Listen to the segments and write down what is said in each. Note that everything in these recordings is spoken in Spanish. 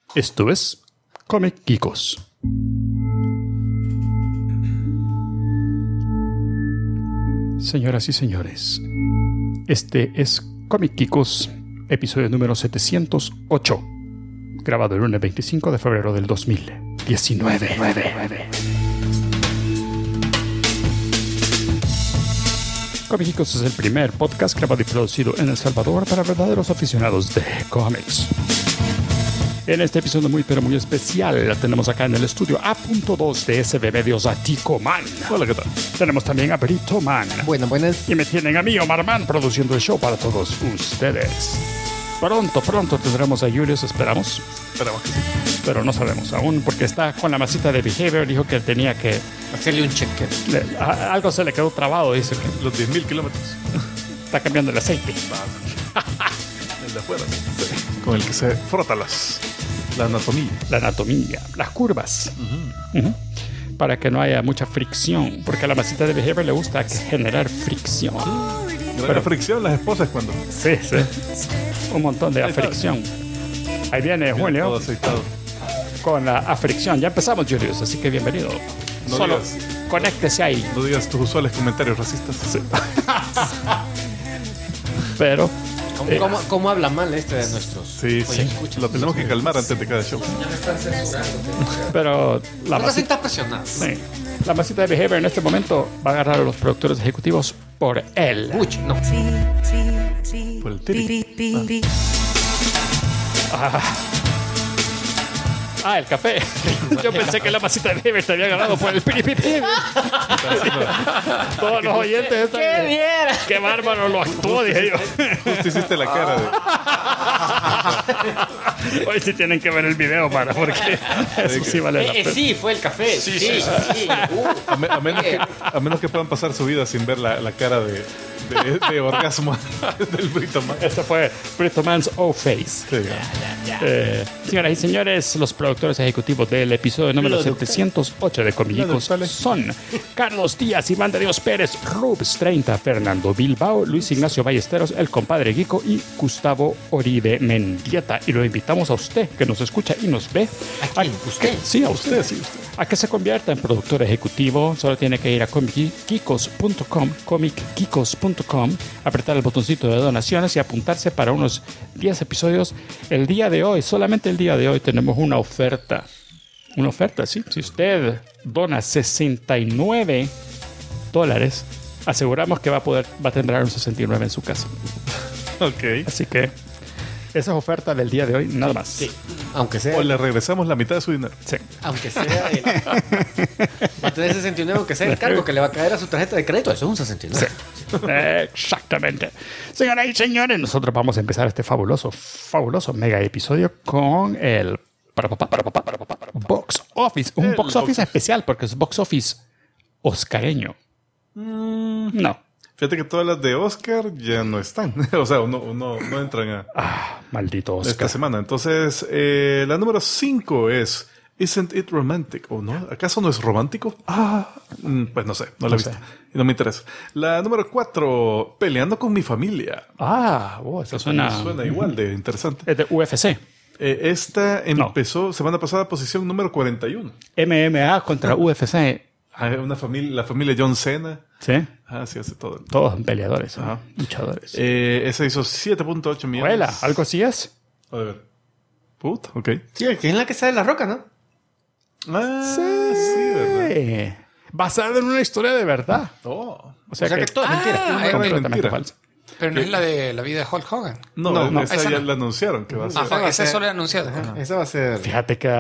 Esto es Comic Geekos. Señoras y señores, este es Comic Geekos, episodio número 708, grabado el lunes 25 de febrero del 2019. Comic Geekos es el primer podcast grabado y producido en El Salvador para verdaderos aficionados de cómics. En este episodio muy especial la tenemos acá en el estudio A.2 de SB Medios a Tico Man. Hola, ¿qué tal? Tenemos también a Brito Man. Buenas. Y me tienen a mí, Omar Man, produciendo el show para todos ustedes. Pronto tendremos a Julius, esperamos. Esperamos que sí. Pero no sabemos aún porque está con la masita de Behavior. Dijo que tenía que... hacerle un cheque. Algo se le quedó trabado, dice que Los 10.000 kilómetros. está cambiando el aceite. El de afuera. Sí. Con el que se frota la anatomía. La anatomía, las curvas. Ujú. Para que no haya mucha fricción. Porque a la masita de Behavior le gusta generar fricción. Pero fricción las esposas cuando... Sí. Un montón de fricción. Ahí viene Julio todo aceitado. con la africción. Ya empezamos, Julius, así que bienvenido. No Solo digas. conéctese ahí. No digas tus usuales comentarios racistas. Sí. Pero ¿Cómo habla mal este de nuestros? Sí. Lo tenemos que calmar antes de cada show. Ya me están censurando. Pero la No te masita, sientas presionado. sí, la masita de Behavior en este momento va a agarrar a los productores ejecutivos por él. Mucho, no. Por el tiri. El café. Yo pensé que la masita de Behavior te había ganado por el piripipi. Todos los oyentes están... ¡Qué bien! ¡Qué bárbaro lo actuó! Dije yo. Justo hiciste la cara de... Hoy sí tienen que ver el video, porque eso sí vale la pena. Sí, fue el café. Sí. A menos que puedan pasar su vida sin ver la cara de orgasmo del Brito Man. Este fue Brito Man's O-Face. Sí. Señoras y señores, los productores ejecutivos del episodio número 708 de Comillicos son Carlos Díaz, Iván de Dios Pérez, Rubs 30, Fernando Bilbao, Luis Ignacio Ballesteros, el compadre Guico y Gustavo Oribe Mendieta. Y lo invitamos a usted que nos escucha y nos ve. ¿A quién? ¿Usted? Sí, a usted. A que se convierta en productor ejecutivo. Solo tiene que ir a comicgeekos.com, apretar el botoncito de donaciones y apuntarse para unos 10 episodios. El día de hoy, solamente el día de hoy, tenemos una oferta. Una oferta, sí. Si usted dona $69, aseguramos que va a tener un 69 en su casa. Ok. Así que esa es oferta del día de hoy, nada más. Sí. Aunque sea. O le regresamos la mitad de su dinero. Sí. Aunque sea. Va a tener 69, aunque sea el cargo que le va a caer a su tarjeta de crédito. Eso es un 69. Sí. Exactamente. Señoras y señores, nosotros vamos a empezar este fabuloso mega episodio con el Box Office. Un Box Office especial porque es Box Office oscareño. No. Fíjate que todas las de Oscar ya no están. O sea, no entran a Maldito Oscar. esta semana. Entonces, la número 5 es Isn't It Romantic? ¿O no? ¿Acaso no es romántico? Pues no sé, no la he visto. Y no me interesa. La número 4, Peleando con mi familia. Eso suena igual de interesante. Es de UFC. Esta empezó semana pasada, posición número 41. MMA contra UFC. La familia John Cena. Sí. Sí, hace todo. Todos peleadores, luchadores. Esa hizo 7.8 millones. Abuela, ¿algo así es? A ver. Puta, ok. Sí, que es la que sale La Roca, ¿no? Sí, ¿verdad? Basada en una historia de verdad. Oh. O sea que todo es mentira. Es completamente mentira. falsa. Pero no es la de la vida de Hulk Hogan. No, esa esa ya no. la anunciaron que va a ser. Esa es solo anunciada. Esa va a ser. Fíjate que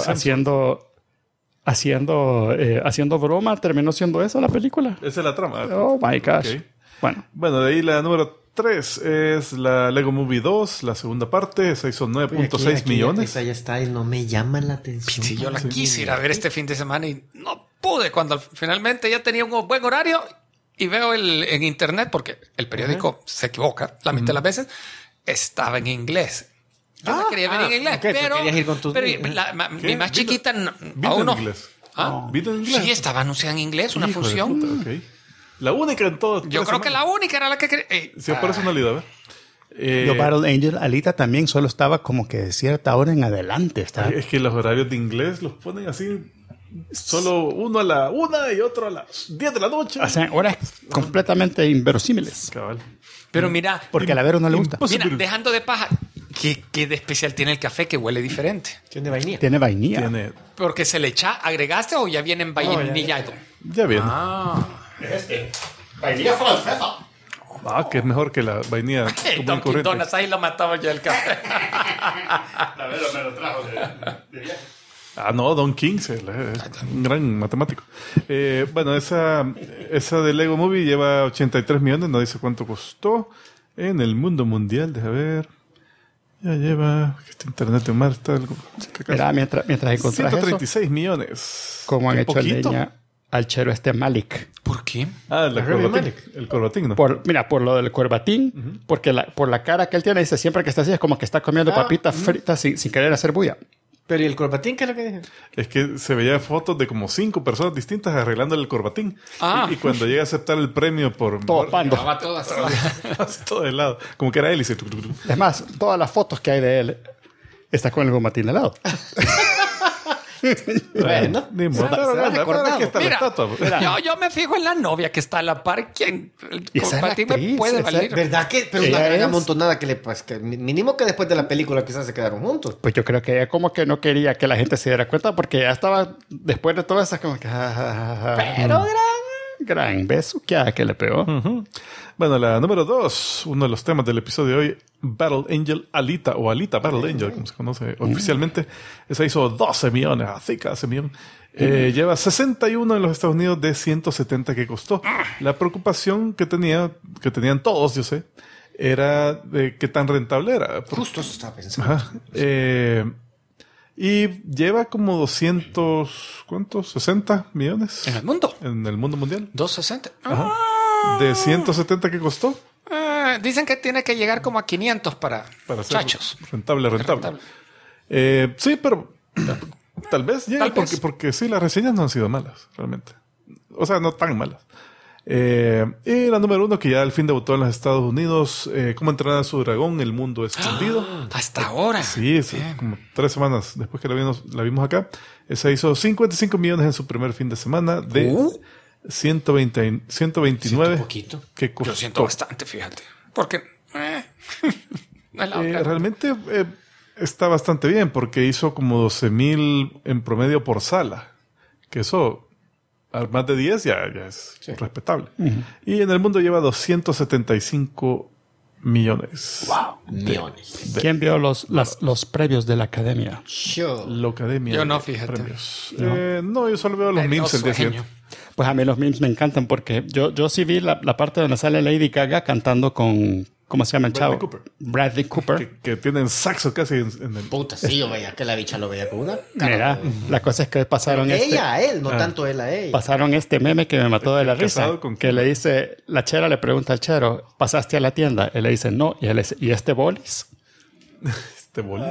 haciendo broma terminó siendo eso la película. Esa es la trama. Oh my gosh. Ok. Bueno, de ahí la número 3 es la Lego Movie 2, la segunda parte. Esa hizo 9.6 millones. Esa ya está y no me llama la atención. Sí, yo la quise ir a ver este fin de semana y no pude. Cuando finalmente ya tenía un buen horario y veo en internet, porque el periódico se equivoca la mitad de las veces, estaba en inglés. Yo la quería ver en inglés, okay, pero ir con tus mi más chiquita ¿Vino aún en no. inglés? ¿Ah? ¿Vino en inglés? Sí, estaba anunciada en inglés, una Hijo de función. puta, ok. La única en todo. Yo creo que la única era la que quería. Sí, por eso no la he ido a ver. Yo Battle Angel, Alita también solo estaba como que de cierta hora en adelante. Estaba. Es que los horarios de inglés los ponen así. Solo uno a la 1 y otro a las 10 de la noche. O sea, horas completamente inverosímiles. Cabal. Pero mira, Porque a la Vero no le gusta. mira, dejando de paja, ¿qué de especial tiene el café que huele diferente? Tiene vainilla. Tiene vainilla. Tiene, Porque se le echa, ¿agregaste o ya viene en vainillado? ya viene. Vainilla francesa. Que es mejor que la vainilla común y Don corriente. Donuts, ahí lo mataba ya el café. La Vero me lo trajo de viaje. No, Don King, un gran matemático. Bueno, esa de Lego Movie lleva 83 millones, no dice cuánto costó en el mundo mundial, deja ver. Ya lleva, este internet de Omar está algo. Mira, mientras encontrás 136 millones. como han ¿Qué hecho poquito? leña al chero Malik. ¿Por qué? El corbatín, ¿no? Por lo del corbatín, porque por la cara que él tiene, dice siempre que está así, es como que está comiendo papitas fritas sin querer hacer bulla. Pero ¿y el corbatín qué es lo que dije? Es que se veía fotos de como 5 personas distintas arreglándole el corbatín. Y cuando llega a aceptar el premio por... Todo pando. Va todo así. así todo de lado. Como que era él y se... Es más, todas las fotos que hay de él está con el gomatín de lado. Bueno, Ni modo. será Pero recordado. aquí está la Mira, estatua. yo me fijo en la novia que está a la par. ¿Quién? El Y esa es la compartir me actriz, puede esa- valer. ¿Verdad que? Pero Ella una gran es- amontonada que le pues, que mínimo que después de la película quizás se quedaron juntos. Pues yo creo que ella como que no quería que la gente se diera cuenta porque ya estaba, después de todo eso, como que... Pero gran besuqueada que le pegó. Bueno, la número 2, uno de los temas del episodio de hoy, Battle Angel Alita, o Alita Battle Angel, como se conoce oficialmente. Esa hizo 12 millones, así casi millón. Lleva 61 en los Estados Unidos de 170 que costó. La preocupación que tenían todos, yo sé, era de qué tan rentable era. justo eso estaba pensando. Ajá. Y lleva como 200, ¿cuántos? 60 millones En el mundo. en el mundo mundial. 260. Ajá. De 170 que costó. Dicen que tiene que llegar como a 500 para Ser chachos. rentable. Rentable. Sí, pero tal vez llegue Tal vez. porque sí, las reseñas no han sido malas, realmente. O sea, no tan malas. Y la número 1, que ya al fin debutó en los Estados Unidos, Cómo entrenar a su dragón, El mundo escondido. Hasta ahora. Sí, es como 3 semanas después que la vimos acá. Esa hizo 55 millones en su primer fin de semana de 129 Siento poquito. que costó. Yo siento bastante, fíjate. Porque no es la otra. Realmente está bastante bien porque hizo como 12,000 en promedio por sala. Que eso, a más de 10 ya es respetable. Y en el mundo lleva 275 millones. Wow. Millones. ¿Quién vio los previos de la academia? Yo. La academia. Yo no, de fíjate. Premios. No, yo solo veo los Ay, memes no el día sueño. siguiente. Pues a mí los memes me encantan porque yo sí vi la parte donde sale Lady Gaga cantando con... ¿Cómo se llama el Bradley chavo? Cooper. Bradley Cooper. Que tienen saxo casi en el... Puta, sí, yo veía que la bicha lo veía con una Mira, la cosa es que pasaron ella a él, no tanto él a ella. pasaron este meme que me mató de la risa. ¿Casado con Que quién? le dice, la chera le pregunta al chero, ¿pasaste a la tienda? Él le dice, no. Y él dice, ¿y este bolis? Este bolis.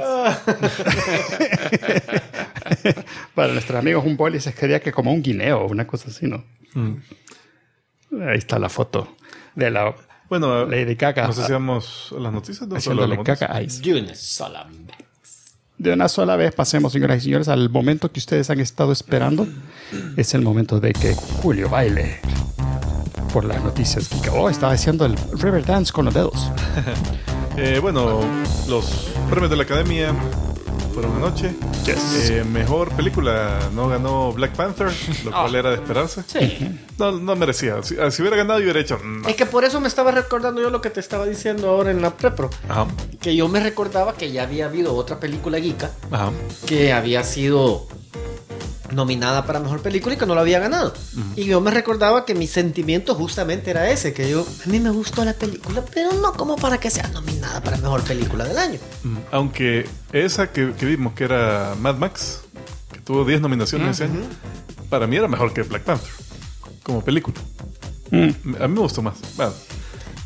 Para nuestros amigos, un bolis sería que como un guineo, una cosa así, ¿no? Ahí está la foto de la Bueno, Lady Gaga no sé si vamos a las noticias. No solo haciéndole hablamos de eso. caca a Ice. De una sola vez. De una sola vez pasemos, señoras y señores, al momento que ustedes han estado esperando. Es el momento de que Julio baile por las noticias. Oh, estaba haciendo el River Dance con los dedos. Bueno, los premios de la Academia fueron anoche. Mejor película no ganó Black Panther, lo cual era de esperarse. Sí. No merecía. Si hubiera ganado, yo hubiera hecho. No. Es que por eso me estaba recordando yo lo que te estaba diciendo ahora en la prepro. Ajá. Que yo me recordaba que ya había habido otra película geeka Ajá. que había sido nominada para mejor película y que no la había ganado. Y yo me recordaba que mi sentimiento justamente era ese, que a mí me gustó la película, pero no como para que sea nominada para mejor película del año. Aunque esa que vimos, que era Mad Max, que tuvo 10 nominaciones ese año, para mí era mejor que Black Panther como película. A mí me gustó más. Bueno,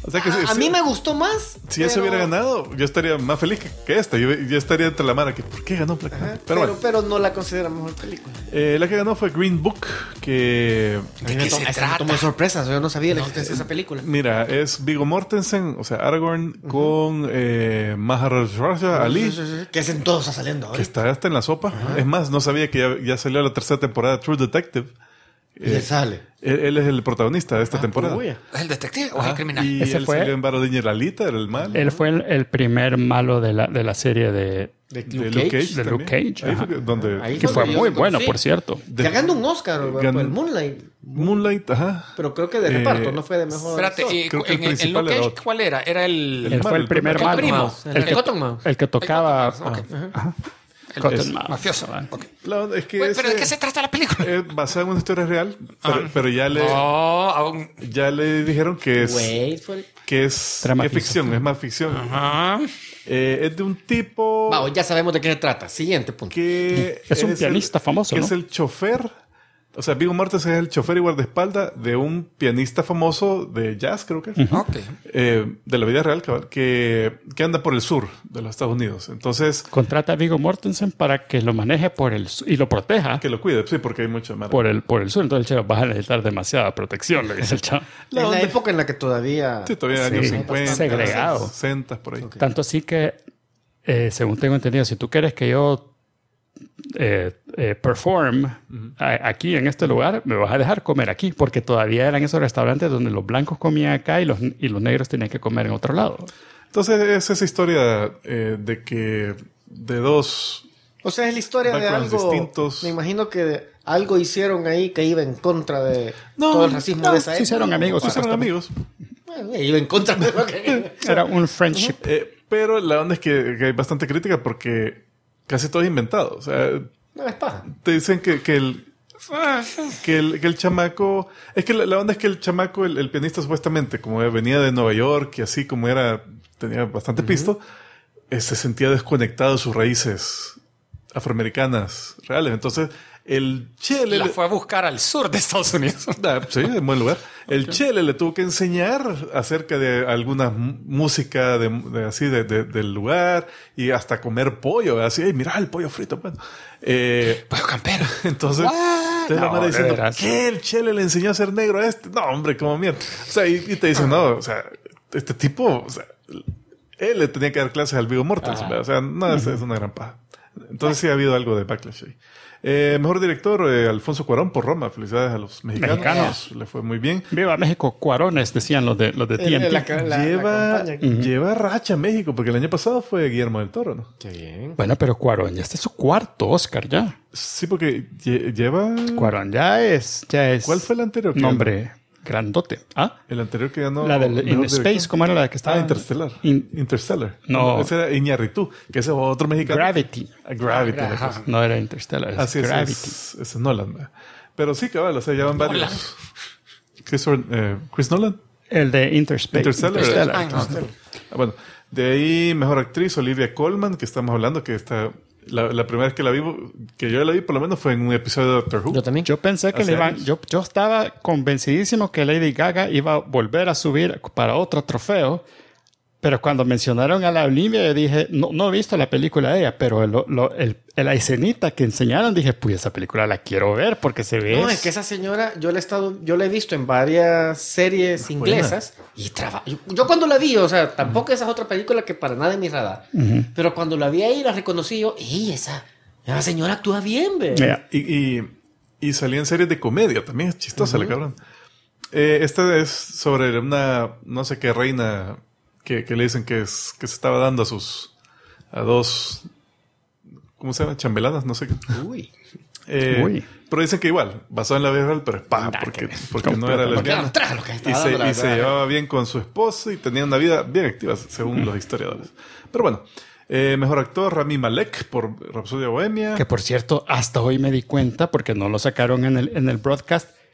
O sea que A mí me gustó más. Si eso hubiera ganado, yo estaría más feliz que esta. Yo estaría entre la mano aquí. ¿Por qué ganó Black Panther? Pero bueno. Pero no la considero mejor película. La que ganó fue Green Book, que... ¿De qué se Me trata? tomó de sorpresa. Yo no sabía la existencia de esa película. Mira, es Viggo Mortensen, o sea, Aragorn, con Mahershala Ali, Que hacen todos está saliendo ahora. que está hasta en la sopa. Es más, no sabía que ya salió la tercera temporada de True Detective. Y él sale. Él es el protagonista de esta temporada. Uy, ¿Es el detective o es Ajá, el criminal? Y Ese él fue- salió en Barodin Lalita, era el malo. Él fue el primer malo de la serie de de De Luke Luke Cage. Cage. De Luke también. Cage, Ahí ajá. fue donde Ahí que fue donde yo muy lo bueno, conocí. por cierto. Ya ganó un Oscar por Ganó- el Moonlight. Moonlight, ajá. Pero creo que de reparto, no fue de mejor. Espérate, actor. y Creo que el en principal Luke era Cage, otro. ¿cuál era? Era Él El fue malo, el primer el malo. primo. El Cottonmouth. El que tocaba. Ok. El Cottonmouth. mafioso. Ah, Ok. Es que Bueno, pero ¿de ese- qué se trata la película? es basada en una historia real, pero ya le aún. ya le dijeron que es Wait for it. que es ficción, es más ficción. Ajá. Es de un tipo Vamos, ya sabemos de qué se trata. Siguiente punto. que Es un pianista famoso, que ¿no? es el chofer. O sea, Viggo Mortensen es el chofer y guardaespaldas de un pianista famoso de jazz, creo que es. Ok. De la vida real, cabal, que anda por el sur de los Estados Unidos. Entonces, Contrata a Viggo Mortensen para que lo maneje por el y lo proteja que lo cuide, sí, porque hay mucho mar. por el sur. Entonces el chavo vas a necesitar demasiada protección, le dice el chavo. En la onda- época en la que todavía... Sí, todavía Sí, años 50, segregado. 60, por ahí. Tanto así que, según tengo entendido, si tú quieres que yo perform aquí en este lugar, me vas a dejar comer aquí, porque todavía eran esos restaurantes donde los blancos comían acá y los negros tenían que comer en otro lado. Entonces, es esa historia de que de dos... O sea, es la historia de backgrounds algo... distintos. Me imagino que algo hicieron ahí que iba en contra de No, todo el racismo no, de esa Se época. hicieron amigos. Sí, son amigos. Bueno, iba en contra de lo que... Era un friendship. Pero la onda es que hay bastante crítica porque casi todo es inventado. O sea, No, es paja. te dicen que el chamaco... Es que la onda es que el chamaco, el pianista supuestamente, como venía de Nueva York y así como era, tenía bastante pisto, se sentía desconectado de sus raíces afroamericanas reales. Entonces, el chele... La fue a buscar al sur de Estados Unidos. Sí, en buen lugar. El chele le tuvo que enseñar acerca de alguna música del lugar y hasta comer pollo. Así, "Ey, mira el pollo frito". Bueno, Pollo campero. entonces la No, madre de diciendo, veras. ¿qué? ¿El chele le enseñó a ser negro a este? No, hombre, como mierda. O sea, y te dicen, no, o sea, este tipo, o sea, él le tenía que dar clases al Viggo Mortensen. ¿verdad? O sea, no, es una gran paja. Entonces sí ha habido algo de backlash ahí. Mejor director, Alfonso Cuarón por Roma. Felicidades a los mexicanos. Le fue muy bien. Viva México, cuarones, decían los de TNT. Lleva racha México, porque el año pasado fue Guillermo del Toro, ¿no? Qué bien. Bueno, pero Cuarón ya este es su cuarto Oscar ya. Sí, porque lleva... Cuarón ya es. ¿Cuál fue el anterior que nombre grandote? ¿Ah? El anterior que ganó... La del mejor In director. Space, ¿cómo era la que estaba? Interstellar. In- Interstellar. No. Ese era Iñárritu, que ese es otro mexicano. Gravity. Gravity. la Ajá. cosa. No era Interstellar, es Así es, Gravity. es Nolan. ¿verdad? Pero sí, cabal, o sea, ya van varios. Chris Nolan. El de Interspace. Interstellar. Ay, no. Ah, bueno, de ahí mejor actriz Olivia Colman, que estamos hablando, que está la primera vez que la vi, que yo la vi por lo menos fue en un episodio de Doctor Who. Yo también. Yo pensé que Hace le iban. años. Yo estaba convencidísimo que Lady Gaga iba a volver a subir para otro trofeo. Pero cuando mencionaron a la Olivia, yo dije, no he visto la película de ella, pero la escenita que enseñaron, dije, pues esa película la quiero ver porque se ve. No, es que esa señora, yo la he visto en varias series inglesas y yo cuando la vi, o sea, tampoco esa es otra película que para nada en mi radar, pero cuando la vi ahí la reconocí yo, ¡ey, esa señora actúa bien, ve! Mira, Y salía en series de comedia, también es chistosa la cabrón. Esta es sobre una, no sé qué reina que le dicen que se estaba dando a dos, ¿cómo se llama? Chambelanas, no sé qué. Uy. Uy. Pero dicen que igual, basado en la vida real, pero es paja, porque no era Porque lesbiana. eran tras lo que Y estaba dando, la se verdad. llevaba bien con su esposo y tenía una vida bien activa, según los historiadores. Pero bueno, mejor actor, Rami Malek por Rapsodia Bohemia. que por cierto, hasta hoy me di cuenta, porque no lo sacaron en el broadcast,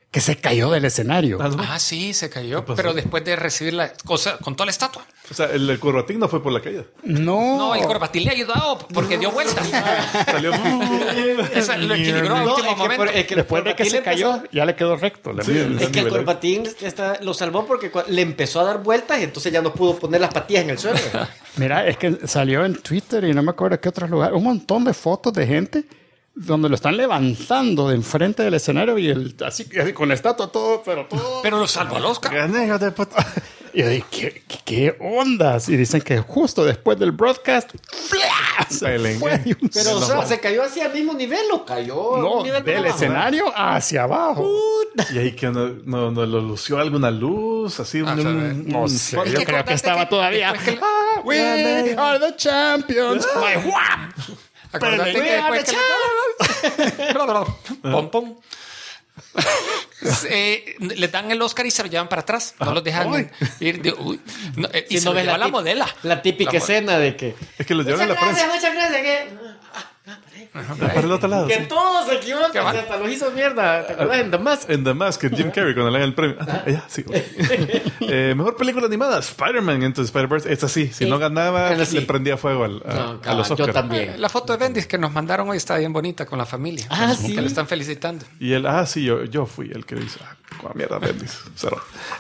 que se cayó del escenario. Ah, sí, se cayó. pasó? Pero después de recibir la cosa con toda la estatua. O sea, el corbatín no fue por la caída. No, el corbatín le ha ayudado porque dio vueltas. Salió. Esa lo equilibró a último momento. Después de que se cayó, ya le quedó recto. Sí, Es que el corbatín lo salvó porque le empezó a dar vueltas y entonces ya no pudo poner las patillas en el suelo. Mira, es que salió en Twitter y no me acuerdo qué otros lugares, un montón de fotos de gente donde lo están levantando de enfrente del escenario y así con la estatua todo, pero todo. Pero lo salvó al Oscar. Gané, hijo de puta. Y yo dije, ¿qué ondas? Y dicen que justo después del broadcast, ¡fla! Se Pelengue. fue y un Pero, o sea, se cayó hacia el mismo nivel o cayó a no, un nivel más del abajo? escenario hacia abajo. Y ahí que no lo lució alguna luz, así. No sé, Porque yo creo que acordate estaba que todavía. después que- We are the champions. My guap. Acordate que después que pom, pom. Le dan el Oscar y se lo llevan para atrás. No los dejan ir. Y Si se no lo ves lleva la tip- modela. La típica escena de que... Es que lo llevan a la prensa. Muchas gracias. Para el otro lado. Que Sí. todos se equivocan. Qué mal. Hasta los hizo mierda. ¿Te acuerdas en The Mask? En The Mask, que Jim Carrey cuando le dan el premio. Ya, sí. Mejor película animada, Spider-Man Into the Spider-Verse. Esta sí, si no ganaba, Esa sí. le prendía fuego a los Oscars. Yo también. La foto de Bendis que nos mandaron hoy está bien bonita con la familia. Ah, Que sí. le están felicitando. Y él, sí, yo fui el que dice, con mierda, Bendis. Cero.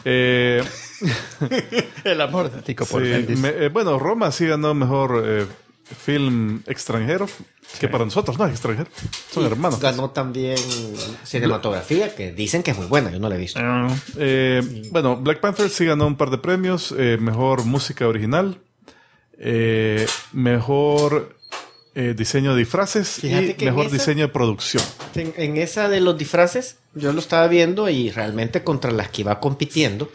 El amor de Tico por Sí, Bendis. bueno, Roma sí ganó mejor film extranjero, que para nosotros no es extranjero, son hermanos. Ganó también cinematografía, que dicen que es muy buena. Yo no la he visto. Bueno, Black Panther sí ganó un par de premios, mejor música original, mejor diseño de disfraces Fíjate y que en mejor esa- diseño de producción. En esa de los disfraces, yo lo estaba viendo y realmente contra las que iba compitiendo,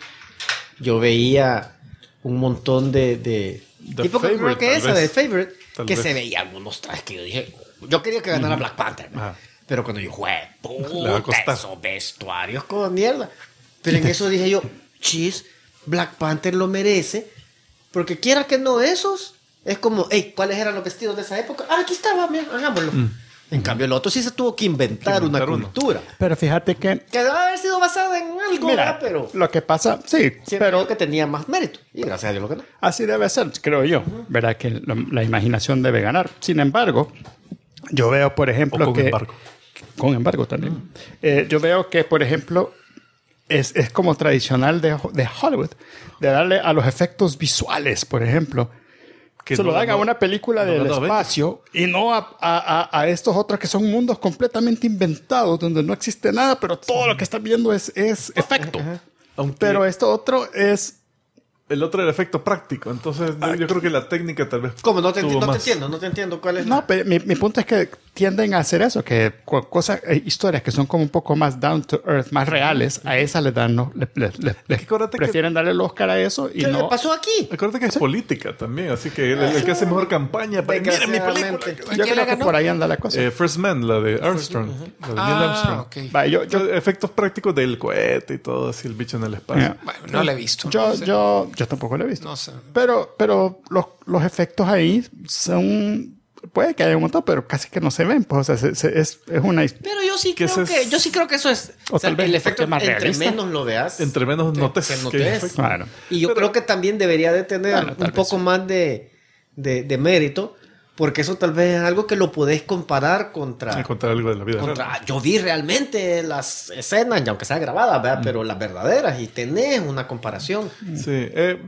yo veía un montón de The tipo que creo Favorite, que tal esa, vez. de Favorite, Tal que vez. se veía algunos trajes que yo dije, yo quería que ganara Black Panther, ¿no? Ajá. Pero cuando yo jugué, Le va a costar. esos vestuarios como mierda. Pero en eso dije yo, chis, Black Panther lo merece, porque quiera que no esos, es como, hey, ¿cuáles eran los vestidos de esa época? Ah, aquí estaba, mira, hagámoslo. En cambio, el otro sí se tuvo que inventar una uno. cultura. Pero fíjate que, Que debe haber sido basada en algo, mira, ¿verdad? Pero lo que pasa, sí, siempre pero que tenía más mérito. Y gracias a Dios lo que no. así debe ser, creo yo, ¿verdad? Que la imaginación debe ganar. Sin embargo, yo veo, por ejemplo, O con que... embargo. Con embargo también. Yo veo que, por ejemplo, es como tradicional de Hollywood, de darle a los efectos visuales, por ejemplo. Que Se lo no dan a ganó- una película no del ganó espacio y no a estos otros que son mundos completamente inventados, donde no existe nada, pero todo lo que estás viendo es efecto. Aunque Pero esto otro es... el otro era efecto práctico, entonces yo creo que la técnica tal vez ¿Cómo? No te tuvo más. entiendo cuál es. No, pero mi punto es que tienden a hacer eso, que cosas, historias que son como un poco más down to earth, más reales, a esas les dan, no, acuérdate que- prefieren darle el Oscar a eso y ¿Qué le no... pasó aquí? Acuérdate que es política también, así que el que hace mejor campaña para miren mi película. Desgraciadamente. Yo ¿Quién creo le que ganó? por ahí anda la cosa. First Man, la de Armstrong, la de Neil Armstrong. Ah, ok. Va, yo, Efectos prácticos del cohete y todo, así el bicho en el espacio. Yeah. Bueno, no la he visto. yo, No sé. yo tampoco lo he visto. No sé. Pero los efectos ahí son... Puede que haya un montón, pero casi que no se ven. Pues, o sea, es una... Pero yo sí Que creo ese es- que yo sí creo que eso es O o sea, tal vez el porque efecto es más entre realista. menos lo veas. Entre menos notes que que hay notes. efectos. Claro. Y yo creo que también debería de tener Bueno, tal un poco más de mérito, porque eso tal vez es algo que lo podés comparar contra... A contar algo de la vida real. Yo vi realmente las escenas, y aunque sea grabadas, ¿verdad? Pero las verdaderas, y tenés una comparación. Sí.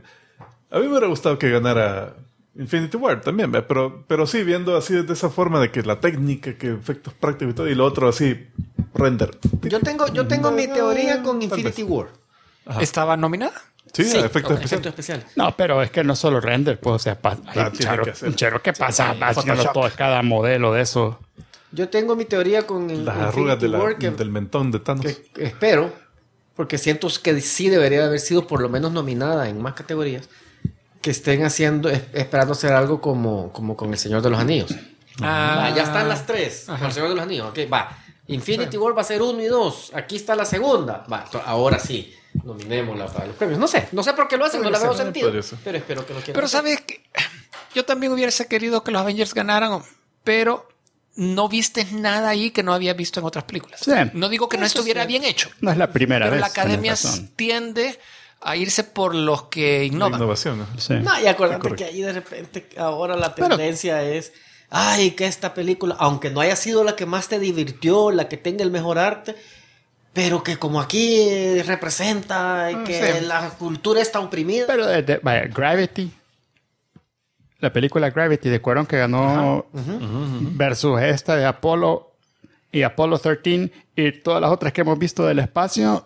A mí me hubiera gustado que ganara Infinity War también, ¿verdad? Pero sí, viendo así de esa forma de que la técnica, que efectos prácticos y todo, y lo otro así, render. Yo tengo mi teoría con Tal Infinity vez. War. ¿Estaba nominada? Sí, efectos efectos especiales. especiales. No, pero es que no solo render, pues, o sea, hay Claro, tiene que hacer. un chero que pasa haciendo Photoshop. todo, cada modelo de eso. Yo tengo mi teoría con Las arrugas Infinity War del mentón de Thanos. que espero, porque siento que sí debería de haber sido por lo menos nominada en más categorías, que estén haciendo, esperando hacer algo como con El Señor de los Anillos. Ah, Va, ya están las tres. Con El Señor de los Anillos. Ok, va. Infinity War va a ser 1 y 2. Aquí está la segunda. Va, ahora sí. Nominémosla para los premios. No sé por qué lo hacen, no la veo sentido. podría ser. Pero espero que lo quieran. Pero hacer. sabes que yo también hubiese querido que los Avengers ganaran, pero no viste nada ahí que no había visto en otras películas. Sí. No digo que no estuviera bien hecho, No es la primera pero vez. la academia tienes razón. tiende a irse por los que La innovan. innovación, ¿no? Sí. No, y acuérdate Correcto. que ahí de repente ahora la tendencia es, ay, que esta película, aunque no haya sido la que más te divirtió, la que tenga el mejor arte, pero que como aquí representa y que sí. la cultura está oprimida. Pero, vaya, Gravity. La película Gravity de Cuarón que ganó versus esta de Apolo y Apollo 13 y todas las otras que hemos visto del espacio.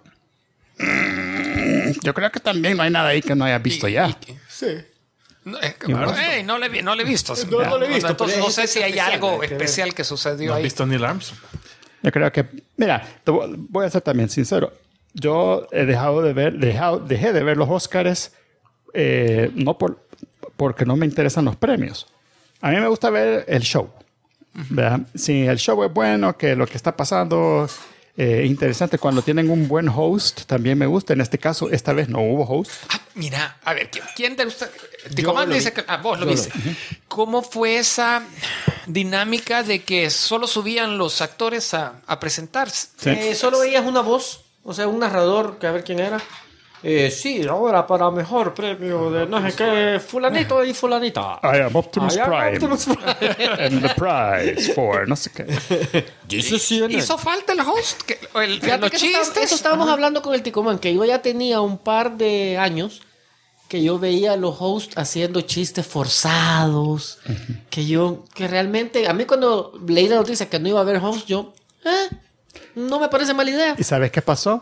Yo creo que también no hay nada ahí que no hayas visto ya. Sí. No, no le he visto. No le he visto, Entonces pero no es sé si hay especial, algo hay que ver. especial que sucedió ¿No has ahí. visto Neil Armstrong? Yo creo que, mira, voy a ser también sincero. Yo he dejado de ver, dejé de ver los Oscars no porque no me interesan los premios. A mí me gusta ver el show. ¿Verdad? Si el show es bueno, que lo que está pasando interesante, cuando tienen un buen host, también me gusta. En este caso, esta vez no hubo host. Ah, mira, a ver, ¿quién de ustedes? Yo Ticomán lo dice vi. que... Ah, vos lo Yo viste. ¿Cómo fue esa dinámica de que solo subían los actores a presentarse? Sí. Solo veías una voz, o sea, un narrador, que a ver quién era. Sí, ahora para mejor premio de no sé qué, fulanito y fulanita. I am Optimus I am Prime. Optimus Prime. And the prize for no sé qué. ¿Hizo falta el host? Fíjate Los que chistes. eso estábamos hablando con el Ticomán, que yo ya tenía un par de años que yo veía a los hosts haciendo chistes forzados, que realmente, a mí cuando leí la noticia que no iba a haber host, no me parece mala idea. ¿Y sabes qué pasó?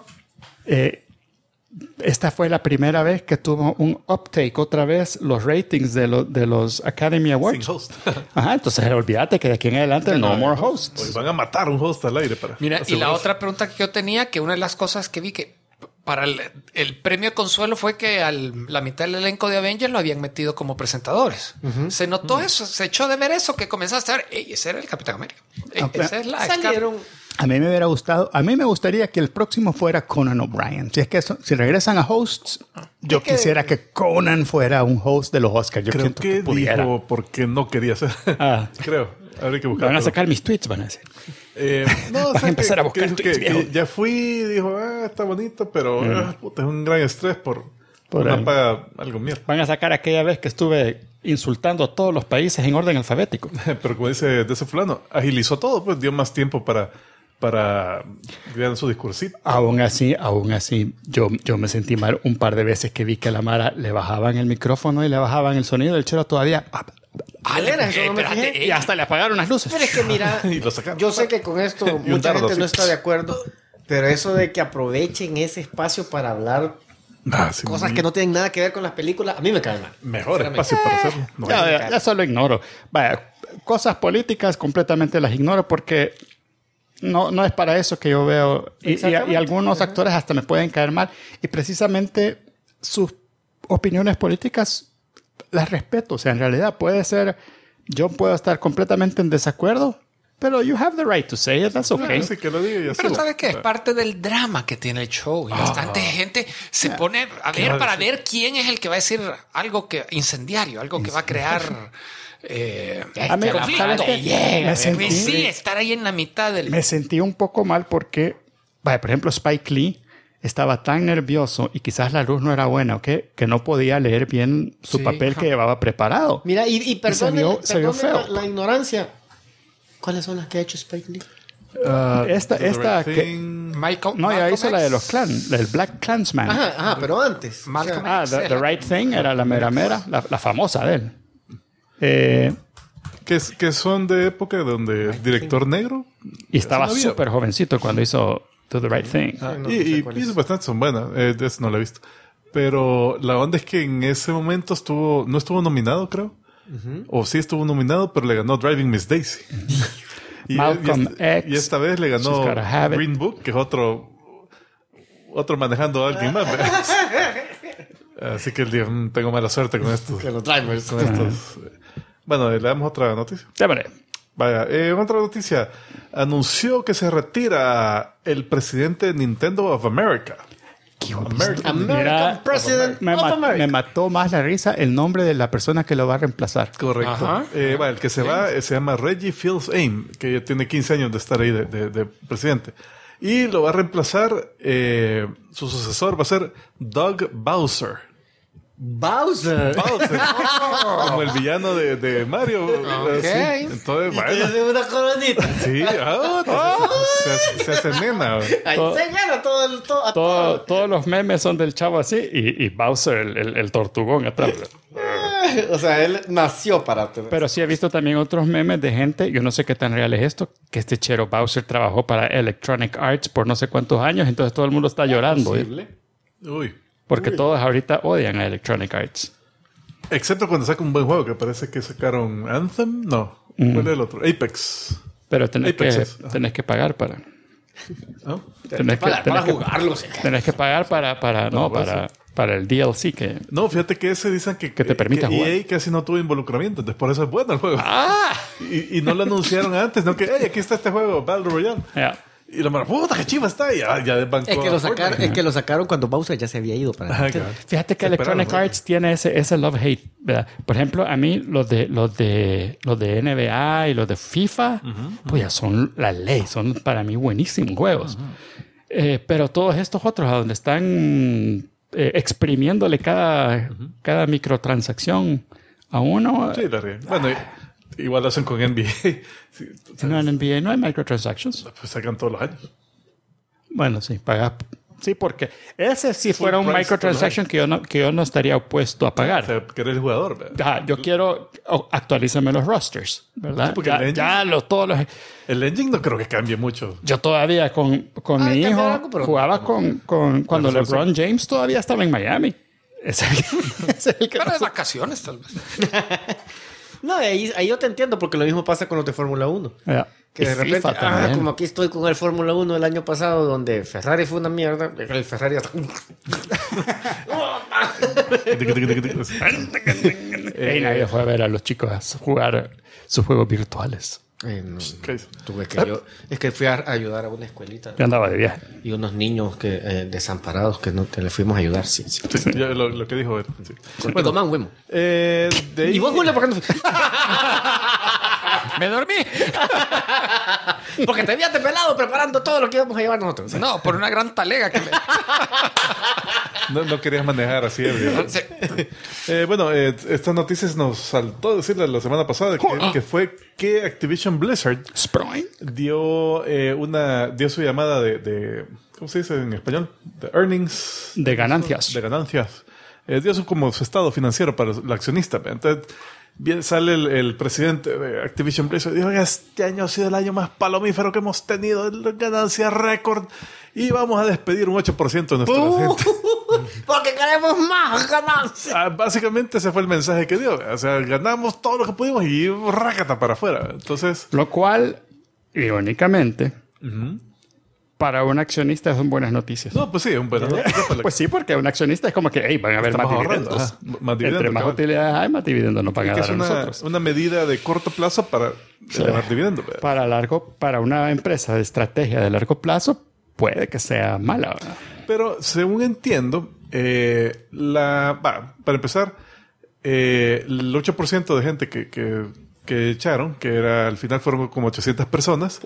Esta fue la primera vez que tuvo un uptake otra vez los ratings de los Academy Awards. Sin host. Ajá, entonces olvídate que de aquí en adelante no more hosts. Hoy van a matar un host al aire para. Mira, y la asegurarse. otra pregunta que yo tenía, que una de las cosas que vi que para el premio consuelo fue que la mitad del elenco de Avengers lo habían metido como presentadores. Se notó eso, se echó de ver eso, que comenzaste a ver, ey, ese era el Capitán América. Ey, esa es la Salieron. A mí me hubiera gustado, a mí me gustaría que el próximo fuera Conan O'Brien. Si es que si regresan a hosts, yo quisiera que Conan fuera un host de los Oscars. Yo Creo siento que pudiera. dijo porque no quería ser. Ah. Creo. Habría que buscar. Van a sacar mis tweets, van a decir. No, Van a empezar a buscar dijo tweets, viejo. ya fui, dijo, está bonito, pero puta, es un gran estrés por Por una paga algo mierda. Van a sacar aquella vez que estuve insultando a todos los países en orden alfabético. Pero como dice de ese fulano, agilizó todo, pues dio más tiempo para dar su discursito. Aún así, yo me sentí mal un par de veces que vi que a la Mara le bajaban el micrófono y le bajaban el sonido del chero todavía. Eso no me fijé. Y hasta le apagaron las luces. Pero es que mira, Y lo sacaron. yo sé que con esto un mucha dardo gente no así. está de acuerdo, pero eso de que aprovechen ese espacio para hablar Sí, cosas que no tienen nada que ver con las películas, a mí me cae mal. mejor espacio para hacerlo. No hay. Ya eso lo ignoro. Vaya, cosas políticas completamente las ignoro porque no es para eso que yo veo. Y algunos actores hasta me pueden caer mal. Y precisamente sus opiniones políticas las respeto. O sea, en realidad puede ser, yo puedo estar completamente en desacuerdo, pero you have the right to say it. That's okay. Así que lo diga y así. Pero ¿sabes qué? Es parte del drama que tiene el show. Y bastante gente se pone a ver para ver quién es el que va a decir algo que incendiario, algo que va a crear A mí, conflicto. ¿sabes qué? Me sentí- Sí, estar ahí en la mitad del... Me sentí un poco mal porque, vaya, por ejemplo, Spike Lee estaba tan nervioso y quizás la luz no era buena, ¿ok? Que no podía leer bien su papel que llevaba preparado. Mira, y perdone, se vio perdone feo. la ignorancia. ¿Cuáles son las que ha hecho Spike Lee? Esta The Right que... Thing. Michael, No, ya Malcolm hizo la de X. los clans, el Black Klansman. Ajá, pero antes. Malcolm O sea, X. The Right Thing era la mera, la famosa de él. Que son de época donde director negro. Y estaba Eso no había. súper jovencito cuando hizo Do the Right Thing. no y sé cuál es. bastante son buenas. De eso no la he visto. Pero la onda es que en ese momento no estuvo nominado, creo. O sí estuvo nominado, pero le ganó Driving Miss Daisy. Malcolm X, y esta vez le ganó She's Gotta Have It. Green Book, que es otro manejando a alguien más. ¿verdad? Así que tengo mala suerte con estos. Que los drivers. Con estos. Bueno, le damos otra noticia. Déjame. Vaya, otra noticia. Anunció que se retira el presidente de Nintendo of America. American President me of America. me mató más la risa el nombre de la persona que lo va a reemplazar. Correcto. Ajá. El que se va se llama Reggie Fils-Aime, que ya tiene 15 años de estar ahí de presidente. Y lo va a reemplazar, su sucesor va a ser Doug Bowser. Bowser. Como el villano de Mario. Así. Entonces, bueno. Tiene una coronita. Sí, se hace nena. Ahí se gana Todos los memes son del chavo así y Bowser, el tortugón atrás. O sea, él nació para tener. Pero sí he visto también otros memes de gente, yo no sé qué tan real es esto, que este chero Bowser trabajó para Electronic Arts por no sé cuántos años, entonces todo el mundo está llorando. Uy. Porque todos ahorita odian a Electronic Arts. Excepto cuando saca un buen juego, que parece que sacaron Anthem. No. ¿Cuál es el otro? Apex. Pero tenés Apex, tenés que pagar para... ¿No? Tenés que, para jugarlo. Sí. tenés que pagar para el DLC que... No, fíjate que ese dicen que te permite jugar. EA casi no tuvo involucramiento, entonces por eso es bueno el juego. Y no lo anunciaron antes, no que, hey, aquí está este juego, Battle Royale. Ya. Y la mano, puta, qué chiva está. Y ya desbancó. Es que lo sacaron cuando Bowser ya se había ido para Ajá, claro. Fíjate que Electronic Arts tiene ese love-hate, ¿verdad? Por ejemplo, a mí los de NBA y los de FIFA, pues ya son la ley, son para mí buenísimos juegos. Pero todos estos otros, a donde están exprimiéndole cada microtransacción a uno... Sí, la realidad. Bueno, igual lo hacen con NBA. Sí, No, en NBA no hay microtransactions. pues sacan todos los años. Bueno, sí, pagas. Sí, porque ese sí fuera un price microtransaction que yo no estaría opuesto a O pagar. sea, que eres el jugador, ¿verdad? Yo quiero actualízame los rosters, ¿verdad? Sí, porque el todos los... El engine no creo que cambie mucho. Yo todavía con mi cambiar hijo algo, pero- jugaba con cuando LeBron James todavía estaba en Miami. Ese es el que Pero de pasó. vacaciones, tal vez. No, ahí yo te entiendo porque lo mismo pasa con los de Fórmula 1. Ya. Que Y de repente, FIFA también. como aquí estoy con el Fórmula 1 del año pasado, donde Ferrari fue una mierda, el Ferrari hasta... Nadie fue a ver a los chicos jugar sus juegos virtuales. No, ¿Qué dice? es que fui a ayudar a una escuelita Yo andaba de viaje. y unos niños que desamparados que no te le fuimos a ayudar. Sí. Sí, ya lo que dijo él. Sí. Contigo, man, Wemo. De ahí, ¿Y vos, Julio, por qué no fuiste? Me dormí. Porque te habías pelado preparando todo lo que íbamos a llevar nosotros. No, por una gran talega que me... no querías manejar así, ¿verdad? Sí. Estas noticias nos saltó decirle la semana pasada que fue que Activision Blizzard Sprite. dio su llamada de ¿cómo se dice en español? De earnings. De ganancias. De ganancias. Dio su estado financiero para el accionista. Entonces, bien, sale el presidente de Activision Blizzard y dijo: este año ha sido el año más palomífero que hemos tenido, ganancias récord, y vamos a despedir un 8% de nuestra gente. Porque queremos más ganancias. Básicamente ese fue el mensaje que dio. O sea, ganamos todo lo que pudimos y rácata para afuera. Entonces, Lo cual, irónicamente, para un accionista son buenas noticias. no, pues sí, un buen Pues sí, porque un accionista es como que hey, van a haber Estamos más ahorrando, dividendos. ajá, más dividendos, Entre más cabal. utilidades hay, más dividendos nos van a que dar es a nosotros. una medida de corto plazo para elevar dividendos. ¿verdad? Para una empresa de estrategia de largo plazo, puede que sea mala. ¿verdad? Pero según entiendo, para empezar, el 8% de gente que echaron, que era al final fueron como 800 personas,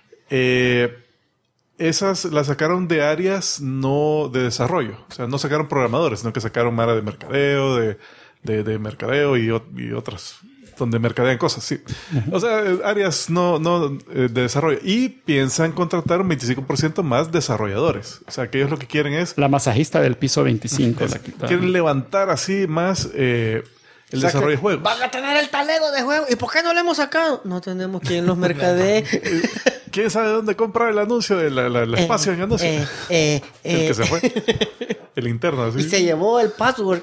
esas las sacaron de áreas no de desarrollo. O sea, no sacaron programadores, sino que sacaron mara de mercadeo, de mercadeo y otras donde mercadean cosas, sí. O sea, áreas no de desarrollo. Y piensan contratar un 25% más desarrolladores. O sea, que ellos lo que quieren es... La masajista del piso 25. quieren levantar así más el desarrollo de juegos. Van a tener el talego de juego. ¿Y por qué no lo hemos sacado? No tenemos quien los mercadee. ¿Quién sabe dónde comprar el anuncio del espacio en anuncio? El que se fue. El interno, ¿sí? Y se llevó el password.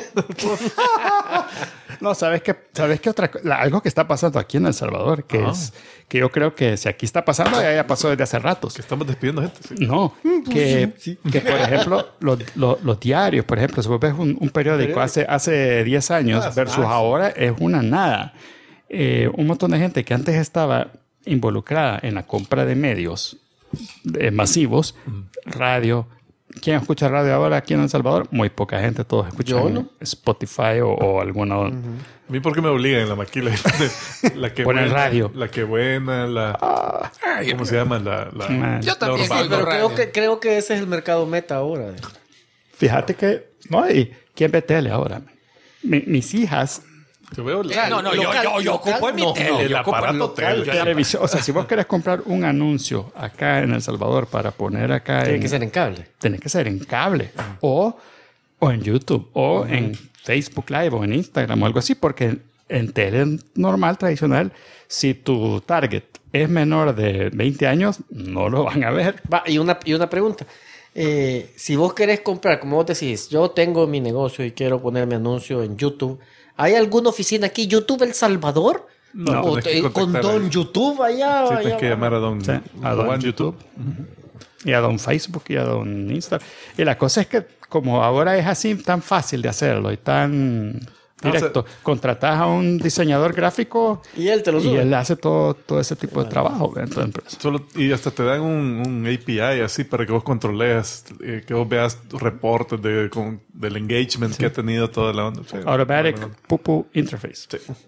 No, ¿sabes qué algo que está pasando aquí en El Salvador, es que yo creo que si aquí está pasando, ya pasó desde hace ratos. Que estamos despidiendo gente. Sí. No, que por ejemplo, los diarios, por ejemplo, si vos ves un periódico hace 10 años versus ahora, es una nada. Un montón de gente que antes estaba involucrada en la compra de medios masivos, radio, ¿quién escucha radio ahora aquí en El Salvador? Muy poca gente, todos escuchan Yo no. Spotify o alguna... A mí, ¿por qué me obligan en la maquila? La que Ponen buena, radio. La que buena, ¿cómo se llama? Yo también la oigo Pero radio. creo que ese es el mercado meta ahora. Fíjate que... No, ¿y quién ve tele ahora? Mis hijas... Yo veo No, yo ocupo en mi no, tele. el yo ocupo en aparato mi tele. Televisión. O sea, si vos querés comprar un anuncio acá en El Salvador para poner acá... Tiene que ser en cable. Tiene que ser en cable. O en YouTube. O en Facebook Live. O en Instagram. O algo así. Porque en tele normal, tradicional, si tu target es menor de 20 años, no lo van a ver. Va, y una pregunta. Si vos querés comprar, como vos decís, yo tengo mi negocio y quiero poner mi anuncio en YouTube, ¿hay alguna oficina aquí, YouTube El Salvador? No, ¿O tenés que con contactar Don ahí. YouTube allá? Sí, allá tienes que llamar a Don, Sí, a Don Juan YouTube. YouTube. Y a don Facebook y a don Instagram. Y la cosa es que como ahora es así tan fácil de hacerlo y tan directo, contratás a un diseñador gráfico Y él te lo y sube. él hace todo ese tipo de trabajo dentro de la empresa. Y hasta te dan un API así para que vos controles, que vos veas reportes del engagement que ha tenido toda la onda. Sí, Automatic bueno. Pupu Interface.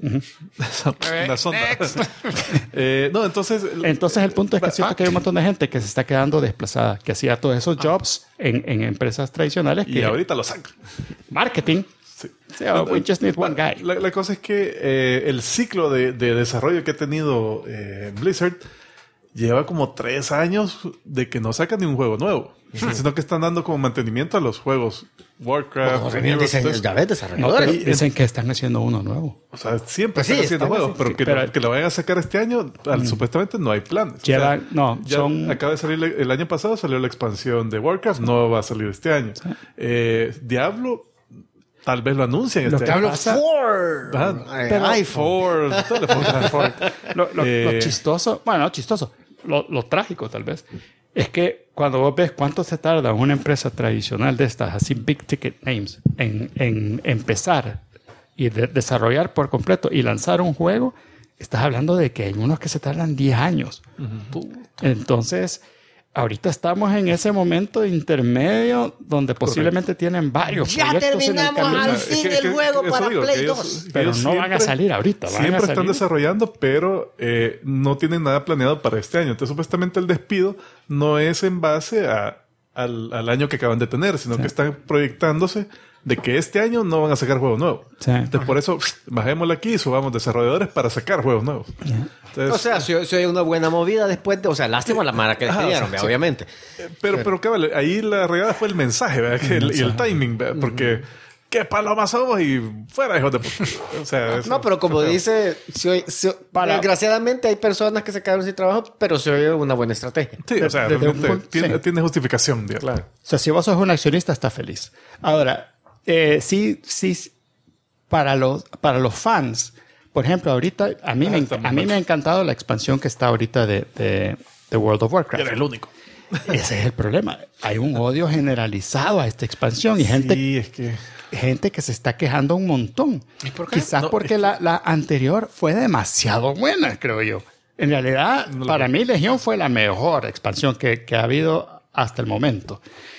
La sonda. Next. No, entonces... Entonces el punto es que siento que hay un montón de gente que se está quedando desplazada, que hacía todos esos jobs en empresas tradicionales. Y Que ahorita lo sacan. Marketing. Sí. Sí, we just need one guy. La cosa es que el ciclo de desarrollo que ha tenido Blizzard lleva como 3 años de que no sacan ni un juego nuevo, sino que están dando como mantenimiento a los juegos Warcraft, Heroes, todo eso. Ya ves, No, desarrolladores. pero dicen que están haciendo uno nuevo. O sea, siempre Pues sí, están haciendo están juegos, haciendo- pero pero- que lo vayan a sacar este año, supuestamente no hay planes. O sea, Llevan- no, ya son- acaba de salir el año pasado, salió la expansión de Warcraft, no va a salir este año. Diablo, tal vez lo anuncien este año. Diablo pasa- 4. Pero iPhone. Lo chistoso, bueno, no chistoso, lo trágico tal vez, es que cuando vos ves cuánto se tarda una empresa tradicional de estas, así big ticket names, en empezar y desarrollar por completo y lanzar un juego, estás hablando de que hay unos que se tardan 10 años. Entonces, ahorita estamos en ese momento intermedio donde posiblemente tienen varios Ya proyectos en el terminamos camino. al fin el juego eso para digo, Play que 2. Pero ellos no van a salir ahorita. Van a Siempre están salir. desarrollando, pero no tienen nada planeado para este año. Entonces, supuestamente el despido no es en base al año que acaban de tener, sino que están proyectándose de que este año no van a sacar juegos nuevos. Sí. Entonces, por eso, bajémosle aquí y subamos desarrolladores para sacar juegos nuevos. Entonces, O sea, si hay una buena movida después de... O sea, lástima la mara que despidieron, o sea, vea, obviamente. pero cabal, ahí la regada fue el mensaje, ¿verdad? Y el timing, ¿verdad? Porque qué palomas somos y fuera, hijos de puta. O sea, eso No, pero como fue feo. dice, Para- desgraciadamente hay personas que se quedaron sin trabajo, pero se oye una buena estrategia. Sí, o sea, desde un realmente punto- sí. tiene justificación, digamos. Claro. O sea, si vos sos un accionista, estás feliz. Ahora, sí, para los fans, por ejemplo, ahorita a mí me ha encantado la expansión que está ahorita de World of Warcraft. Era el único. Ese es el problema. Hay un odio generalizado a esta expansión y Sí, es que... gente que se está quejando un montón. ¿Y por qué? Quizás No, porque la anterior fue demasiado buena, creo yo. En realidad, para mí, Legión fue la mejor expansión que ha habido hasta el momento.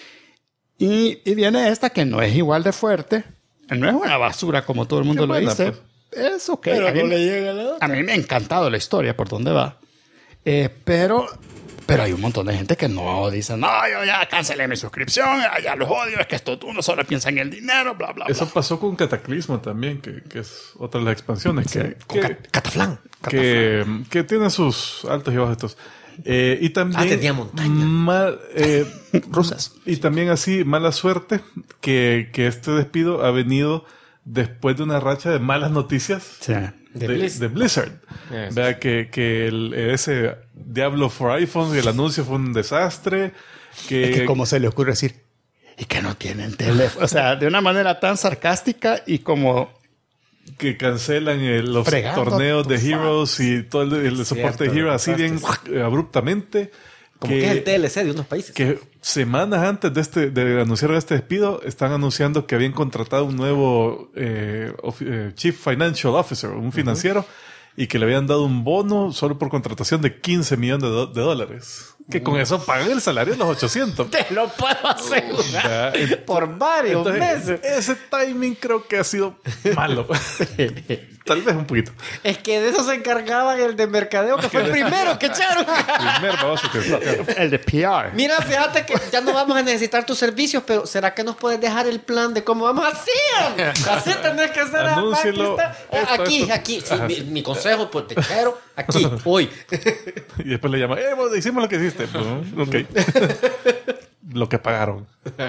Y viene esta que no es igual de fuerte. No es una basura como todo el mundo Qué lo buena, dice. pues. Es ok. A mí me ha encantado la historia por dónde va. Pero hay un montón de gente que no dice, no, yo ya cancelé mi suscripción, ya los odio, es que esto uno solo piensa en el dinero, bla, bla, Eso bla. pasó con Cataclismo también, que es otra de las expansiones. Cataflán. Que tiene sus altos y bajos estos. Y también... tenía montaña. Rusas. Y también así, mala suerte, que este despido ha venido después de una racha de malas noticias Sí. de Blizzard. Yes. Vea que ese Diablo for iPhone, el anuncio fue un desastre. Es que cómo se le ocurre decir, y que no tienen teléfono. O sea, de una manera tan sarcástica y como... que cancelan los Fregando, torneos de por Heroes y todo el soporte de Cierto, Heroes así bien abruptamente. Como que es el TLC de unos países. Que semanas antes de anunciar este despido, están anunciando que habían contratado un nuevo Chief Financial Officer, un financiero, y que le habían dado un bono solo por contratación de $15 millones. que con eso pagan el salario de los 800. Te lo puedo asegurar. Por varios meses. Ese timing creo que ha sido malo. Tal vez un poquito. Es que de eso se encargaba el de mercadeo, que fue el primero que echaron. Primer baboso que El de PR. Mira, fíjate que ya no vamos a necesitar tus servicios, pero ¿será que nos puedes dejar el plan de cómo vamos así? Así tenés que hacer. Anúncielo. Aquí. Sí, mi consejo, pues te quiero aquí, hoy. Y después le llama, bueno, hicimos lo que hiciste. Ok. Lo que pagaron.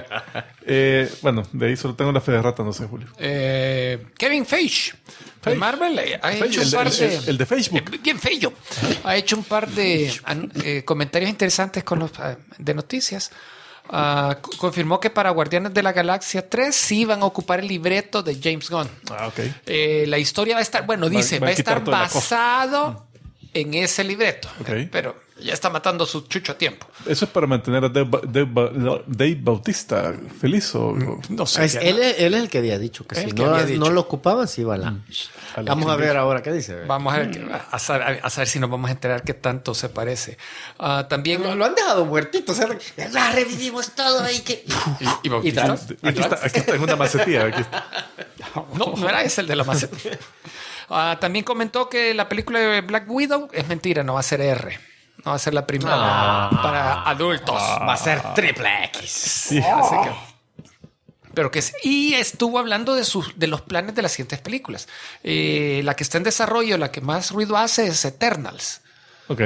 Bueno, de ahí solo tengo la fe de rata, no sé, Julio. Kevin Feige de Marvel ha hecho un par de... El de Facebook. Bien Feige. Ha hecho un par de comentarios interesantes con los de noticias. Confirmó que para Guardianes de la Galaxia 3 sí van a ocupar el libreto de James Gunn. Ok. La historia va a estar, bueno, dice, va a estar basado en ese libreto. Okay. Pero ya está matando su chucho a tiempo. ¿Eso es para mantener a Dave Bautista feliz o...? No sé. Él es el que había dicho que El si que había dicho. no lo ocupaban, sí iba a la... Vamos a ver ahora qué dice. Vamos a ver, a saber si nos vamos a enterar qué tanto se parece. También... Lo han dejado muertito. O sea, revivimos todo ahí. ¿Y Bautista? Aquí está en una macetía. Aquí está. No era ese el de la maceta. También comentó que la película de Black Widow es mentira, no va a ser R. No va a ser la primera para adultos. Va a ser triple X. Sí. Así que... Pero que y estuvo hablando de los planes de las siguientes películas. La que está en desarrollo, la que más ruido hace es Eternals. Ok.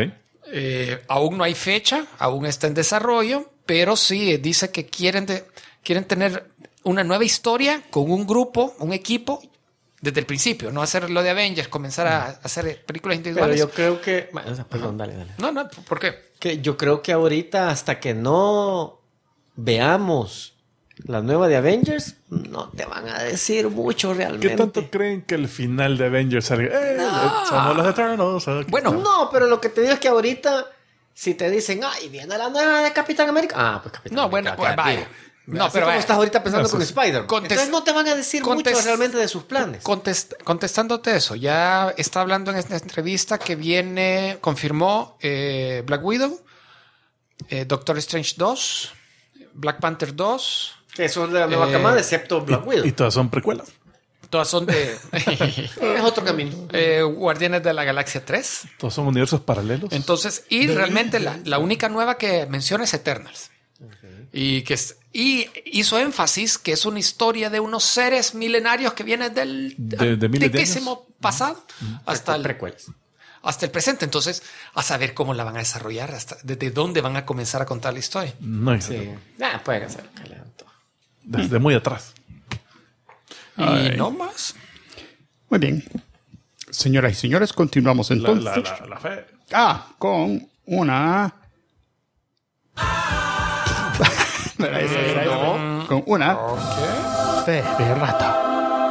Aún no hay fecha, aún está en desarrollo, pero sí dice que quieren tener una nueva historia con un grupo, un equipo, desde el principio. No hacer lo de Avengers, comenzar a hacer películas individuales. Pero yo creo que... Perdón, dale. No, ¿por qué? Que yo creo que ahorita, hasta que no veamos la nueva de Avengers, no te van a decir mucho realmente. ¿Qué tanto creen que el final de Avengers salga? Somos los Eternals. Bueno, no, pero lo que te digo es que ahorita, si te dicen, viene la nueva de Capitán América. Pues Capitán América. Bueno, vaya. No, Así pero como estás ahorita pensando con Entonces, Spider-Man. Entonces no te van a decir mucho realmente de sus planes. Contestándote eso, ya está hablando en esta entrevista que confirmó Black Widow, Doctor Strange 2, Black Panther 2. Que son de la nueva camada, excepto Black Widow. Y todas son precuelas. Todas son de... Es otro camino. Guardianes de la Galaxia 3. Todos son universos paralelos. Entonces, y realmente la única nueva que menciona es Eternals. Y hizo énfasis que es una historia de unos seres milenarios que vienen del antiquísimo pasado hasta el presente. Entonces, a saber cómo la van a desarrollar, desde dónde van a comenzar a contar la historia. No hay Pueden hacer. desde muy atrás. Y no más. Muy bien. Señoras y señores, continuamos entonces. La fe. Con una... Con una fe de rata.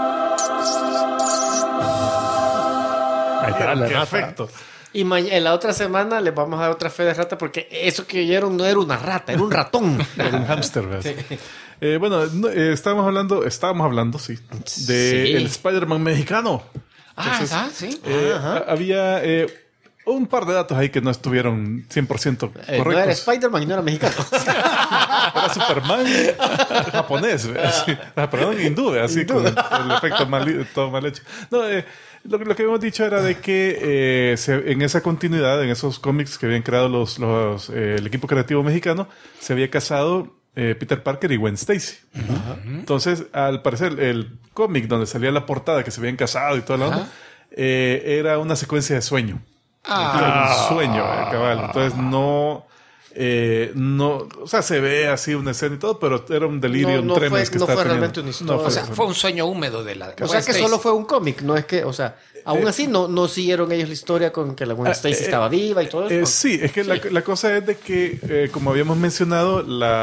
Ahí está la Qué rata. efecto. Y en la otra semana les vamos a dar otra fe de rata porque eso que oyeron no era una rata, era un ratón. Era un hámster, ¿verdad? Bueno, estábamos hablando, sí, de el Spider-Man mexicano. Entonces, Sí. Había un par de datos ahí que no estuvieron 100% correctos. No era Spider-Man y no era mexicano. Era Superman japonés, así, perdón, hindú, así con el efecto todo mal hecho. No, lo que habíamos dicho era de que en esa continuidad, en esos cómics que habían creado el equipo creativo mexicano, se había casado Peter Parker y Gwen Stacy. Entonces, al parecer, el cómic donde salía la portada que se habían casado y toda la onda, era una secuencia de sueño. Era un sueño, cabal. Entonces no, o sea, se ve así una escena y todo, pero era un delirio, un tremes que no estaba fue teniendo. realmente una historia. O sea, fue un sueño húmedo de la... O sea, que solo fue un cómic, no es que, o sea, aún así no siguieron ellos la historia con que la Gwen Stacy estaba viva y todo eso. Sí, es que la cosa es de que, como habíamos mencionado,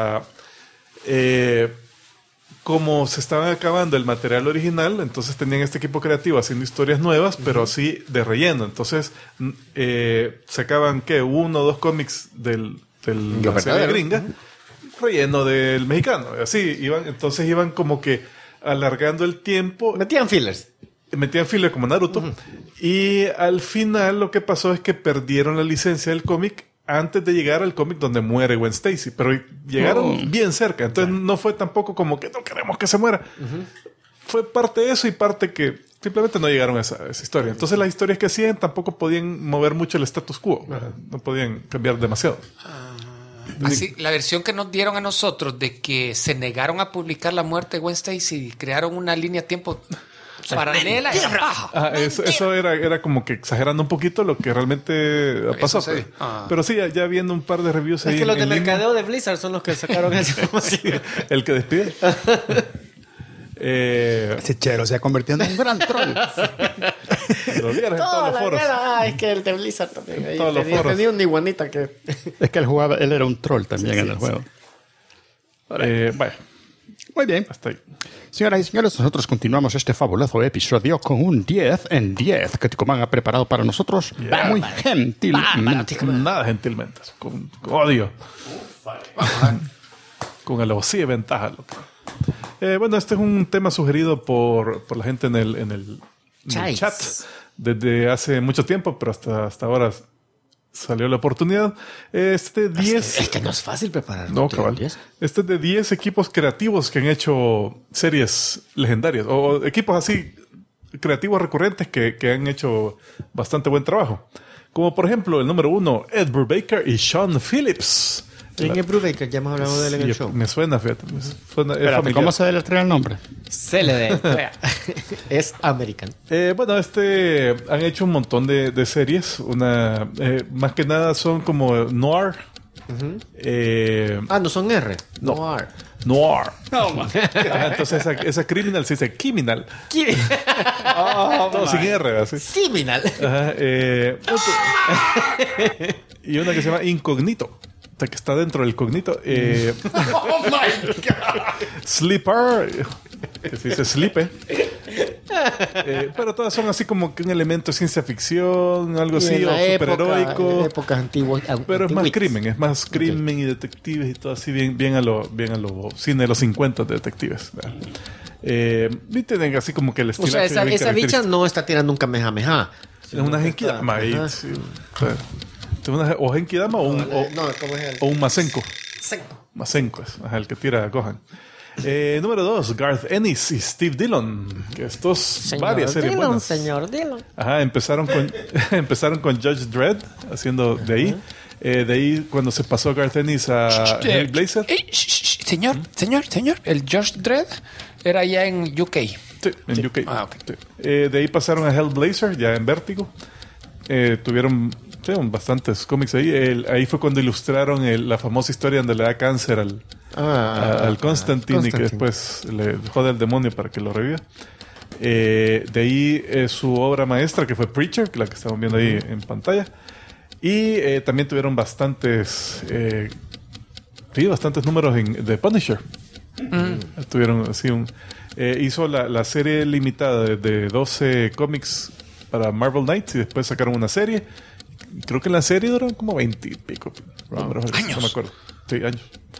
como se estaba acabando el material original, entonces tenían este equipo creativo haciendo historias nuevas, pero así de relleno. Entonces sacaban, ¿qué? 1 o 2 cómics de la serie gringa, relleno del mexicano. Así iban como que alargando el tiempo. Metían fillers Como Naruto. Y al final lo que pasó es que perdieron la licencia del cómic antes de llegar al cómic donde muere Gwen Stacy, pero llegaron bien cerca, entonces no fue tampoco como que no queremos que se muera. Fue parte de eso y parte que simplemente no llegaron a esa historia. Entonces las historias que hacían tampoco podían mover mucho el status quo, no podían cambiar demasiado. Así, la versión que nos dieron a nosotros de que se negaron a publicar la muerte de Gwen Stacy y crearon una línea de tiempo paralela. Eso era como que exagerando un poquito lo que realmente pasó. Pero sí, ya viendo un par de reviews ahí. Es que los de mercadeo línea. de Blizzard son los que sacaron esa información. El que despide. Ese chero se ha convertido en un gran troll. Lo vieron en todos los foros. Es que el de Blizzard también. Todos los foros. Tenía una iguanita que... Es que él era un troll también en el juego. Bueno. Muy bien. Hasta ahí. Señoras y señores, nosotros continuamos este fabuloso episodio con un 10 en 10 que Ticomán ha preparado para nosotros muy gentilmente. Nada gentilmente. Con odio. Con alevosía y ventaja, loco. Bueno, este es un tema sugerido por la gente en el chat desde hace mucho tiempo, pero hasta ahora salió la oportunidad. Es que no es fácil preparar. No, cabal. Este es de 10 equipos creativos que han hecho series legendarias o equipos así creativos recurrentes que han hecho bastante buen trabajo. Como por ejemplo el número 1, Ed Brubaker y Sean Phillips. ¿Quién es Brubaker? Ya hemos hablado de él en el show. Me suena, fíjate. Espérate, ¿cómo se deletrea el nombre? Se le deletrea. Es americano. Bueno, han hecho un montón de series. Más que nada son como noir. No son R. No. Noir. Entonces esa criminal se dice criminal. Todo sin R, así. Criminal. Y una que se llama Incognito, que está dentro del cognito. Oh my God. Sleeper, que se dice Sleepe. Pero todas son así como que un elemento de ciencia ficción, algo así, o superheroico. Épocas antiguas. Pero es más crimen y detectives y todo así, bien a lo cine de los 50 de detectives. Y tienen así como que el estilo. O sea, esa bicha no está tirando un kamehameha. Es una genkidama ahí. Sí, o genkidama o un masenko. Masenko es el que tira a Gohan. Número 2, Garth Ennis y Steve Dillon. Que estos varias series buenas. Señor Dillon. Empezaron con Judge Dredd, haciendo de ahí. De ahí cuando se pasó Garth Ennis a Hellblazer. Señor. El Judge Dredd era ya en UK. Sí, en UK. Okay. Sí. De ahí pasaron a Hellblazer, ya en Vértigo. Tuvieron bastantes cómics ahí. Ahí fue cuando ilustraron la famosa historia donde le da cáncer al Constantine y que después le jode al demonio para que lo reviva. De ahí su obra maestra, que fue Preacher, la que estamos viendo ahí en pantalla. Y también tuvieron bastantes números de Punisher. Tuvieron así hizo la serie limitada de 12 cómics para Marvel Knights y después sacaron una serie. Creo que en la serie duran como 20 y pico. ¿Años? No me acuerdo. Sí, años.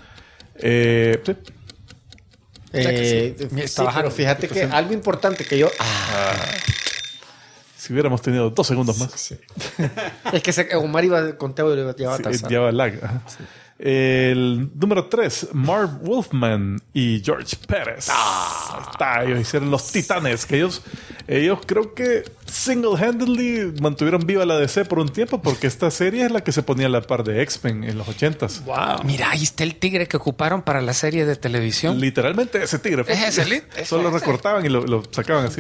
Pero fíjate que algo importante que yo... Si hubiéramos tenido 2 segundos más. Sí. Es que Omar iba con Teo y lo llevaba atrasado. Lleva lag. Sí. El número 3, Marv Wolfman y George Pérez. Ellos hicieron los Titanes, que ellos creo que single-handedly mantuvieron viva la DC por un tiempo, porque esta serie es la que se ponía a la par de X-Men en los 80s. Wow. Mira, ahí está el tigre que ocuparon para la serie de televisión. Literalmente ese tigre. ¿Es ese? Solo recortaban y lo sacaban así.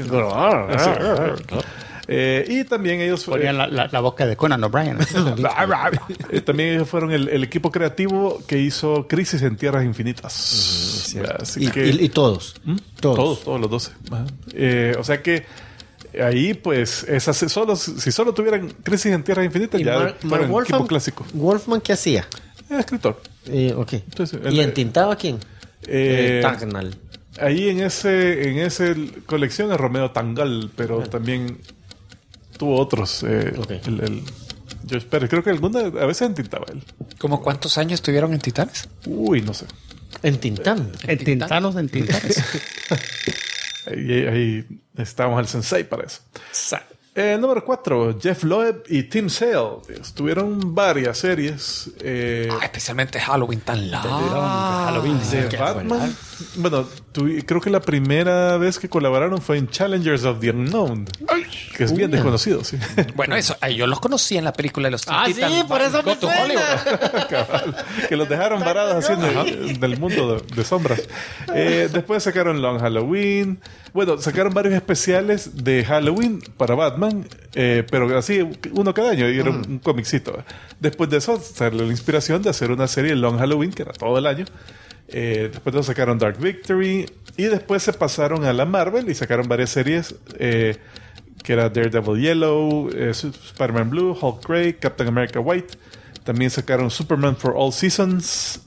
Y también ellos ponían la boca de Conan O'Brien. También ellos fueron el equipo creativo que hizo Crisis en Tierras Infinitas. Y todos. Todos los 12. O sea que ahí pues si solo tuvieran Crisis en Tierras Infinitas ya fueron un equipo clásico. ¿Wolfman qué hacía? Escritor. Okay. Entonces, ¿y entintaba a quién? Tagnal. Ahí en ese colección es Romeo Tangal, pero también tuvo otros. El George Pérez, creo que a veces entintaba él. ¿Cómo cuántos años estuvieron en Titanes? Uy, no sé. ¿Entintando? Entintanos. Ahí estábamos el sensei para eso. Número 4, Jeff Loeb y Tim Sale. Tuvieron varias series. Especialmente Halloween tan largo. Halloween De Batman. Bueno, creo que la primera vez que colaboraron fue en Challengers of the Unknown, que es bien desconocido, sí. Bueno, eso, yo los conocí en la película de los Teen Sí, Titans, por eso me Go to suena. Hollywood. Cabal, que los dejaron varados así en el mundo de sombras. Después sacaron Long Halloween. Bueno, sacaron varios especiales de Halloween para Batman, pero así uno cada año, y era un comicito. Después de eso salió la inspiración de hacer una serie de Long Halloween, que era todo el año. Después de eso sacaron Dark Victory, y después se pasaron a la Marvel y sacaron varias series, que era Daredevil Yellow, Spider-Man Blue, Hulk Grey, Captain America White. También sacaron Superman for All Seasons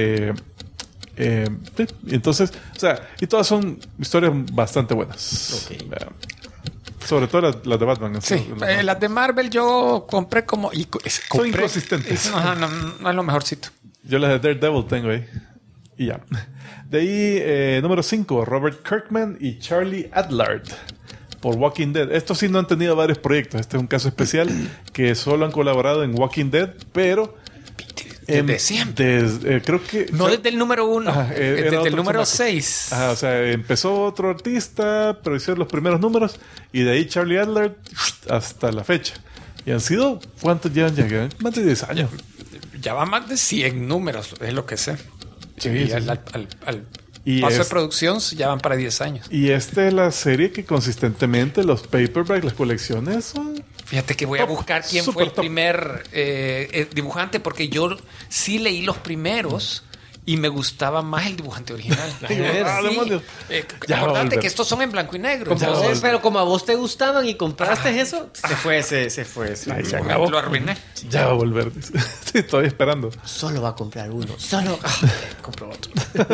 sí, entonces, o sea, y todas son historias bastante buenas. Ok. Sobre todo las de Batman. Sí, las de Marvel yo compré como... Son inconsistentes. No es lo mejorcito. Yo las de Daredevil tengo ahí. Y ya. De ahí, número 5, Robert Kirkman y Charlie Adlard por Walking Dead. Estos sí no han tenido varios proyectos. Este es un caso especial que solo han colaborado en Walking Dead, pero... Desde siempre. Creo que... No desde el número 1, desde el número chamaco. 6. Ajá, o sea, empezó otro artista, pero hicieron los primeros números, y de ahí Charlie Adlard hasta la fecha. Y han sido, ¿cuántos llevan ya? Más de 10 años. Ya va más de 100 números, es lo que sé. Sí, y sí, al Y paso de es- producción ya van para 10 años. Y esta es la serie que consistentemente los paperbacks, las colecciones son... Fíjate que voy a Top, buscar quién super fue el top. primer dibujante, porque yo sí leí los primeros y me gustaba más el dibujante original. Ah, demonios. Ya va a Acordate volver. que estos son en blanco y negro. Como entonces, vos, pero como a vos te gustaban y compraste eso, se fue. Ahí se acabó. lo arruiné. Ya va a volver. Dice. Sí, estoy esperando. Solo va a comprar uno. Solo compró otro.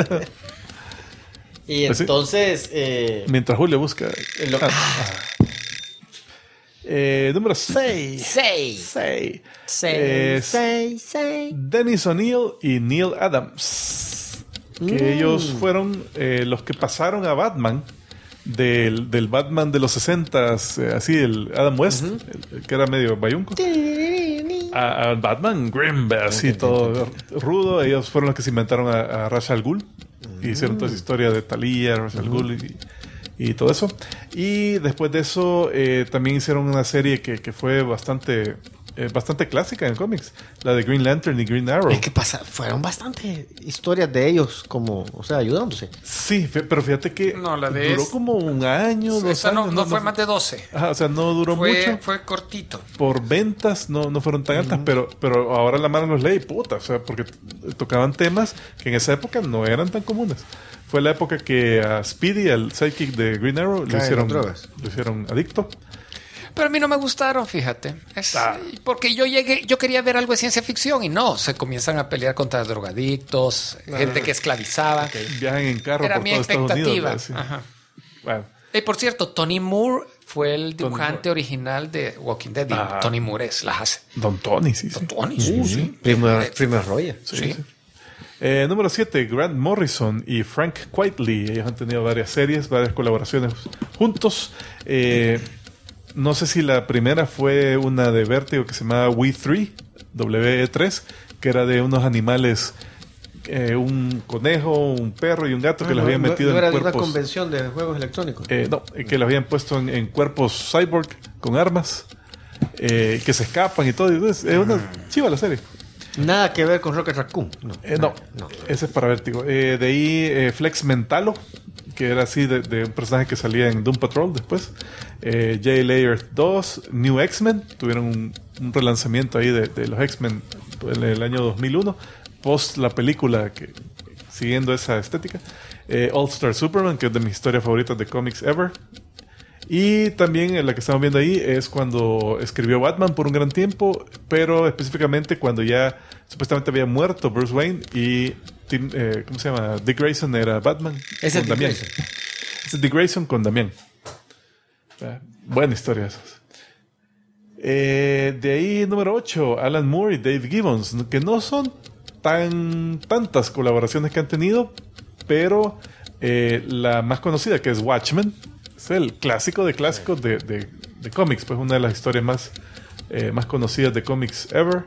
Y Pues sí. entonces, Mientras Julio busca. lo- Número 6. seis. Dennis O'Neill y Neil Adams. Que ellos fueron los que pasaron a Batman del Batman de los 60s, así, el Adam West, el que era medio bayunco, a Batman Grim, así todo rudo. Ellos fueron los que se inventaron a Ra's al Ghul. Y hicieron toda esa historia de Talia, Ra's al Ghul y todo eso. Y después de eso también hicieron una serie que fue bastante clásica en cómics, la de Green Lantern y Green Arrow. Es que fueron bastante historias de ellos, como, o sea, ayudándose. Sí, pero fíjate que No, la de duró como un año, 2 Esa años. no fue más de 12. Ajá, o sea, no duró mucho. Fue cortito. Por ventas no fueron tan altas, pero ahora la mano los lee, puta, o sea, porque tocaban temas que en esa época no eran tan comunes. Fue la época que a Speedy, al sidekick de Green Arrow, lo Caen las drogas. hicieron adicto. Pero a mí no me gustaron, fíjate. Porque yo quería ver algo de ciencia ficción y no, se comienzan a pelear contra drogadictos, gente que esclavizaba. Viajan en carro Era por mi todo Estados expectativa. Unidos. ¿sí? Ajá. Bueno, Y por cierto, Tony Moore fue el dibujante original de Walking Dead. Y Ajá. Tony Moore las hace. Don Tony, sí. Tony, sí. Primer Roger. Sí. Número 7, Grant Morrison y Frank Quitely. Ellos han tenido varias series, varias colaboraciones juntos. No sé si la primera fue una de Vertigo que se llamaba We3, WE3, que era de unos animales, un conejo, un perro y un gato que los habían metido no era en de una cuerpos. convención de juegos electrónicos. No, que los habían puesto en cuerpos cyborg con armas, que se escapan y todo. Es una chiva la serie. Nada que ver con Rocket Raccoon. No, ese es para Vértigo. De ahí Flex Mentalo, que era así de un personaje que salía en Doom Patrol después. J-Layer 2, New X-Men, tuvieron un relanzamiento ahí de los X-Men en el año 2001, post la película, siguiendo esa estética. All Star Superman, que es de mis historias favoritas de cómics ever. Y también la que estamos viendo ahí es cuando escribió Batman por un gran tiempo, pero específicamente cuando ya supuestamente había muerto Bruce Wayne y ¿cómo se llama? Dick Grayson era Batman. Ese es con Dick Damián. Grayson. Ese es Dick Grayson con Damián. Buena historia esas. De ahí número 8, Alan Moore y Dave Gibbons, que no son tantas colaboraciones que han tenido, pero la más conocida, que es Watchmen, es el clásico de clásicos de cómics, pues una de las historias más conocidas de cómics ever.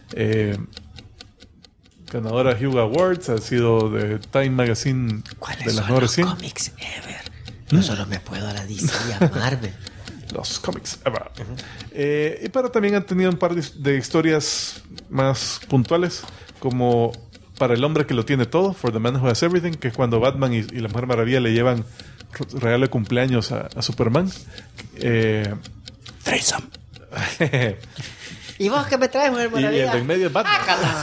Ganadora Hugo Awards, ha sido de Time Magazine ¿Cuáles de las son mejores los 100. cómics ever? Yo solo me puedo a la DC y a Marvel. Los cómics ever. Pero también han tenido un par de historias más puntuales, como Para el hombre que lo tiene todo, For the Man Who Has Everything, que es cuando Batman y la Mujer Maravilla le llevan regalo de cumpleaños a Superman. Threesome. ¿Y vos qué me traes, Mujer Y el Maravilla? de en medio es Batman.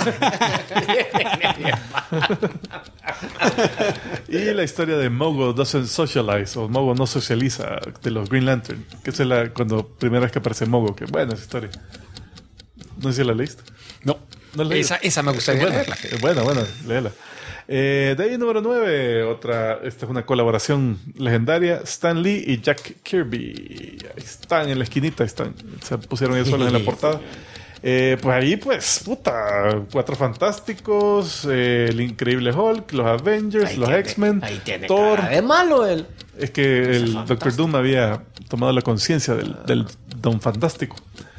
Y la historia de Mogo Doesn't Socialize, o Mogo no socializa, de los Green Lantern, que es cuando primera vez que aparece Mogo, que buena esa historia. No sé si la leíste. No. ¿No la leíste? Esa me gustaría leerla. Buena, léela. De ahí número 9, esta es una colaboración legendaria, Stan Lee y Jack Kirby. Ahí están en la esquinita, se pusieron ellos solos en la portada. Pues ahí, puta, Cuatro Fantásticos, el Increíble Hulk, los Avengers, los X-Men, Ahí tiene Thor. cara de malo él. Es que el Doctor Doom había tomado la conciencia del Don Fantástico.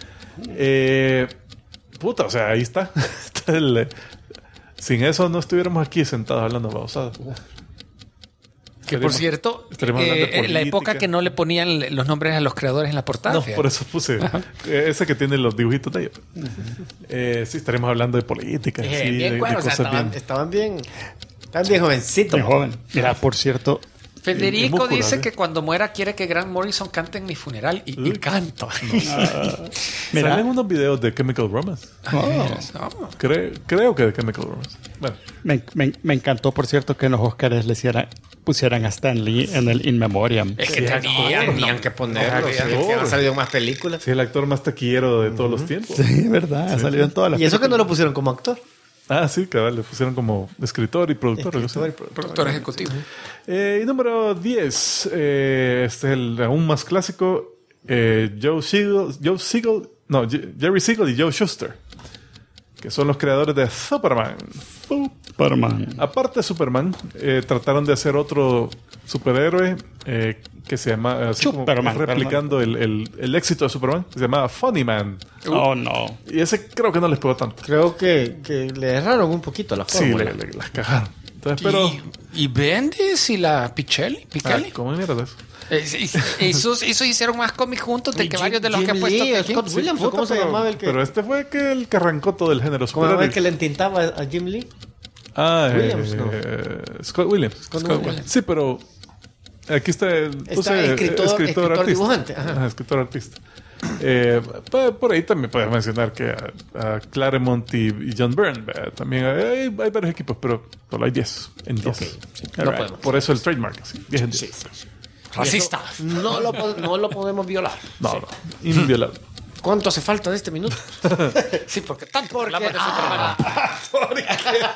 Puta, o sea, ahí está. Sin eso no estuviéramos aquí sentados hablando babosadas. Que por cierto, estaremos hablando de en la época política. que no le ponían los nombres a los creadores en la portada. No, fíjate. por eso puse ese que tiene los dibujitos de ellos. Sí, estaremos hablando de política. Sí, Bien, de bueno, o sea, cosas bien. estaban bien jovencitos. Muy joven. Mira, por cierto, Federico músculos, dice ¿eh? que cuando muera quiere que Grant Morrison cante en mi funeral y canto. mira. Salen unos videos de Chemical Romance. No. Creo que de Chemical Romance. Bueno, me encantó, por cierto, que en los Oscars pusieran a Stan Lee en el In Memoriam. Es que tenían que ponerlo. sí, Que han salido más películas. sí, el actor más taquillero de todos los tiempos. Sí, verdad. Ha salido en todas las Y eso que no lo pusieron como actor. Ah, sí, cabal, le pusieron como escritor y productor. algo así. Productor ejecutivo. Y número 10, este es el aún más clásico, Jerry Siegel y Joe Shuster, que son los creadores de Superman. Superman. Aparte de Superman, trataron de hacer otro superhéroe que se llama, así como Superman, replicando el éxito de Superman, que se llamaba Funny Man. Oh, no. Y ese creo que no les pegó tanto. Creo que le erraron un poquito la Sí, fórmula. las cagaron. Entonces, pero... ¿Y Bendis y la Pichelli? ¿Cómo mierda eso? Esos hicieron más cómics juntos de que varios de los que ha Jim puesto Lee, aquí. Scott Williams, ¿o ¿cómo se llamaba el que? Pero este fue el que arrancó todo el género ¿Cómo se llamaba el superhéroe. que le entintaba a Jim Lee? Williams, ¿no? Scott Williams. Scott Williams. Sí, pero aquí está escritor, dibujante. Ajá. Ajá, escritor artista. Por ahí también puedes mencionar que a Claremont y John Byrne también hay varios equipos, pero solo hay 10 en 10. Sí, All no right. podemos. Por eso el trademark, sí, 10 en 10. Racista. No lo podemos violar. No, inviolable. ¿Cuánto hace falta de este minuto? Sí, porque tanto Porque- hablamos de Superman.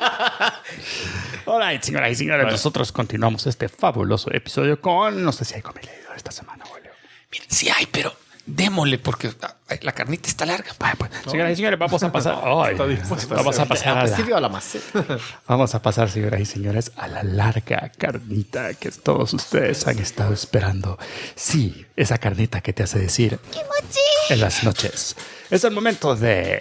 All right, señoras y señores, nosotros continuamos este fabuloso episodio con... No sé si hay comida esta semana, Julio. Mira, sí hay, pero démosle porque la carnita está larga. Vaya, pues, señoras y señores, vamos a pasar... Ay, Está dispuesta. vamos a pasar a la... Sirvió a la maceta. Vamos a pasar, señoras y señores, a la larga carnita que todos ustedes han estado esperando. Sí, esa carnita que te hace decir en las noches. Es el momento de...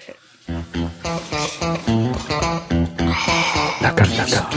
La carnita.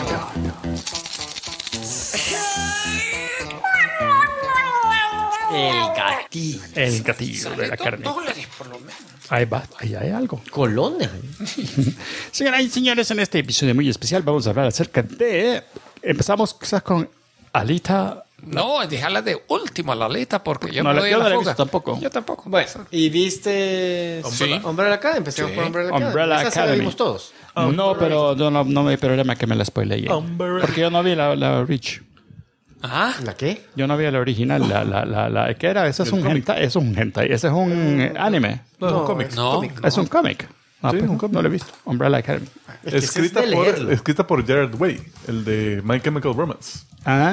El gatillo. El gatillo de la carnita. $2 por lo menos. Ahí va, ahí hay algo. Colones. Señoras y señores, en este episodio muy especial vamos a hablar acerca de... Empezamos quizás con Alita. No, déjala de último a la lista porque yo No, me doy yo a no la la he fuga. visto tampoco. Yo tampoco. Bueno, ¿y viste Umbrella Academy? Empecemos Sí. por Umbrella Academy. Umbrella Esa sí la Academy. vimos todos. No, pero yo no me hay problema que me la spoileé. Umbrella. Porque yo no vi la Reach. Ah, ¿La qué? Yo no vi la original. ¿Qué era? Ese es un hentai. Ese es un anime. No, cómics. no. Es un cómic. Ah, Sí, pues, un cómic. no lo he visto. Umbrella Academy. Es que ese es de leerlo. Escrita por Gerard Way, el de My Chemical Romance.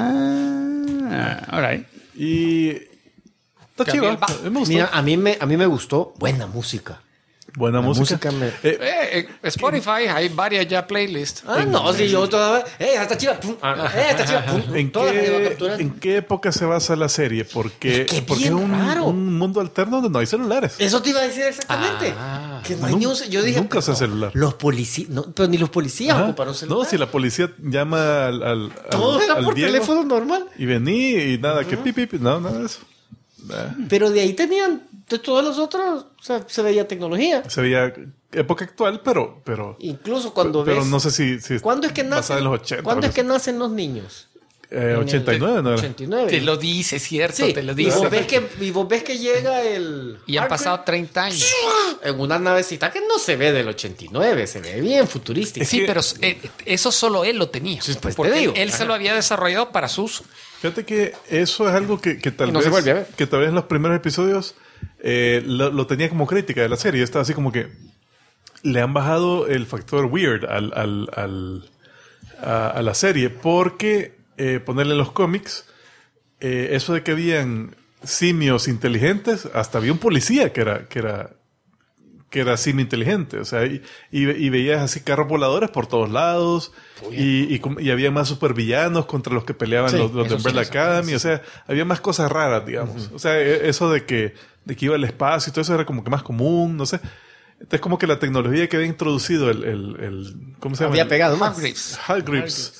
All right. Y está chido. Gabriel Bach. Me gustó. Mira, a mí me gustó buena música. Buena música. Spotify, hay varias ya playlists. No, si yo todavía... esta chiva! ¡Pum! ¡Esta chiva! ¡Pum! ¿En qué época se basa la serie? Porque es un mundo alterno donde no hay celulares. Eso te iba a decir exactamente. Que no hay yo dije... Nunca usa celular. Los policías... No, pero ni los policías ocuparon celular. No, si la policía llama al todo era por Diego, teléfono normal. Y vení y nada, que pip, no, nada de eso. Pero de ahí tenían... De todos los otros, o sea, se veía tecnología. Se veía época actual, pero incluso cuando pero ves... no sé si ¿Cuándo es que nacen? basada en los 80. ¿Cuándo es que nacen los niños? 89, ¿no era? 89. Te lo dice, ¿cierto? Sí. Te lo Y dice. vos ves que llega el... Y han pasado 30 años. En una navecita que no se ve del 89, se ve bien futurística. Sí, pero eso solo él lo tenía. Sí, pues, porque te digo. él se lo había desarrollado para sus... Fíjate que eso es algo que tal no se vuelve a ver. que tal vez en los primeros episodios lo tenía como crítica de la serie. Estaba así como que le han bajado el factor weird a la serie porque ponerle en los cómics eso de que habían simios inteligentes, hasta había un policía que era simio inteligente, o sea, y veías así carros voladores por todos lados y había más supervillanos contra los que peleaban los de Umbrella Academy, o sea, había más cosas raras, digamos. O sea, eso de que iba al espacio y todo eso era como que más común, no sé. Entonces como que la tecnología que había introducido el ¿cómo se llama? Había pegado más. Hargreaves.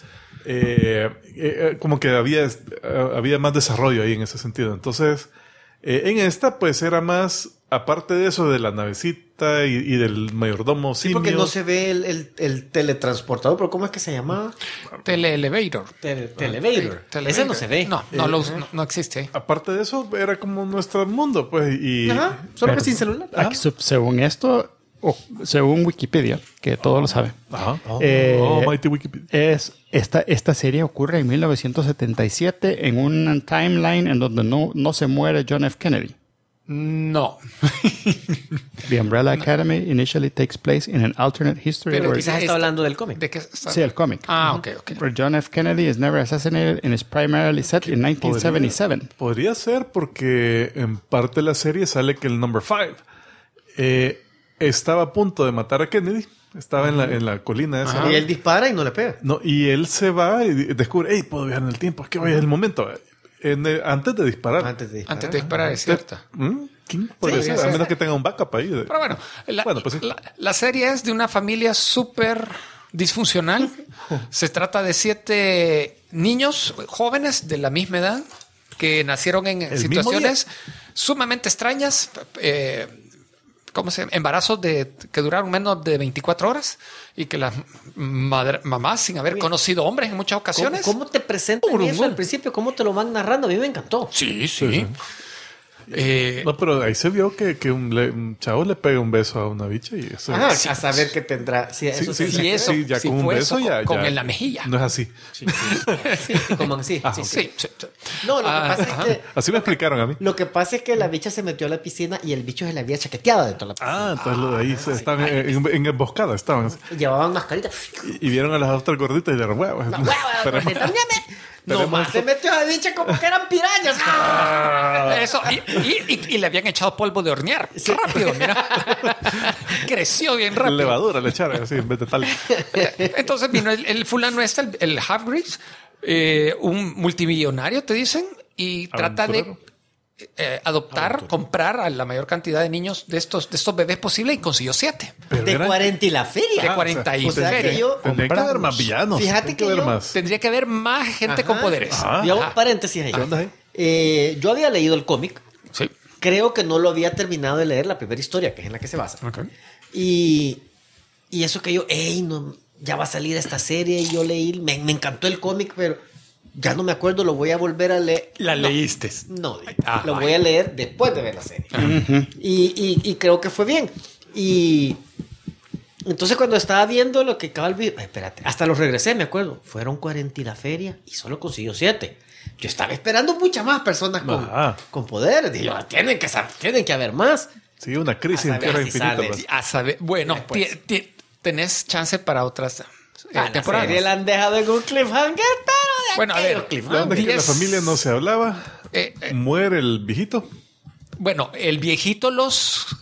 Como que había más desarrollo ahí en ese sentido. Entonces, en esta pues era más, aparte de eso de la navecita y del mayordomo Sí, simio. porque no se ve el teletransportador, pero ¿cómo es que se llama? Teleelevator. Televator. Ese no se ve. No existe. Aparte de eso, era como nuestro mundo, pues. Ajá, solo que sin celular. Aquí, según esto, según Wikipedia, que todo lo sabe, Ajá. Mighty Wikipedia. Esta serie ocurre en 1977 en un timeline en donde no se muere John F. Kennedy. No. The Umbrella Academy initially takes place in an alternate history. Pero where- Quizás está hablando del cómic. ¿De qué está? Sí, el cómic. Ok. Where John F. Kennedy is never assassinated and is primarily set in 1977. Podría ser porque en parte de la serie sale que el Number 5 estaba a punto de matar a Kennedy. Estaba en la colina esa. Y él dispara y no le pega. No, y él se va y descubre, hey, puedo viajar en el tiempo, es que vaya el momento. Antes de disparar. Antes de disparar, es cierto. ¿Quién podría ser? A menos que tenga un backup ahí. Pero bueno, pues sí. la serie es de una familia súper disfuncional. Se trata de 7 niños jóvenes de la misma edad que nacieron en situaciones sumamente extrañas. Embarazos que duraron menos de 24 horas y que las mamás, sin haber conocido hombres en muchas ocasiones. ¿Cómo te presentan eso al principio? ¿Cómo te lo van narrando? A mí me encantó. Sí. No, pero ahí se vio que un chavo le pega un beso a una bicha y eso. A saber que tendrá. Sí, eso sí, ya si con un fue beso eso, ya. con en la mejilla. No es así. Sí, como así. Sí. No, lo que pasa es que. Así me explicaron a mí. Lo que pasa es que la bicha se metió a la piscina y el bicho se la había chaqueteado dentro de la piscina. Entonces lo de ahí estaban en emboscada, estaban. Llevaban mascarita. Y vieron a las otras gorditas y dijeron, huevos. Nomás se metió a la bicha como que eran pirañas. Eso, y le habían echado polvo de hornear. Rápido, mira. Creció bien rápido. Levadura le echaron así en vez de tal. Entonces vino el fulano el Hargreaves, un multimillonario, te dicen, y trata de comprar a la mayor cantidad de niños de estos bebés posible y consiguió 7. De 40 y la feria. De 40 y o sea, feria. que yo, Tendría que haber más villanos. Fíjate que haber yo- más. Tendría que haber más gente con poderes. yo hago paréntesis ahí. ¿Qué onda ahí? Yo había leído el cómic. Sí. Creo que no lo había terminado de leer, la primera historia, que es en la que se basa. Y eso que yo, no, ya va a salir esta serie, y yo leí, me encantó el cómic, pero ya no me acuerdo, lo voy a volver a leer. La leíste. No, lo voy a leer después de ver la serie. Y creo que fue bien. Y entonces cuando estaba viendo lo que Calvi, espérate, hasta los regresé, me acuerdo. Fueron 40 y la feria y solo consiguió 7. Yo estaba esperando muchas más personas con poderes. Digo, tienen que haber más. Sí, una crisis A en saber tierra si infinita. sale. pues. A saber, bueno, Después. tenés chance para otras La temporadas. serie la han dejado en un cliffhanger, pero de Bueno, a aquellos ver, cliffhangers. La onda es que la 10. familia no se hablaba. Muere el viejito. Bueno, el viejito los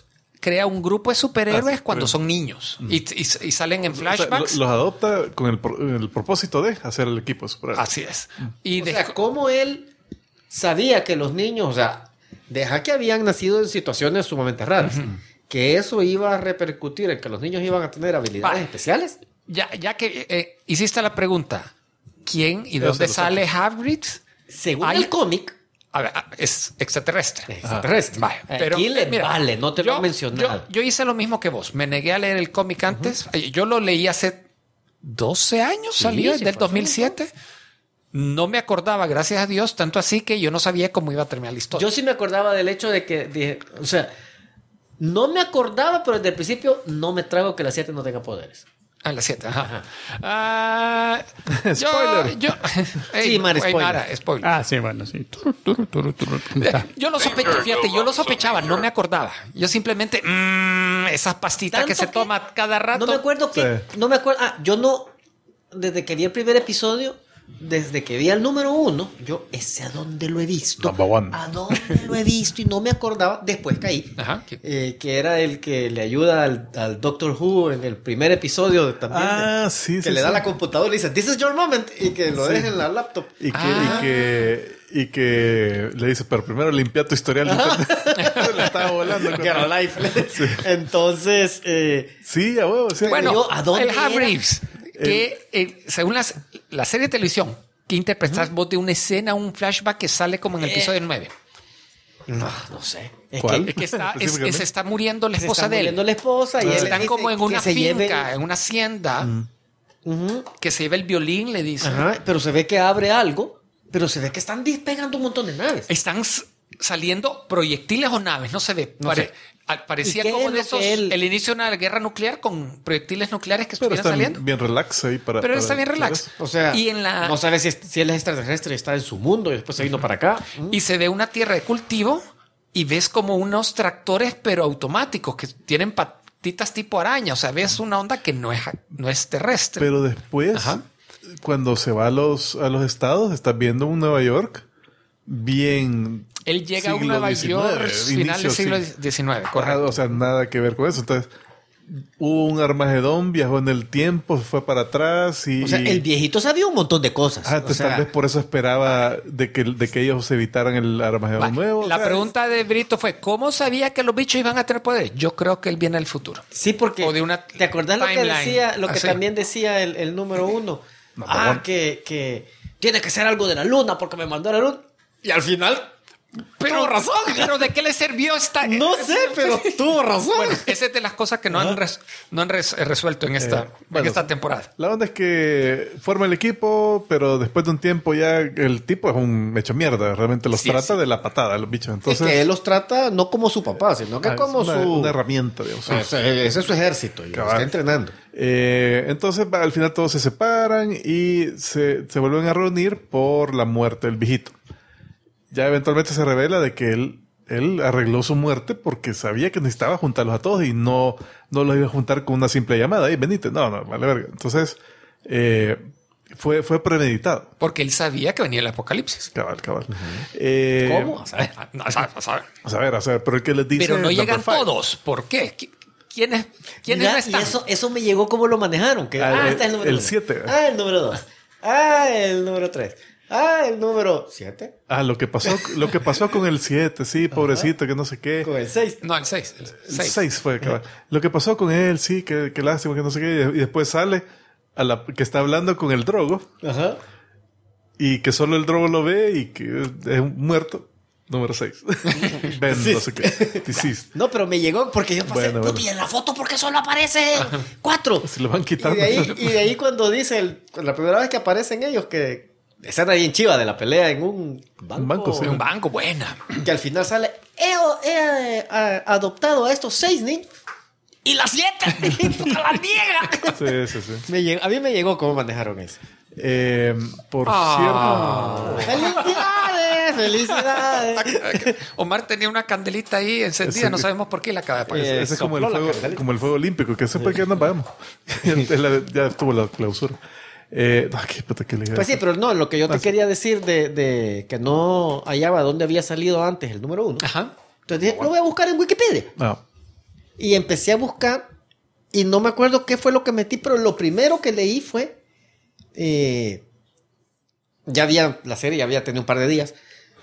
crea un grupo de superhéroes cuando son niños y salen en flashbacks. O sea, los adopta con el propósito de hacer el equipo de superhéroes. Así es. Y O sea, ¿cómo él sabía que los niños, o sea, deja que habían nacido en situaciones sumamente raras, que eso iba a repercutir en que los niños iban a tener habilidades especiales? ya que hiciste la pregunta, ¿quién y de dónde sale Hagrid? Según Hay- el cómic, A ver, es extraterrestre. extraterrestre. Vaya, pero Aquí le mira, vale, no te lo han mencionado. Yo hice lo mismo que vos. Me negué a leer el cómic antes. Yo lo leí hace 12 años, salió sí, del fue 2007. No me acordaba, gracias a Dios, tanto así que yo no sabía cómo iba a terminar la historia. Yo sí me acordaba del hecho de que, o sea, no me acordaba, pero desde el principio no me trago que la 7 no tenga poderes. A las 7, ajá. Spoiler. Sí, Mara, spoiler. Mara, spoiler. Ah, sí, bueno, sí. Yo lo sospechaba, fíjate, yo lo sospechaba, no me acordaba. Yo simplemente, esas pastitas Tanto que se toma cada rato. No me acuerdo que. Sí. No me acuerdo. Yo no. Desde que vi el primer episodio, desde que vi el número 1, yo ese a dónde lo he visto. Number one. A dónde lo he visto y no me acordaba. Después caí. Ajá. Que era el que le ayuda al Doctor Who en el primer episodio también. Ah, sí, que sí. le da sí. la computadora y dice, "This is your moment", y que lo deja en la laptop. Y que le dice, pero primero limpia tu historial. Se le estaba volando. Get a life. Entonces, Sí, a huevo. Sí. Bueno, yo, ¿a dónde el era? Hagrid, que según la serie de televisión, que interpretas vos de una escena, un flashback que sale como en el episodio 9. no sé. Es ¿Cuál? que Es que Específicamente. se está muriendo la se esposa está de él. muriendo la esposa y él le Están dice como en que una se finca, lleve- en una hacienda, Ujú. que se lleva el violín, le dice. Ajá, pero se ve que abre algo, pero se ve que están despegando un montón de naves. Están saliendo proyectiles o naves, no se ve. No sé. Parecía ¿Y qué como es de lo esos, que él- el inicio de una guerra nuclear con proyectiles nucleares que Pero estuvieran está saliendo. bien relax ahí para. Pero para está bien hacer relax. eso. O sea, Y en la- no sabe si él es extraterrestre y está en su mundo y después se vino para acá. Y se ve una tierra de cultivo y ves como unos tractores, pero automáticos, que tienen patitas tipo araña. O sea, ves una onda que no es terrestre. Pero después, Ajá. cuando se va a los estados, estás viendo un Nueva York bien. Él llega a un siglo Nueva XIX, York final del siglo XIX, Ajá, correcto. o sea, nada que ver con eso. Entonces, hubo un Armagedón, viajó en el tiempo, fue para atrás y. O sea, el viejito sabía un montón de cosas. Ajá, O entonces sea, tal vez por eso esperaba de que ellos evitaran el Armagedón Va, nuevo. la o sea, pregunta de Brito fue, ¿cómo sabía que los bichos iban a tener poder? Yo creo que él viene del futuro. sí, porque o de una ¿te acordás lo que timeline? decía, lo que Así. también decía el número 1? One. Que tiene que ser algo de la luna porque me mandó a la luna. Y al final tuvo razón. Pero ¿de qué le sirvió esta? No sé, pero tuvo razón. Bueno, esa es de las cosas que no han resuelto en esta, bueno, en esta temporada. La onda es que forma el equipo, pero después de un tiempo ya el tipo es un hecho mierda. Realmente los Sí, trata sí. de la patada, los bichos. Entonces, es que él los trata no como su papá, sino que es como una herramienta, digamos. Ese es su ejército y lo Cabal. está entrenando. Entonces al final todos se separan y se vuelven a reunir por la muerte del viejito. Ya eventualmente se revela de que él arregló su muerte porque sabía que necesitaba juntarlos a todos y no los iba a juntar con una simple llamada. ¡Ey, venite! No, vale verga. Entonces fue premeditado. Porque él sabía que venía el apocalipsis. Cabal. ¿Cómo? A saber. No, a saber. A ver, pero el que les dice... Pero no number llegan five. todos. ¿Por qué? ¿Quiénes Mira, no y están? eso me llegó como lo manejaron. Que, Ah, está el número el 1. 7. El número 2. El número 3. El número 7. Lo que pasó con el 7, sí, pobrecito, que no sé qué. Con el 6. No, el 6. El 6 fue, cabal. Lo que pasó con él, sí, que lástima, que no sé qué. Y después sale que está hablando con el Drogo Ajá. y que solo el Drogo lo ve y que es un muerto. Número 6. Ven, no sé qué. Deceased. No, pero me llegó porque yo pasé. Bueno. Y en la foto, porque solo aparece 4. Se lo van Y quitando. de ahí cuando dice la primera vez que aparecen ellos, que escena bien chiva de la pelea en un banco. Un banco, sí. Un banco, buena. Que al final sale, he adoptado a estos 6 niños y la 7 la niega. Sí. A mí me llegó cómo manejaron eso. Por cierto. ¡Felicidades! Omar tenía una candelita ahí encendida, Sí. no sabemos por qué la acaba de apagar. Ese es como el, sopló la fuego, candelita. como el fuego olímpico, que sepa que no vamos. Ya estuvo la clausura. Qué puta que le Pues sí, pero no, lo que yo te quería decir de que no hallaba dónde había salido antes el número 1. Ajá. Entonces dije, lo voy a buscar en Wikipedia. No. Y empecé a buscar y no me acuerdo qué fue lo que metí, pero lo primero que leí fue... la serie ya había tenido un par de días.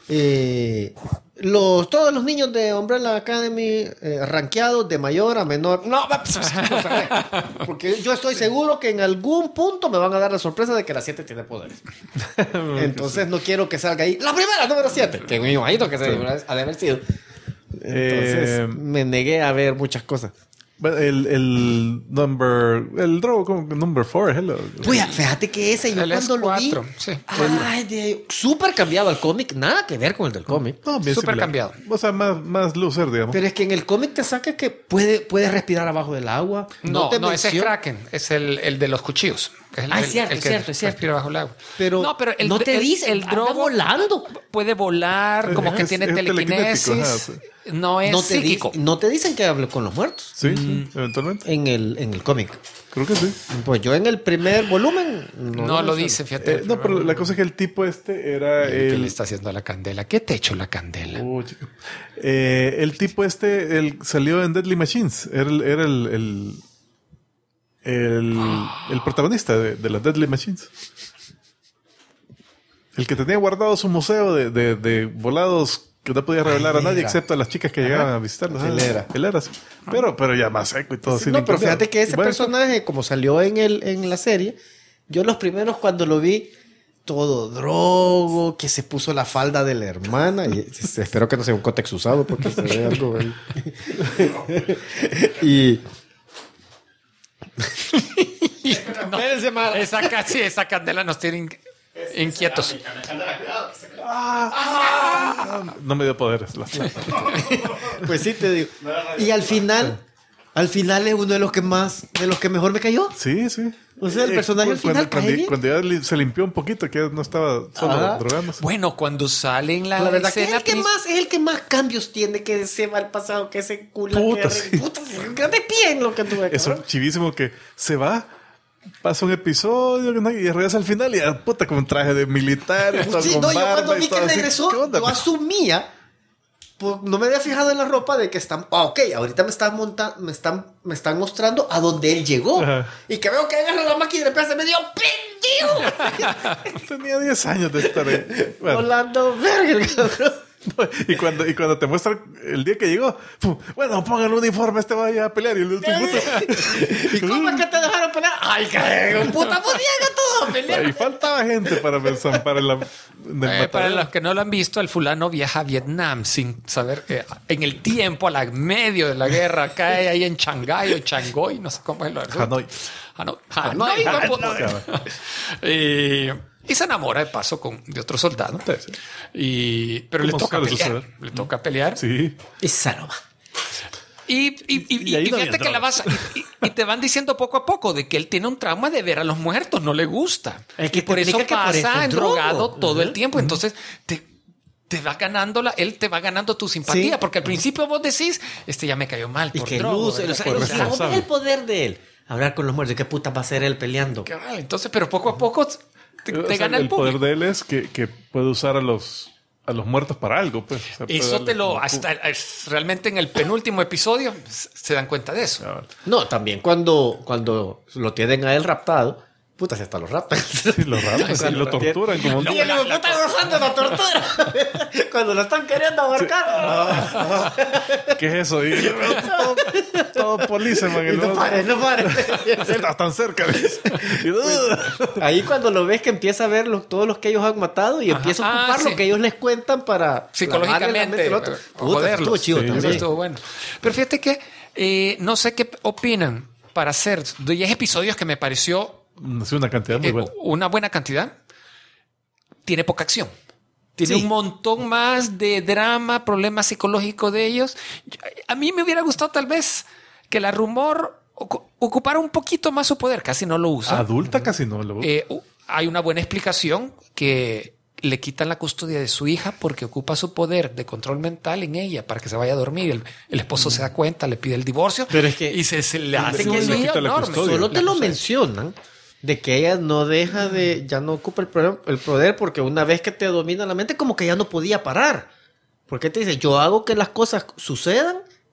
Todos los niños de Umbrella Academy rankeados de mayor a menor. No, porque yo estoy seguro que en algún punto me van a dar la sorpresa de que la 7 tiene poderes. Entonces no quiero que salga ahí la primera, número 7, que me imagino que ha de haber sido. Entonces me negué a ver muchas cosas. El drogo como number 4 Oye, fíjate que ese yo El cuando lo vi, S4, sí. súper cambiado al cómic, nada que ver con el del cómic. No, bien Súper similar. cambiado. O sea, más loser, digamos. Pero es que en el cómic te saca que puedes respirar abajo del agua. No, te ese es menciona- Kraken, es el de los cuchillos. Es el, Ah, es cierto, el es que cierto, es cierto. respira bajo el agua. Pero no te dice, anda drogo volando. puede volar, como que Es- tiene es telequinesis. telequinético, ajá, No es psíquico. No te dicen que hable con los muertos Sí, eventualmente. en el cómic. Creo que sí. Pues yo en el primer volumen No lo dice, fíjate. No, pero la cosa es que el tipo era ¿Qué le está haciendo a la candela? ¿Qué te echó la candela? Chico. El tipo salió en Deadly Machines. Era el protagonista de las Deadly Machines. El que tenía guardado su museo de volados que no podía revelar a nadie excepto a las chicas que llegaban a visitarlos. Él era. Él era, sí. Pero ya más seco y todo. Sí, sin no, pero entender. fíjate que ese Bueno, personaje, como salió en la serie, yo los primeros cuando lo vi, todo drogo, que se puso la falda de la hermana. Y espero que no sea un cótex usado porque se ve algo ahí. Y... No, esa candela nos tiene inquietos. no me dio poderes. Pues sí, te digo. Y al final es uno de los que mejor me cayó. Sí, sí. O sea, el personaje al final cae bien. cuando ya se limpió un poquito, que ya no estaba solo Ajá. drogándose. Bueno, cuando sale en La la verdad que es escena el que más cambios tiene, que se va al pasado, que se cula, Puta, que sí. puta, de pie en lo que tuve. Eso es chivísimo que se va, pasa un episodio y regresa al final y puta con un traje de militar y todo Sí, con no, yo barba cuando y vi que todo así. regresó, ¿Qué onda? yo asumía, pues, no me había fijado en la ropa de que están, ok, ahorita me están mostrando a dónde él llegó. Ajá. Y que veo que agarra la máquina y de repente se me dio pendejo. Tenía 10 años de estar ahí. Bueno, Volando verga el cabrón. y cuando te muestran el día que llegó, ¡pum! Bueno, pongan el uniforme, este va a ir a pelear. Y el puta, ¿Y cómo es que te dejaron pelear? Ay, que puta, podían a todos pelear. y faltaba gente para pensar en el para matadero. los que no lo han visto, el fulano viaja a Vietnam sin saber que en el tiempo, medio de la guerra, cae ahí en Shanghái o Changoy, no sé cómo es lo Hanoi. Hanoi. Y se enamora de paso de otro soldado. Sí. Pero le ¿Cómo toca suele pelear. suceder? Le toca pelear. Sí. Y Saloma. Y ahí no fíjate había que la vas y te van diciendo poco a poco de que él tiene un trauma de ver a los muertos, no le gusta. Es que y por te eso explica que por eso pasa es drogado drogo. todo el tiempo. Entonces te va ganando él te va ganando tu simpatía, Sí. porque al principio vos decís, ya me cayó mal Y por que drogo, luz, ¿verdad? o sea, Por o sea, responsable. ¿cómo es el poder de él? Hablar con los muertos. ¿Qué puta va a hacer él peleando? Cabal, entonces, pero poco a poco te O sea, gana el el poder público. de él es que puede usar a los muertos para algo, pues. O sea, puede Eso te darle- realmente en el penúltimo episodio se dan cuenta de eso. No, también cuando lo tienen a él raptado, puta, si hasta lo raptan. Sí, lo rapan, sí, lo torturan como un... Y el hijo de puta gozando la tortura. Cuando lo están queriendo abarcar. ¿Qué es eso? Y todo policeman. Y no pares. Estás tan cerca. dice. Y, Ahí cuando lo ves que empieza a ver todos los que ellos han matado y empieza a ocupar sí. lo que ellos les cuentan para Psicológicamente, lavarle la mente al otro. Puta, joderlos. estuvo chido Sí, Eso también. estuvo bueno. Pero fíjate que no sé qué opinan para hacer 10 episodios que me pareció Sí, una cantidad muy buena. una buena cantidad. Tiene poca acción. Tiene Sí. un montón más de drama, problemas psicológicos de ellos. A mí me hubiera gustado tal vez que la Rumor ocupara un poquito más su poder. Casi no lo usa. Adulta casi no lo... Hay una buena explicación que le quitan la custodia de su hija porque ocupa su poder de control mental en ella para que se vaya a dormir. El esposo se da cuenta, le pide el divorcio, Pero es que- y se le hace que un le lío quita la enorme. custodia. Solo te lo mencionan de que ella no deja ya no ocupa el poder porque una vez que te domina la mente como que ya no podía parar. Porque te dice, yo hago que las cosas sucedan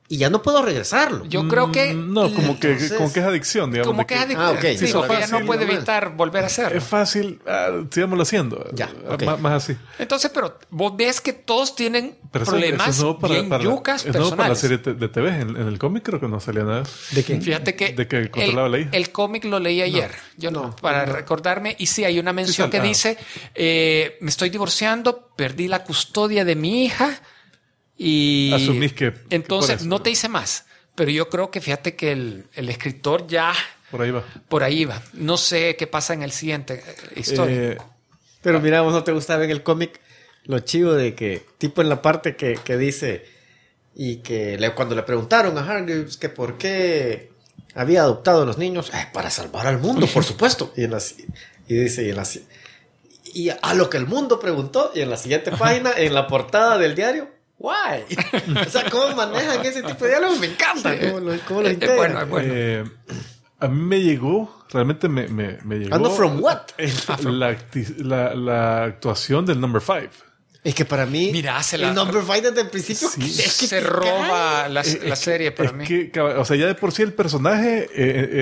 y ya no puedo regresarlo. Yo creo que... No, como que es adicción, digamos. Como que es adicción. ok. Sí, Sí, porque ya fácil, no puede evitar volver a hacerlo. Es fácil, sigámoslo haciendo. Ya, ok. Más así. Entonces, pero vos ves que todos tienen Pero problemas eso es nuevo bien yucas es nuevo para la personales. serie de TV. En el cómic creo que no salía nada. ¿De qué? Fíjate que, De que controlaba la hija. el cómic lo leí ayer, yo no, para recordarme, y sí hay una mención sale, que dice, me estoy divorciando, perdí la custodia de mi hija y Asumís que entonces por eso, no te hice más, pero yo creo que fíjate que el escritor ya Por ahí va. por ahí va. No sé qué pasa en el siguiente historia. Pero mira, vos no te gustaba en el cómic lo chivo de que, tipo en la parte que dice, y que cuando le preguntaron a Hargreaves que por qué había adoptado a los niños, para salvar al mundo, por supuesto. Y dice, y a lo que el mundo preguntó, y en la siguiente página, en la portada del diario, why? O sea, cómo manejan ese tipo de diálogos, me encanta. Cómo lo integran. Es bueno. A mí me llegó, realmente me llegó. ¿Ando from what? La actuación del Number 5. Es que para mí, Mira, el Number 5 desde el principio es que se te roba cae. la serie para mí. O sea, ya de por sí el personaje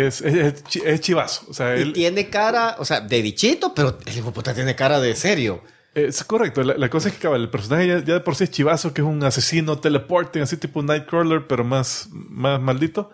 es chivazo. O sea, Y él, tiene cara, o sea, de bichito, pero el hijo de puta tiene cara de serio. es correcto. La cosa es que el personaje ya de por sí es chivazo, que es un asesino teleporting, así tipo Nightcrawler, pero más maldito.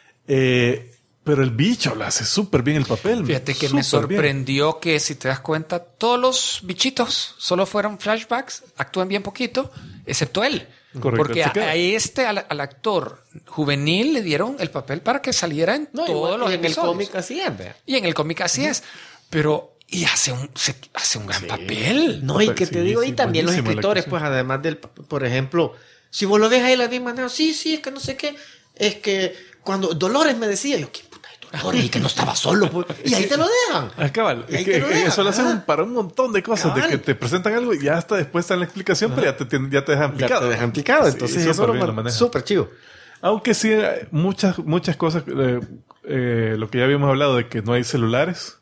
Pero el bicho lo hace súper bien el papel. Fíjate que me súper bien. sorprendió que, si te das cuenta, todos los bichitos solo fueron flashbacks, actúan bien poquito, excepto él. Correcto, Porque se queda. al actor juvenil le dieron el papel para que saliera en No, todos igual, los y en el episodios. cómic así es, vea. Y en el cómic así es. Pero, y hace un gran papel. No, y que Sí, te digo, y sí, también los buenísima la escritores, actuación. pues además del, por ejemplo, si vos lo ves ahí de la misma manera, sí, es que no sé qué, es que cuando Dolores me decía, yo, ¿qué puta es Dolores? Y que no estaba solo, pues, y ahí te lo dejan. Cabal, Y ahí es te que lo dejan, eso lo hacen ajá. para un montón de cosas, Cabal. de que te presentan algo y ya hasta después está en la explicación, pero ya te dejan Ya picado. te dejan picado, Sí, entonces súper eso bien lo es manejan. súper chido. Aunque sí, muchas cosas, lo que ya habíamos hablado de que no hay celulares,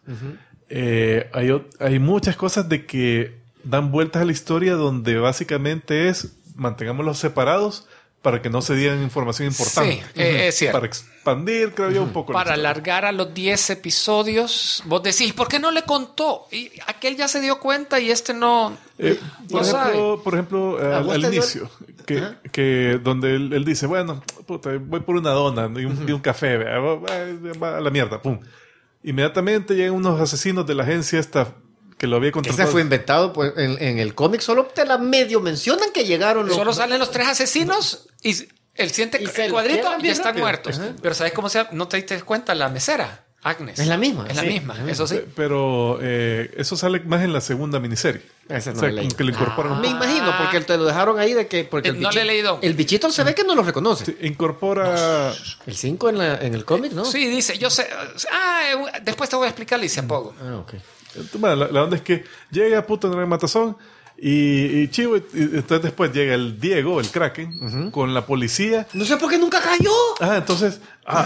hay muchas cosas de que dan vueltas a la historia donde básicamente es mantengámoslos separados para que no se digan información importante. Sí, es cierto. Para expandir, creo yo, un poco. Para la historia. alargar a los 10 episodios, vos decís, ¿por qué no le contó? Y aquel ya se dio cuenta y este no. Por ejemplo, vos al te dio- inicio, que donde él dice, bueno, puta, voy por una dona y un café, va a la mierda, pum. Inmediatamente llegan unos asesinos de la agencia esta que lo había contratado. Ese fue inventado, pues, en el cómic solo te la medio mencionan que llegaron los... Solo salen los 3 asesinos y el siguiente Y se cuadrito quedan ya bien están rápido. muertos. Ajá. Pero ¿sabes cómo se llama? No te diste cuenta, la mesera, Agnes. Es la misma, Es la sí. misma, eso sí. Pero eso sale más en la segunda miniserie. Ese no o sea, lo leí. como que lo incorporan un Me poco. imagino, porque te lo dejaron ahí de que... Porque el No le he leído. El bichito se ve que no lo reconoce. Sí, incorpora... El 5 en el cómic, ¿no? Sí, dice, yo sé. Después te voy a explicar, le dice a poco. Ah, ok. Bueno, la onda es que llega puto en el matazón y chivo, y entonces después llega el Diego, el Kraken, con la policía. No sé por qué nunca cayó. Entonces,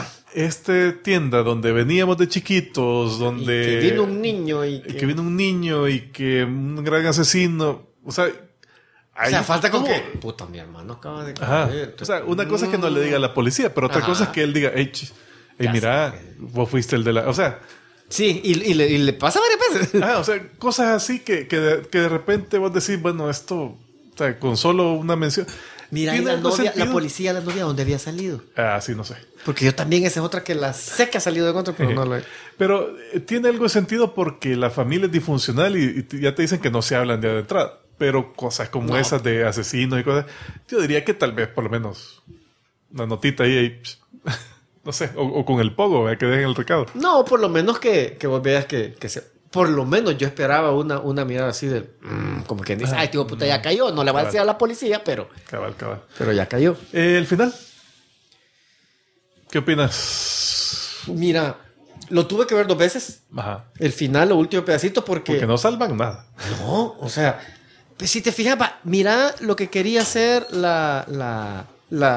tienda donde veníamos de chiquitos, donde... Y que vino un niño y que vino un niño y que un gran asesino, o sea... O sea, falta con como- que... Puta, mi hermano acaba de Ajá. caer. O sea, una cosa es que no le diga a la policía, pero otra Ajá. cosa es que él diga, mira, vos fuiste el de la... O sea, Sí, y le pasa varias veces. o sea, cosas así que de repente vos decís, bueno, esto, o sea, con solo una mención... Mira, y ¿tiene la algo novia, sentido? la policía, la novia, ¿dónde había salido? Sí, no sé. Porque yo también, esa es otra que la sé que ha salido de control, pero no la... Pero tiene algo de sentido porque la familia es disfuncional y ya te dicen que no se hablan de entrada. Pero cosas como esas de asesinos y cosas, yo diría que tal vez por lo menos una notita ahí no sé, o con el pogo, que dejen el recado. No, por lo menos que vos veas que se... Por lo menos yo esperaba una mirada así de... como quien dice, ay, tío puta, ya cayó. No le va a decir a la policía, pero Cabal. ya cayó. El final. ¿Qué opinas? Mira, lo tuve que ver 2 veces. Ajá. El final, los últimos pedacitos, porque... Porque no salvan nada. No, o sea, pues si te fijas, mira lo que quería hacer la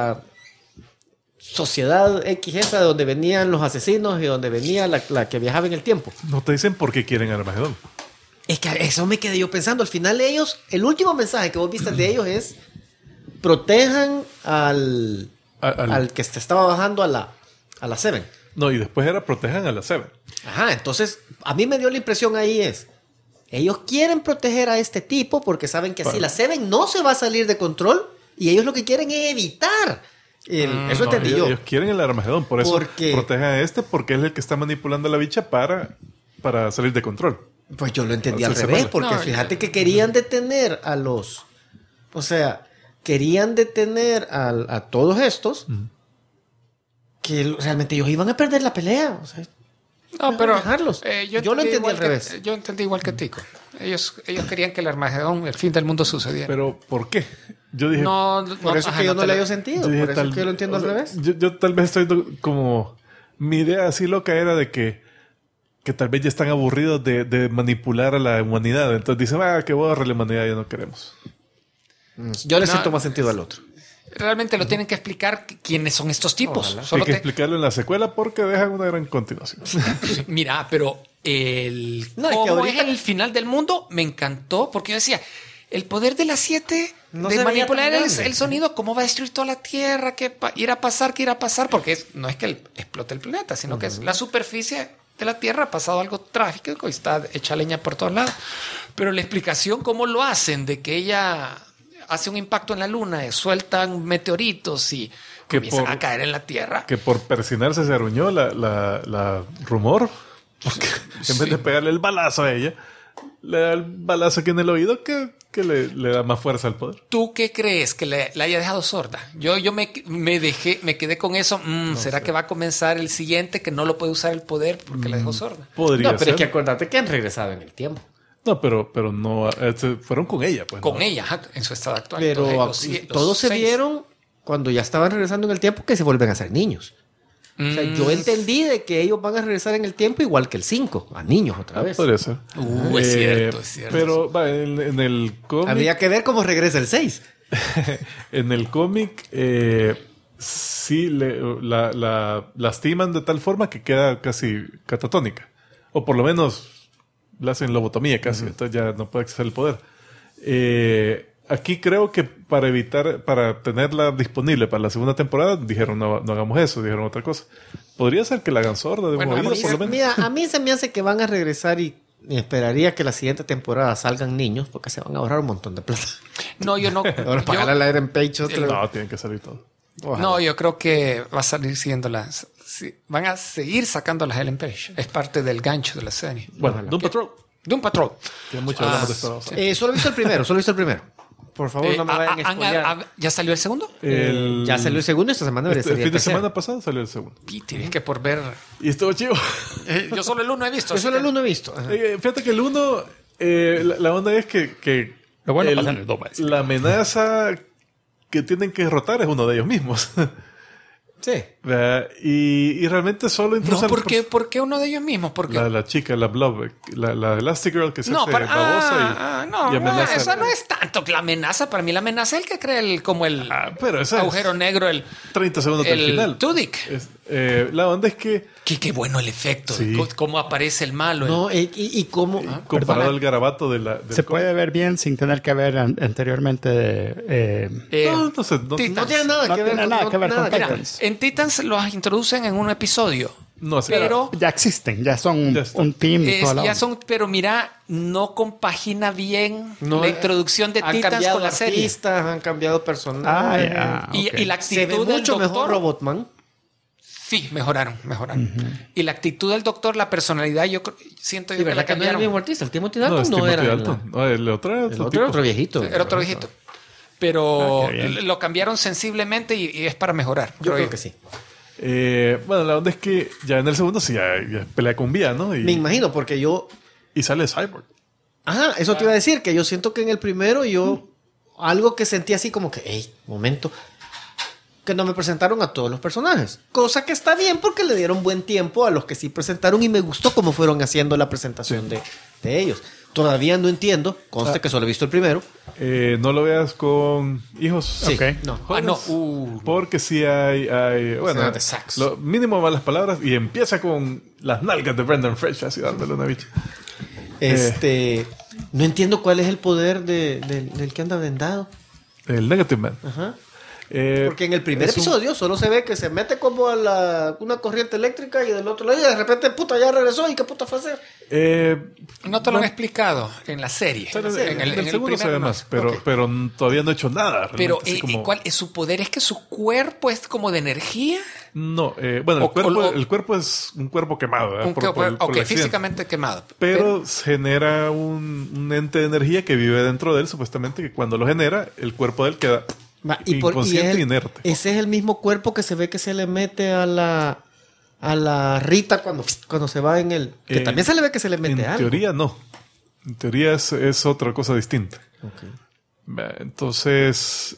sociedad X esa de donde venían los asesinos y donde venía la que viajaba en el tiempo. No te dicen por qué quieren Armagedón. Es que eso me quedé yo pensando. Al final ellos, el último mensaje que vos viste de ellos es protejan al al que se estaba bajando a la Seven. No, y después era protejan a la Seven. Ajá, entonces a mí me dio la impresión ahí ellos quieren proteger a este tipo porque saben que así la Seven no se va a salir de control y ellos lo que quieren es evitar. Eso entendí yo. Ellos quieren el Armagedón, por eso protegen a este porque es el que está manipulando a la bicha para salir de control. Pues yo lo entendí Entonces, al revés, porque fíjate que querían detener a los... O sea, querían detener a todos estos que realmente ellos iban a perder la pelea. O sea, No, pero dejarlos. Yo lo entendí al revés. Yo entendí igual que Tico. Ellos querían que el Armagedón, el fin del mundo sucediera. Pero, ¿por qué? Yo dije... Por eso es que yo no le dio sentido. Dije, Por eso es que yo lo entiendo al revés. Yo tal vez estoy como... Mi idea así loca era de que tal vez ya están aburridos de manipular a la humanidad. Entonces dicen, que borre la humanidad, ya no queremos. Yo le siento más sentido al otro. Realmente lo tienen que explicar quiénes son estos tipos. Ojalá. Hay que explicarlo en la secuela porque dejan una gran continuación. Mira, pero cómo es el final del mundo me encantó porque yo decía, el poder de las 7 No de se veía manipular tan grande. el sonido, cómo va a destruir toda la Tierra, qué irá a pasar, porque no es que explote el planeta, sino que es la superficie de la Tierra ha pasado algo trágico y está hecha leña por todos lados. Pero la explicación cómo lo hacen, de que ella hace un impacto en la Luna, sueltan meteoritos y comienzan a caer en la Tierra. Que por persinarse se arruñó la rumor. Porque en vez de pegarle el balazo a ella, le da el balazo aquí en el oído que le da más fuerza al poder. ¿Tú qué crees? ¿Que la haya dejado sorda? Yo me quedé con eso. ¿Será que va a comenzar el siguiente que no lo puede usar el poder porque la dejó sorda? Podría No, pero ser. es que acuérdate que han regresado en el tiempo. No, pero no, fueron con ella. Pues, Con ¿no? ella, ajá, en su estado actual. Pero Entonces, los todos se 6. vieron cuando ya estaban regresando en el tiempo que se vuelven a ser niños. O sea, yo entendí de que ellos van a regresar en el tiempo igual que el 5, a niños otra vez. Podría ser. Es cierto. Pero en el cómic... Habría que ver cómo regresa el 6. En el cómic sí la lastiman de tal forma que queda casi catatónica. O por lo menos le hacen lobotomía casi. Entonces ya no puede acceder al poder. Aquí creo que para tenerla disponible para la segunda temporada, dijeron no hagamos eso, dijeron otra cosa. Podría ser que la hagan sorda de un oído, por lo menos. Mira, a mí se me hace que van a regresar y esperaría que la siguiente temporada salgan niños porque se van a ahorrar un montón de plata. No, yo no. Ahora pagar la Eren Page otra. No, tienen que salir todo. No, yo creo que va a salir siguiendo las. Sí, van a seguir sacando las Ellen Page. Es parte del gancho de la serie. Bueno, Doom Patrol. Doom Patrol. Que mucho hablamos de esto. Solo he visto el primero. Por favor, no me vayan a spoilear. ¿Ya salió el segundo? Ya salió el segundo esta semana. El fin de semana pasado salió el segundo. Y tienes que por ver. Y estuvo chivo. Yo solo el uno he visto. Yo solo el uno he visto. Ajá. Fíjate que el uno, la onda es que Lo bueno pasa en el 2. la amenaza que tienen que derrotar es uno de ellos mismos. Sí. ¿Verdad? Y realmente solo No, ¿por qué uno de ellos mismos? Porque la chica, la Blob, la Elastigirl que se hace babosa y amenaza. Eso no es tanto que la amenaza. Para mí la amenaza es el que cree como el pero esa agujero negro, el 30 segundos del final. Tudyk. La onda es que Qué bueno el efecto. Sí. Cómo aparece el malo. No, y cómo. comparado al garabato del Se puede ver bien sin tener que ver anteriormente. no sé, no Titans. No tiene nada No que ver tiene nada que ver con Mira, Titans. en Titans los introducen en un episodio. no sé. Pero Ya existen, ya son Ya está. un team. y toda la ya onda. son, pero mira, no compagina bien No, la introducción de han Titans cambiado con la serie. artistas, han cambiado personajes. Ah, ya. Y, ok. y la Se ve actitud del mucho mejor doctor. Robotman. Sí, mejoraron. Y la actitud del doctor, la personalidad, siento Y yo que verdad la que no era el cambiaron. mismo artista. El Timothy No, Dalton es no, Timothy era. Dalton. No, el otro era El otro otro tipo. era otro viejito. Era otro viejito. Pero qué bien. lo cambiaron sensiblemente y es para mejorar. Yo creo que sí. Bueno, la onda es que ya en el segundo sí ya pelea con Vía, ¿no? Me imagino, porque yo. Y sale Cyborg. Ajá, eso te iba a decir, que yo siento que en el primero yo. Algo que sentí así como que, hey, momento. Que no me presentaron a todos los personajes. Cosa que está bien porque le dieron buen tiempo a los que sí presentaron y me gustó cómo fueron haciendo la presentación de ellos. Todavía no entiendo, conste que solo he visto el primero. No lo veas con hijos. Sí, Ok. no. no. Porque sí hay bueno, sea, de sax. lo mínimo malas palabras y empieza con las nalgas de Brendan Fraser, así dándole una bicha. No entiendo cuál es el poder del que anda vendado. El Negative Man. Ajá. Porque en el primer es un- episodio solo se ve que se mete como a una corriente eléctrica y del otro lado y de repente, puta, ya regresó y qué puta fue a hacer. No te lo han explicado en la serie. En el segundo primer se ve no. más, pero todavía no he hecho nada. Pero realmente, así como- ¿cuál es su poder? ¿Es que su cuerpo es como de energía? No, bueno, el cuerpo es un cuerpo quemado, ¿verdad? Por el accidente. Físicamente quemado. Pero genera un ente de energía que vive dentro de él, supuestamente, que cuando lo genera, el cuerpo de él queda inconsciente e inerte. Ese es el mismo cuerpo que se ve que se le mete a la Rita cuando se va en el... Que también se le ve que se le mete En algo. teoría no. En teoría es otra cosa distinta. Ok. Entonces,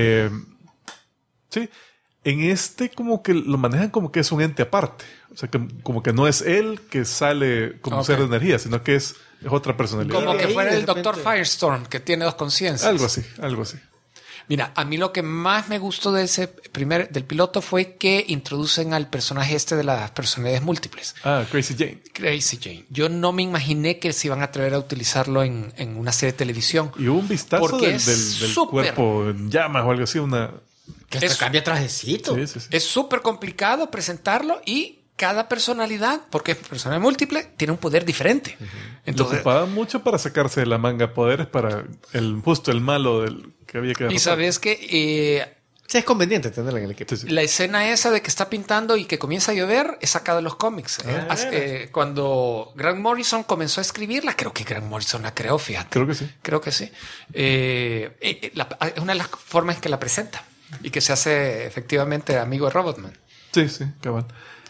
sí, en este como que lo manejan como que es un ente aparte. O sea, que como que no es él que sale como ser de energía, sino que es otra personalidad. Como que ahí fuera de el Dr. repente- Firestorm, que tiene dos conciencias. Algo así, algo así. Mira, a mí lo que más me gustó de del piloto fue que introducen al personaje este de las personalidades múltiples. Crazy Jane. Crazy Jane. Yo no me imaginé que se iban a atrever a utilizarlo en una serie de televisión. Y hubo un vistazo Porque del es cuerpo en llamas o algo así, una... Que hasta Es- cambia trajecito. Sí, sí, sí. Es súper complicado presentarlo y cada personalidad, porque es personalidad múltiple, tiene un poder diferente. Lo Entonces, ocupaban mucho para sacarse de la manga poderes para justo el malo del que había que y derrotar. sabes que Sí, es conveniente tenerla en el equipo. Sí, sí. la escena esa de que está pintando y que comienza a llover es sacada de los cómics. Cuando Grant Morrison comenzó a escribirla, creo que Grant Morrison la creó, fíjate. Creo que sí. Creo que sí. Es una de las formas en que la presenta y que se hace efectivamente amigo de Robotman. Sí, sí, cabal.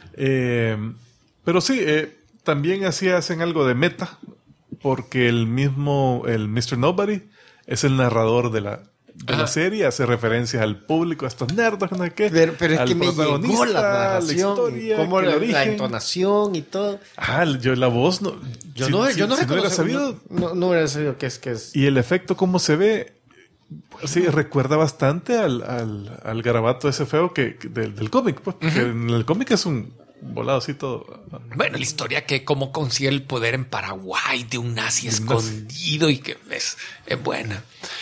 Pero sí, también así hacen algo de meta, porque el Mr. Nobody es el narrador de la serie, hace referencias al público, a estos nerdos, no sé qué. Pero es al que me llegó protagonista, la narración, historia, como que el la origen. entonación y todo. Yo la voz no. Yo si no hubiera reconozco- sabido. no hubiera sabido que es. Y el efecto, cómo se ve, sí, recuerda bastante al garabato ese feo del cómic, pues. Que en el cómic es un volado así todo. Bueno, la historia que cómo consigue el poder en Paraguay de un nazi escondido y que es buena.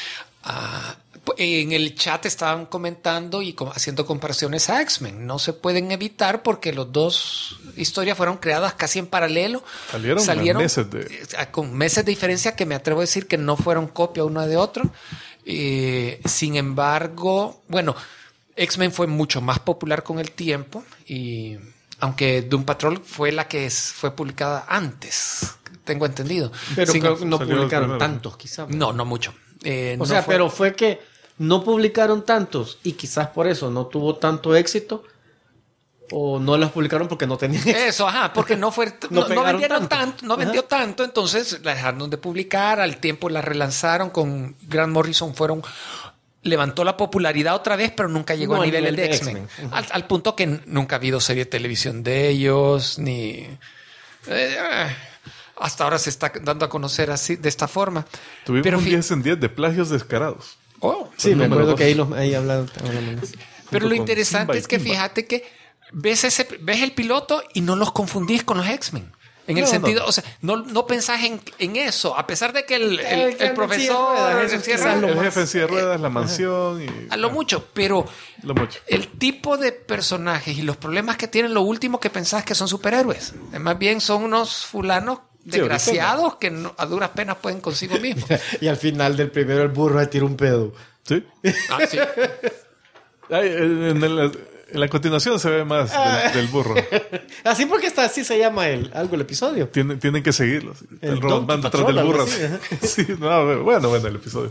En el chat estaban comentando y haciendo comparaciones a X-Men. No se pueden evitar porque los dos historias fueron creadas casi en paralelo. Salieron meses con meses de diferencia que me atrevo a decir que no fueron copia uno de otro. Sin embargo, bueno, X-Men fue mucho más popular con el tiempo y aunque Doom Patrol fue la que fue publicada antes, tengo entendido. Pero Sin- creo que no salió publicaron primero. tantos, quizás. no mucho. O sea, pero fue que no publicaron tantos y quizás por eso no tuvo tanto éxito o no los publicaron porque no tenían éxito. Eso, porque no fue, No no pegaron vendieron tanto. tanto, no vendió tanto, entonces la dejaron de publicar, al tiempo la relanzaron con Grant Morrison, levantó la popularidad otra vez, pero nunca llegó No, a al nivel nivel de de X-Men. X-Men. Al punto que nunca ha habido serie de televisión de ellos, ni... hasta ahora se está dando a conocer así, de esta forma. Tuvimos Pero un fi- 10 en 10 de plagios descarados. Sí, me número acuerdo dos. que ahí hablamos de eso. Pero lo con interesante Simba y es que Kimba. fíjate que ves el piloto y no los confundís con los X-Men. En el No, sentido, no. o sea, no pensás en eso, a pesar de que el que profesor en silla de ruedas, eso encierra quizás lo El más- jefe en silla de ruedas, la mansión y... a lo mucho, pero Lo mucho. el tipo de personajes y los problemas que tienen, lo último que pensás que son superhéroes. Más bien son unos fulanos desgraciados que a duras penas pueden consigo mismos. Y al final del primero el burro le tira un pedo. Sí. Sí. Ay, en la continuación se ve más del burro. Así porque así se llama el episodio. Tienen que seguirlo. El El robot Donkey van detrás Patrol, del burro. algo así, ajá. Sí, no, bueno el episodio.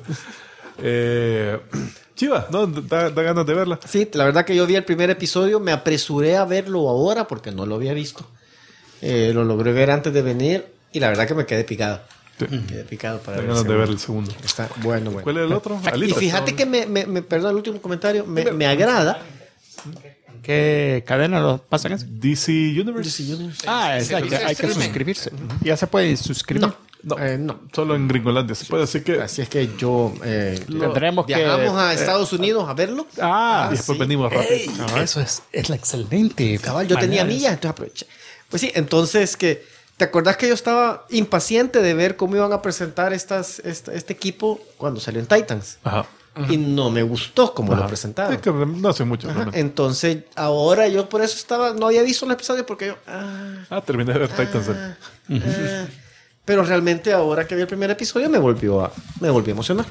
Chiva, ¿no? Da ganas de verla. Sí, la verdad que yo vi el primer episodio, me apresuré a verlo ahora porque no lo había visto. Lo logré ver antes de venir y la verdad que me quedé picado. Sí. Quedé picado para Da ver. ganas el de ver segundo. el segundo. Está bueno. ¿Cuál es el otro? Y Alitas. fíjate que perdón, el último comentario, me agrada. ¿Qué cadena lo pasan eso? DC Universe. Hay que streaming. suscribirse. Ya se puede suscribir. No, no. Solo en Gringolandia se puede, así que... Así es que yo Tendremos que... viajamos a Estados Unidos a verlo. y después venimos rápido. Eso es la excelente. Cabal, yo tenía manera. millas, entonces aproveché. Pues sí, entonces ¿te acordás que yo estaba impaciente de ver cómo iban a presentar este equipo cuando salió en Titans? Ajá. y no me gustó como lo presentaron. Sí, que no hace mucho. Entonces, ahora yo por eso no había visto el episodio porque yo... terminé de ver Titans. Pero realmente ahora que vi el primer episodio me volvió a emocionar.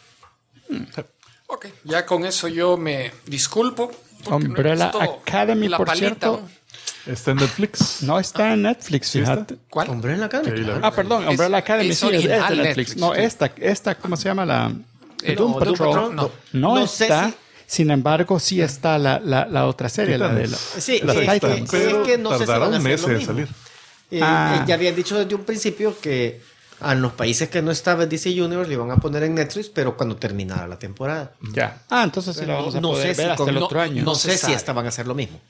Ok, ya con eso yo me disculpo. Umbrella Academy, por cierto. ¿Está en Netflix? No está en Netflix, fíjate. ¿Cuál? Umbrella Academy. Perdón, Umbrella Academy es sí, es original de Netflix. Netflix, No, sí. esta, ¿cómo se llama? La Doom Doom Patrol. no. No sé está. si- Sin embargo, sí está la otra serie, la de la... Sí, la es que- Titans. Pero es que no sé si van a tardaron hacer meses lo en mismo. salir. Ya habían dicho desde un principio que a los países que no estaba DC Universe le iban a poner en Netflix, pero cuando terminara la temporada. Ya. Entonces sí la vamos a No poder sé si ver hasta con- el otro año. No se sé si sabe. esta van a hacer lo mismo.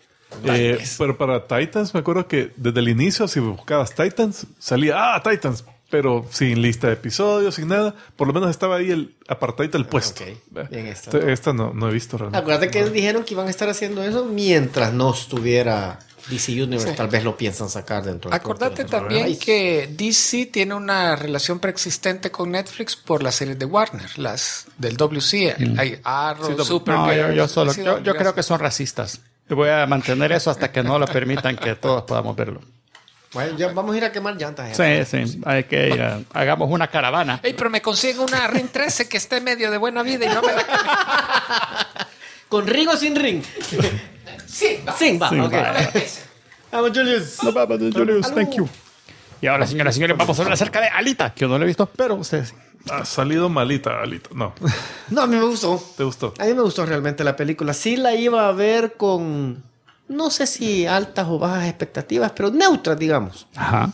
Pero para Titans, me acuerdo que desde el inicio, si buscabas Titans, salía, Titans, pero sin lista de episodios, sin nada. Por lo menos estaba ahí el apartadito del puesto. ok. Bien, esta Esta no he visto realmente. Acuérdate que dijeron que iban a estar haciendo eso mientras no estuviera DC Universe. Tal vez lo piensan sacar dentro del Acordate corto de la también temporada. que DC tiene una relación preexistente con Netflix por las series de Warner, las del WC. Hay Arrow, Sí, Supergirl. Yo creo que son racistas. Yo voy a mantener eso hasta que no lo permitan que todos podamos verlo. Bueno, ya vamos a ir a quemar llantas. Sí. Hay que ir hagamos una caravana. Ey, pero me consiguen una Ring 13 que esté medio de buena vida y no me la ¿Con ring o sin ring? Sí, va. Sin, va. Sin, ok. va. Vamos, Julius. Nos vemos, Julius. Salud. Thank you. Y ahora, señoras y señores, vamos a hablar acerca de Alita, que yo no lo he visto, pero ustedes sí. Ha salido malita, Alita. No. No, a mí me gustó. ¿Te gustó? A mí me gustó realmente la película. Sí la iba a ver con, no sé si altas o bajas expectativas, pero neutras, digamos. Ajá.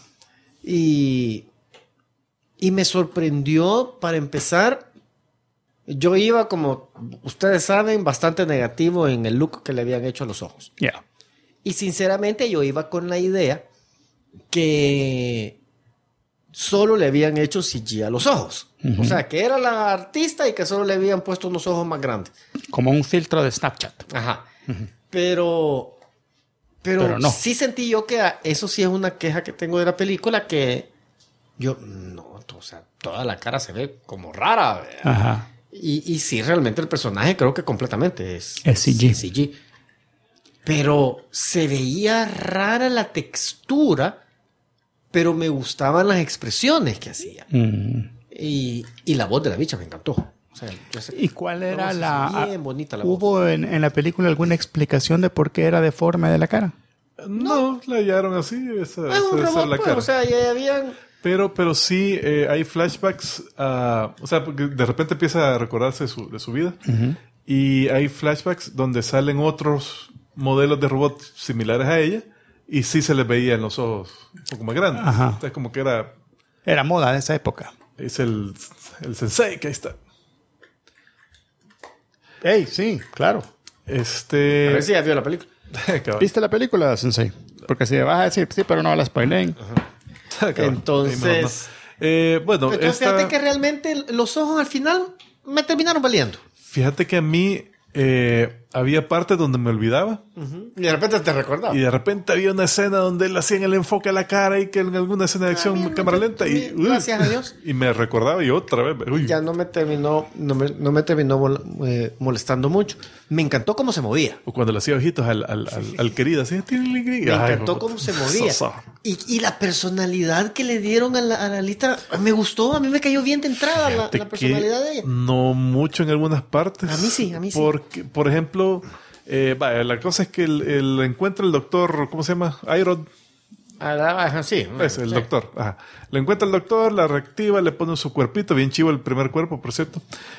Y me sorprendió, para empezar, yo iba, como ustedes saben, bastante negativo en el look que le habían hecho a los ojos. Ya. Y sinceramente yo iba con la idea que solo le habían hecho CGI a los ojos. O sea, que era la artista y que solo le habían puesto unos ojos más grandes. Como un filtro de Snapchat. Ajá. Pero no. sí sentí yo que eso sí es una queja que tengo de la película, que yo, no, o sea, toda la cara se ve como rara. ¿verdad? Ajá. Y sí, realmente el personaje creo que completamente es CG. Pero se veía rara la textura, pero me gustaban las expresiones que hacía. Y la voz de la bicha me encantó. O sea, ¿Y cuál era no, la... bien bonita la voz. ¿Hubo en la película alguna explicación de por qué era deforme de la cara? No, la hallaron así. Esa Es un es robot, la pues, cara. o sea, ya habían... Pero sí hay flashbacks. O sea, porque de repente empieza a recordarse de su vida. Y hay flashbacks donde salen otros modelos de robots similares a ella. Y sí se les veía en los ojos un poco más grandes. Ajá. Entonces, como que era... Era moda de esa época. Es el sensei que ahí está. ¡Ey, sí, claro! A ver si ya vio la película. Cabal. ¿Viste la película, Sensei? Porque si vas a decir, sí, pero no la spoileen. Cabal. Entonces... Bueno, Entonces, fíjate que realmente los ojos al final me terminaron valiendo. fíjate que a mí había partes donde me olvidaba. Y de repente te recordaba. Y de repente había una escena donde él hacía el enfoque a la cara y que en alguna escena de acción bien, cámara lenta. Y, gracias a Dios. Y me recordaba y otra vez. Uy. Ya no me terminó molestando mucho. Me encantó cómo se movía. O cuando le hacía ojitos al querido, así. Me encantó cómo se movía. Y la personalidad que le dieron a la Alita me gustó. A mí me cayó bien de entrada la personalidad de ella. No mucho en algunas partes. A mí sí. Porque, por ejemplo, la cosa es que el encuentra el doctor, ¿cómo se llama? Iron. Sí. Es el doctor. Ajá. Le encuentra el doctor, la reactiva, le pone su cuerpito, bien chivo el primer cuerpo, por cierto.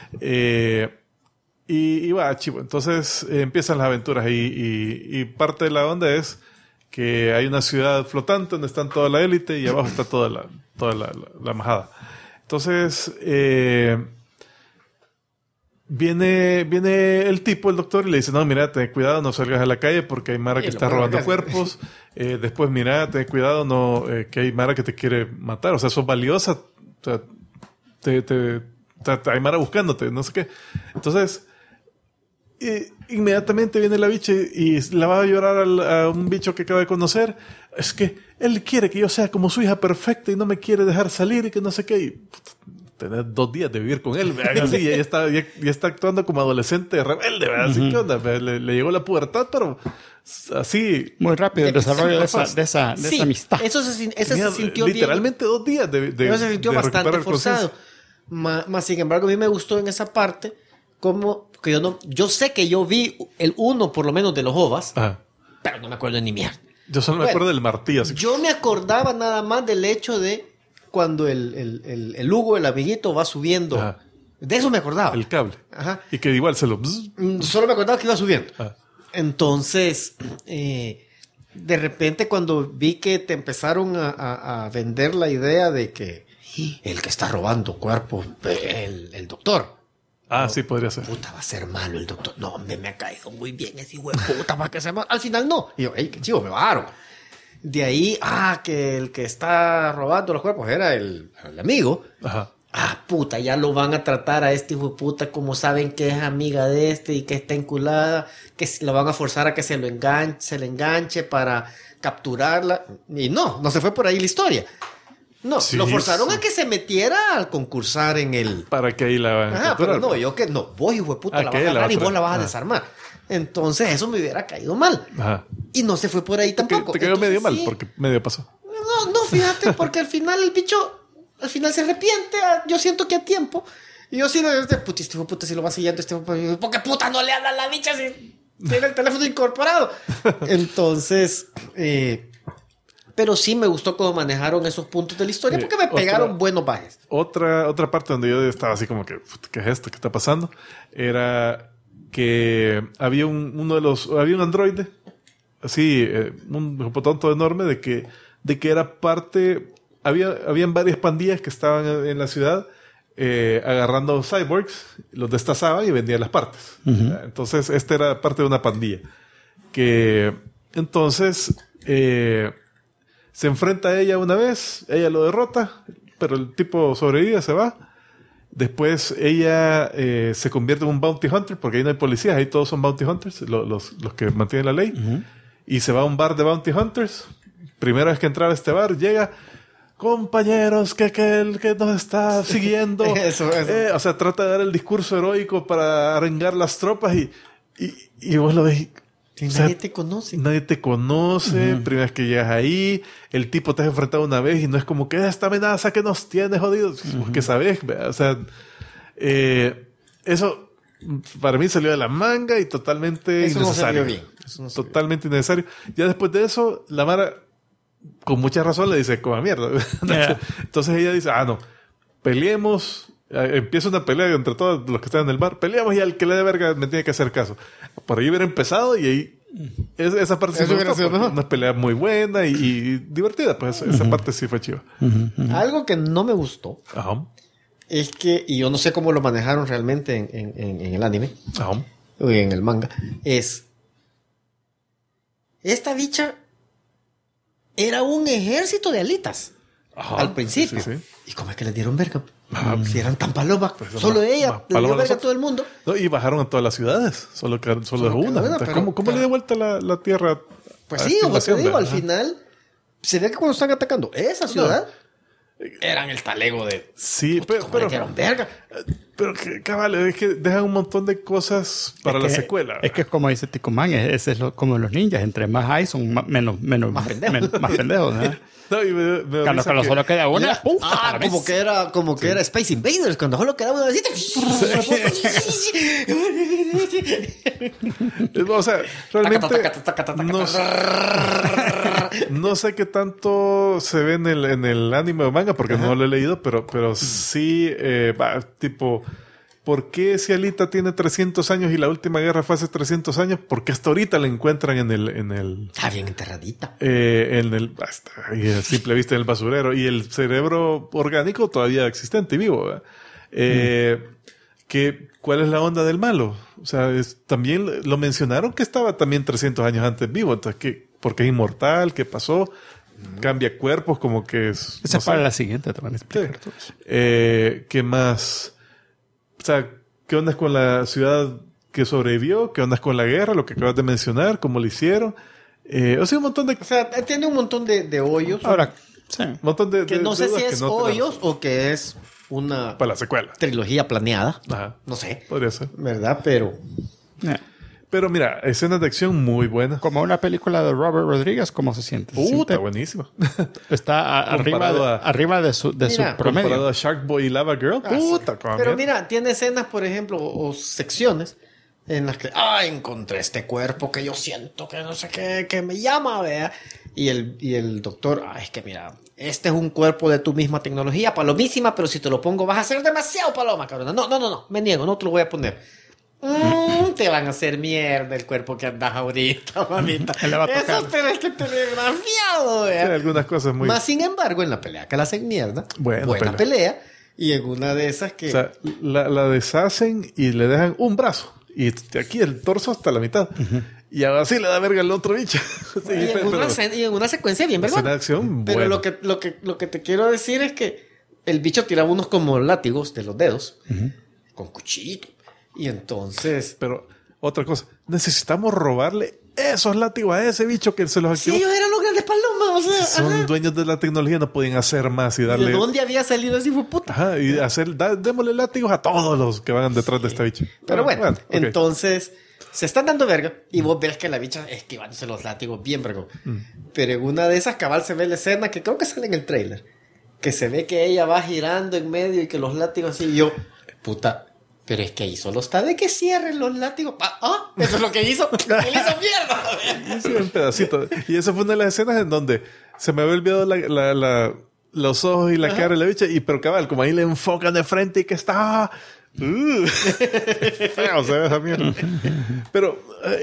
Y va chivo. Entonces empiezan las aventuras y parte de la onda es que hay una ciudad flotante donde están toda la élite y abajo está toda la majada. Entonces viene el tipo, el doctor, y le dice, no, mira, ten cuidado, no salgas a la calle porque hay mara que está robando cuerpos. Después, mira, ten cuidado, no, que hay mara que te quiere matar. O sea, sos valiosa. O sea, hay mara buscándote, no sé qué. Entonces, inmediatamente viene la bicha y la va a llorar a un bicho que acaba de conocer. Es que él quiere que yo sea como su hija perfecta y no me quiere dejar salir y que no sé qué. Y tenés 2 días de vivir con él, ¿verdad? Así, ya está actuando como adolescente rebelde, ¿verdad? Así que onda, le llegó la pubertad, pero así... Muy rápido el desarrollo de esa amistad. Eso se Mira, sintió literalmente 2 días de eso se sintió de bastante recuperar forzado. Más sin embargo, a mí me gustó en esa parte como que yo sé que yo vi el 1 por lo menos de los OVAs, Ajá. pero no me acuerdo ni mierda. Yo solo me acuerdo del martillo. Así. Yo me acordaba nada más del hecho de cuando el Hugo, el amiguito, va subiendo. Ajá. De eso me acordaba. El cable. Ajá. Y que igual se lo... Solo me acordaba que iba subiendo. Ajá. Entonces, de repente cuando vi que te empezaron a vender la idea de que el que está robando cuerpos, el doctor. Sí, podría ser. Puta, va a ser malo el doctor. No, hombre, me ha caído muy bien ese hijo de puta, para que sea malo. Al final no. Y yo, qué chivo, me bajaron. De ahí, que el que está robando los cuerpos era el amigo. Ajá. Puta, ya lo van a tratar a este hijo de puta como saben que es amiga de este y que está enculada, que lo van a forzar a que se le enganche para capturarla. Y no se fue por ahí la historia. No, Sí, lo forzaron sí. a que se metiera al concursar en el... Para que ahí la van a Pero capturar. no, yo que no, vos hijo de puta la vas a que la agarrar y otra. vos la vas a desarmar. Entonces eso me hubiera caído mal. Ajá. Y no se fue por ahí tampoco. Te cayó Entonces, medio mal, sí. porque medio pasó. No, fíjate, porque al final el bicho, al final se arrepiente, yo siento que a tiempo. Y yo sí, este hijo de puta, si lo va siguiendo, porque puta no le habla a la bicha si tiene el teléfono incorporado. Entonces, pero sí me gustó cómo manejaron esos puntos de la historia, porque me pegaron buenos bajes. Otra parte donde yo estaba así como que, ¿qué es esto? ¿Qué está pasando? Era que había había un androide, así, un tonto enorme de que era parte, habían varias pandillas que estaban en la ciudad agarrando cyborgs, los destazaban y vendían las partes. Uh-huh. Entonces, esta era parte de una pandilla. Que entonces se enfrenta a ella una vez, ella lo derrota, pero el tipo sobrevive, se va. Después ella se convierte en un bounty hunter, porque ahí no hay policías, ahí todos son bounty hunters, los que mantienen la ley. Uh-huh. Y se va a un bar de bounty hunters. Primera vez que entraba a este bar, llega... Compañeros, que aquel que nos está siguiendo. Eso. O sea, trata de dar el discurso heroico para arengar las tropas y vos lo ves. Nadie te conoce. Nadie te conoce. Uh-huh. Primera vez que llegas ahí, el tipo te has enfrentado una vez y no es como que esta amenaza que nos tiene jodidos. Uh-huh. Porque sabes, o sea, eso para mí salió de la manga y totalmente eso innecesario. No salió bien. Eso no salió totalmente bien. Innecesario. Ya después de eso, la Mara, con mucha razón, le dice, como mierda. Yeah. Entonces ella dice, no, peleemos. Empieza una pelea entre todos los que están en el bar. Peleamos y al que le dé verga me tiene que hacer caso. Por ahí hubiera empezado y ahí esa parte sí me gustó, una pelea muy buena y divertida. Pues esa parte sí fue chiva. Algo que no me gustó es que, y yo no sé cómo lo manejaron realmente en el anime o en el manga, es esta bicha era un ejército de alitas al principio. Sí. ¿Y cómo es que les dieron verga? Si eran tan palomas, pues solo ella le dio verga a todo el mundo. No, y bajaron a todas las ciudades, solo es una. Entonces, ¿cómo le dio vuelta la tierra? Pues sí, como te digo, al final se ve que cuando están atacando esa ciudad eran el talego de... Sí, pero le dieron verga. Pero cabal, es que dejan un montón de cosas para la secuela. Es que es como dice Ticumán, como los ninjas, entre más hay son menos pendejos. ¿No? No, y cuando solo queda una, como que era Space Invaders, cuando solo quedaba una visita. O sea, realmente no sé qué tanto se ve en el anime o manga, porque no lo he leído, pero sí, tipo, ¿por qué si Alita tiene 300 años y la última guerra fue hace 300 años? ¿Por qué hasta ahorita la encuentran en el está bien enterradita. Y a simple vista en el basurero. Y el cerebro orgánico todavía existente y vivo. ¿Cuál es la onda del malo? O sea, también lo mencionaron que estaba también 300 años antes vivo. Entonces, ¿por qué es inmortal? ¿Qué pasó? Cambia cuerpos, como que es... Esa para la siguiente te van a explicar todo eso. ¿Qué más? O sea, ¿qué onda con la ciudad que sobrevivió? ¿Qué onda con la guerra? Lo que acabas de mencionar, ¿cómo lo hicieron? O sea, un montón de... O sea, tiene un montón de hoyos. Ahora, sí. Un montón de que no sé si es hoyos o que es una Para la secuela. trilogía planeada. Ajá. No sé, Podría ser. ¿verdad? Pero Pero mira, escenas de acción muy buenas. Como una película de Robert Rodríguez, ¿cómo se siente? ¿Se siente? Está buenísimo. Está Comparado arriba de su Mira, promedio. Comparado a Shark Boy y Lava Girl. Puta, cómo Pero mierda. mira, tiene escenas, por ejemplo, o secciones en las que, encontré este cuerpo que yo siento que no sé qué, que me llama, vea. Y el doctor, es que mira, este es un cuerpo de tu misma tecnología, palomísima, pero si te lo pongo vas a ser demasiado paloma, cabrón. No, me niego, no te lo voy a poner. Te van a hacer mierda el cuerpo que andas ahorita, mamita. Le va a tocar. Eso tenés que tener grafiado, Sí, vea. algunas cosas muy... Más sin embargo, en la pelea que la hacen mierda, Buena buena pelea. Y en una de esas que... O sea, la deshacen y le dejan un brazo. Y aquí el torso hasta la mitad. Y ahora sí le da verga al otro bicho. Sí, y en una secuencia bien escena vergüenza. de acción, Pero bueno. lo que te quiero decir es que el bicho tiraba unos como látigos de los dedos con cuchillito. Y entonces... Pero otra cosa, necesitamos robarle esos látigos a ese bicho que se los Sí, activó. ellos eran los grandes palomas, o sea... Son ajá. dueños de la tecnología, no podían hacer más y ¿De darle... dónde había salido ese hijo de puta? Ajá, y démosle látigos a todos los que van detrás de este bicho. Pero bueno, ok. entonces se están dando verga y vos ves que la bicha esquivándose los látigos bien vergo. Pero en una de esas cabal se ve la escena que creo que sale en el trailer. Que se ve que ella va girando en medio y que los látigos así. Y yo, puta, pero es que ahí solo está de que cierren los látigos. Eso es lo que hizo. Él hizo mierda. Sí, un pedacito. Y esa fue una de las escenas en donde se me había olvidado los ojos y la cara de la bicha. Y pero cabal, como ahí le enfocan de frente y que está... feo se ve esa mierda. Pero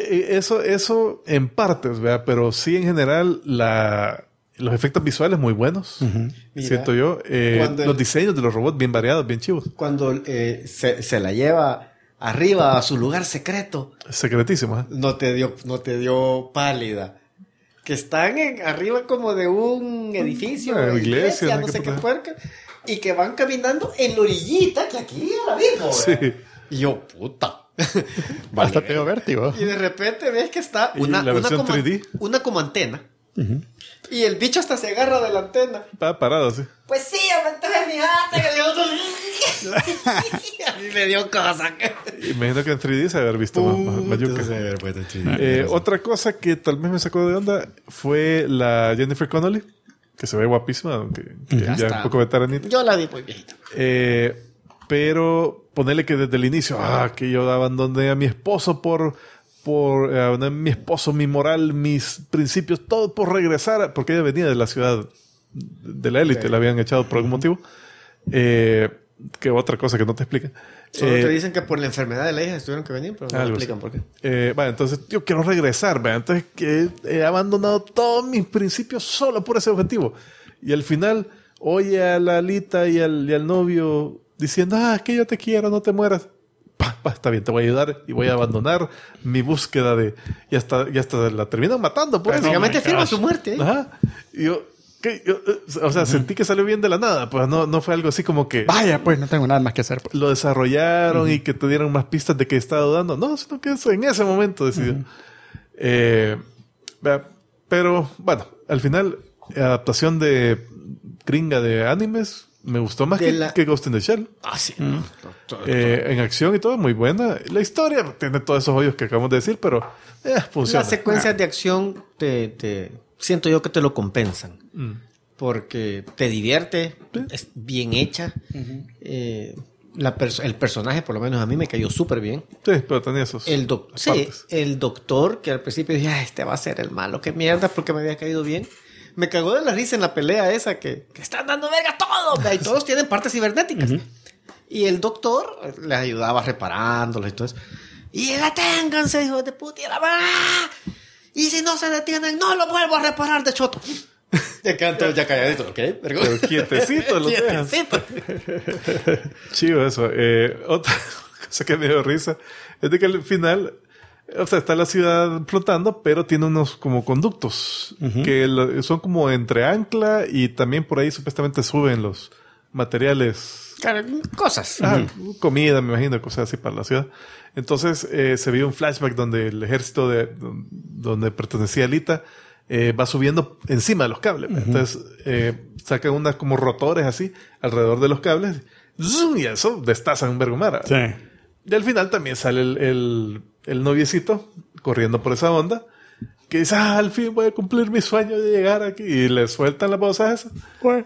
eso en partes, ¿verdad? Pero sí en general los efectos visuales muy buenos. Mira, siento yo. cuando Los diseños de los robots bien variados, bien chivos. Cuando se la lleva arriba a su lugar secreto, Secretísimos. ¿Eh? no te dio pálida. Que están arriba como de un edificio, Una iglesia, ¿no? no sé ¿Qué qué puta? puerca, y que van caminando en la orillita, que aquí ya la vimos. Sí. ¿verdad? Y yo, puta. Hasta te dio vértigo. Y de repente ves que está Y la versión 3D. una como antena. Y el bicho hasta se agarra de la antena. Estaba parado así. Pues sí, entonces fíjate que yo... A mí me dio cosa. Imagino que en 3D se haber visto más yuca. Otra cosa que tal vez me sacó de onda fue la Jennifer Connelly, que se ve guapísima, aunque ya está. un poco veteranita. Yo la vi muy viejita. Pero ponerle que desde el inicio, que yo abandoné a mi esposo abandoné a mi esposo, mi moral, mis principios, todo por regresar, porque ella venía de la ciudad de la élite, la habían echado por algún motivo. Que otra cosa que no te explican. Solo te dicen que por la enfermedad de la hija tuvieron que venir, pero no algo explican por qué. Bueno, entonces yo quiero regresar, ¿verdad? Entonces que he abandonado todos mis principios solo por ese objetivo. Y al final oye a la Alita y al novio diciendo, es que yo te quiero, no te mueras. Está bien, te voy a ayudar y voy a abandonar mi búsqueda de... Y hasta la terminan matando por eso. Básicamente firma su muerte. Ajá. Y yo, sentí que salió bien de la nada. Pues no fue algo así como que... Vaya, pues no tengo nada más que hacer. Pues. Lo desarrollaron y que te dieron más pistas de que estaba dudando. No, sino que eso en ese momento decidió. Pero, bueno, al final, adaptación de gringa de animes me gustó más que Ghost in the Shell. Sí. En acción y todo, muy buena. La historia tiene todos esos hoyos que acabamos de decir, pero funciona. Las secuencias de acción siento yo que te lo compensan. Porque te divierte, es bien hecha. El personaje, por lo menos a mí, me cayó súper bien. Sí, pero tenía esos partes. El doctor, que al principio dije, este va a ser el malo, qué mierda, porque me había caído bien. Me cagó de la risa en la pelea esa que están dando verga a todos. Y todos tienen partes cibernéticas. Y el doctor les ayudaba reparándolos y todo eso. Y deténganse, hijos de puta. Y si no se detienen, no lo vuelvo a reparar de choto. Ya calladito, ¿ok? Pero quietecito lo dejan. Chido eso. Otra cosa que me dio risa es de que al final, está la ciudad flotando, pero tiene unos como conductos que son como entre ancla y también por ahí supuestamente suben los materiales. Cosas. Comida, me imagino, cosas así para la ciudad. Entonces se vio un flashback donde el ejército donde pertenecía Alita va subiendo encima de los cables. Entonces sacan unas como rotores así alrededor de los cables zoom, y eso destazan un vergomara. Sí. Y al final también sale el noviecito corriendo por esa onda que dice, al fin voy a cumplir mi sueño de llegar aquí. Y le sueltan las bolsas esas. Bueno.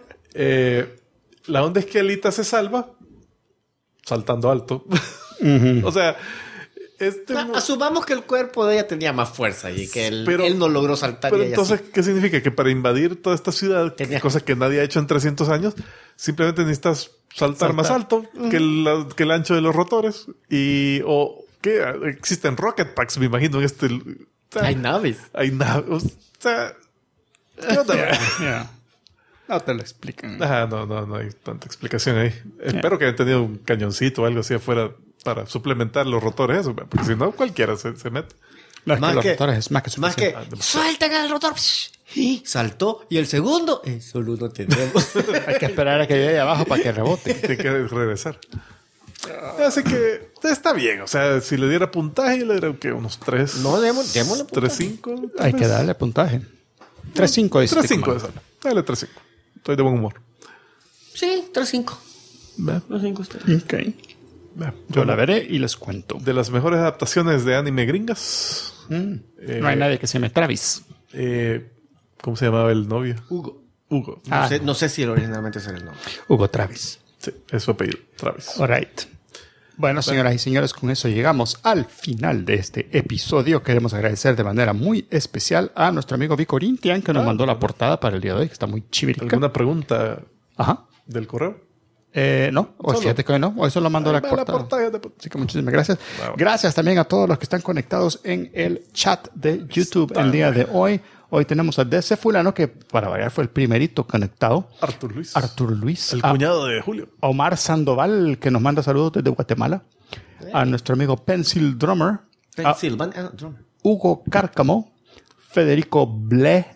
La onda es que Alita se salva saltando alto. O sea, Asumamos que el cuerpo de ella tenía más fuerza y que él Pero- no logró saltar. pero y ella entonces, sí. ¿qué significa? Que para invadir toda esta ciudad, cosa que nadie ha hecho en 300 años, simplemente necesitas saltar más alto que el ancho de los rotores. O que existen rocket packs, me imagino. O sea, Hay naves. hay naves. O sea, ¿qué onda? Yeah. No te lo explican. Ajá, no hay tanta explicación ahí. Espero que hayan tenido un cañoncito o algo así afuera para suplementar los rotores, eso, porque si no, cualquiera se mete. No, es que Más los que- rotores es más que Más que suficiente. suelten el rotor. Y saltó. Y el segundo, solo no tenemos. Hay que esperar a que llegue abajo para que rebote. Tiene que regresar. Así que está bien. O sea, si le diera puntaje, le diera ¿qué? Unos 3. No, démosle puntaje. 3-5. Hay que darle puntaje. 3-5 dice. 3-5 de sala. Dale 3-5. Estoy de buen humor. Sí, 3-5. Ve, 3-5 está. Ok. ve. Yo la veré y les cuento. De las mejores adaptaciones de anime gringas. No hay nadie que se llame Travis. ¿Cómo se llamaba el novio? Hugo. Hugo. Ah. No sé si originalmente ese era el nombre. Hugo Travis. Sí, es su apellido. Travis. All right. Bueno, señoras y señores, con eso llegamos al final de este episodio. Queremos agradecer de manera muy especial a nuestro amigo Vic Orintian, que nos mandó la portada para el día de hoy, que está muy chivirica. ¿Alguna pregunta Ajá. del correo? No, o Solo. fíjate que no, hoy solo mandó la Ahí va portada. portada de- Así que muchísimas gracias. Wow. Gracias también a todos los que están conectados en el chat de YouTube el día de hoy. Hoy tenemos a DC Fulano, que para variar fue el primerito conectado. Arthur Luis. Artur Luis. El a cuñado de Julio. Omar Sandoval, que nos manda saludos desde Guatemala. A nuestro amigo Pencil Drummer. A Pennsylvania. Hugo Cárcamo. Federico Ble.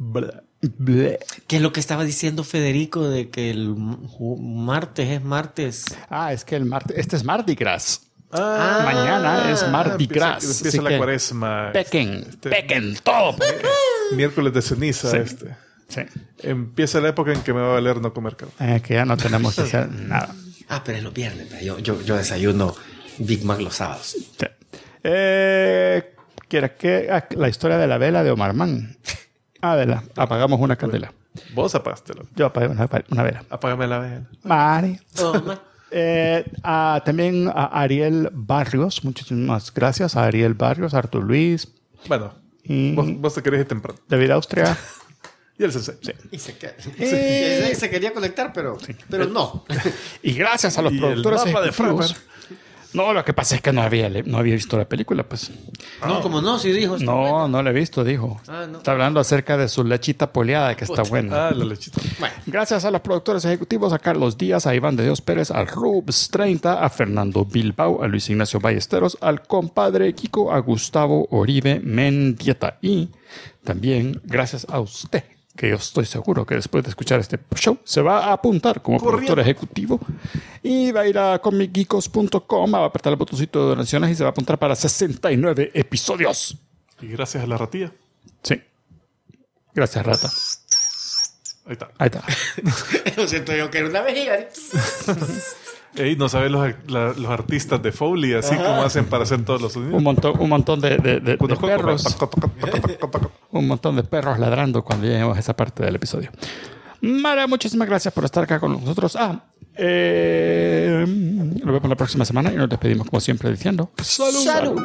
¿Qué es lo que estaba diciendo Federico de que el martes es martes? Ah, es que el martes. Este es Mardi Gras. Ah, Mañana es Mardi Gras. Empieza así la que cuaresma. Pequen todo. Miércoles de ceniza. Sí. Sí. Empieza la época en que me va a valer no comer carne. Que ya no tenemos que hacer nada. Ah, pero es los viernes. Yo desayuno Big Mac los sábados. Sí. ¿Quieres que la historia de la vela de Omar Mann? Vela. Apagamos una candela. Vos apástelo. Yo apagué una vela. Apágame la vela. Mari. Toma. También a Ariel Barrios. Muchísimas gracias a Ariel Barrios, Artur Luis, Bueno, Y- vos te querés ir temprano. David Austria. Y el sensei. Sí. Y se quería conectar, pero no. Y gracias a los Y el productores mapa de ejecutivos. Frapper. No, lo que pasa es que no había visto la película, pues. No, como no, si dijo. No, no la he visto, dijo. Ah, no. Está hablando acerca de su lechita poleada, que está buena. Ah, la lechita. Bueno, Gracias a los productores ejecutivos, a Carlos Díaz, a Iván de Dios Pérez, a Rubs 30, a Fernando Bilbao, a Luis Ignacio Ballesteros, al compadre Kiko, a Gustavo Oribe Mendieta. Y también gracias a usted, que yo estoy seguro que después de escuchar este show se va a apuntar como productor ejecutivo y va a ir a comicgeekos.com, va a apretar el botoncito de donaciones y se va a apuntar para 69 episodios. Y gracias a la ratilla. Sí. Gracias, Rata. Ahí está. Ahí está. lo siento yo que era una vejiga. Ey, no sabes los artistas de Foley, así como hacen para hacer todos los sonidos. Un montón de perros. Un montón de perros ladrando cuando lleguemos a esa parte del episodio. Mara, muchísimas gracias por estar acá con nosotros. Nos vemos la próxima semana y nos despedimos como siempre diciendo ¡Salud! Salud.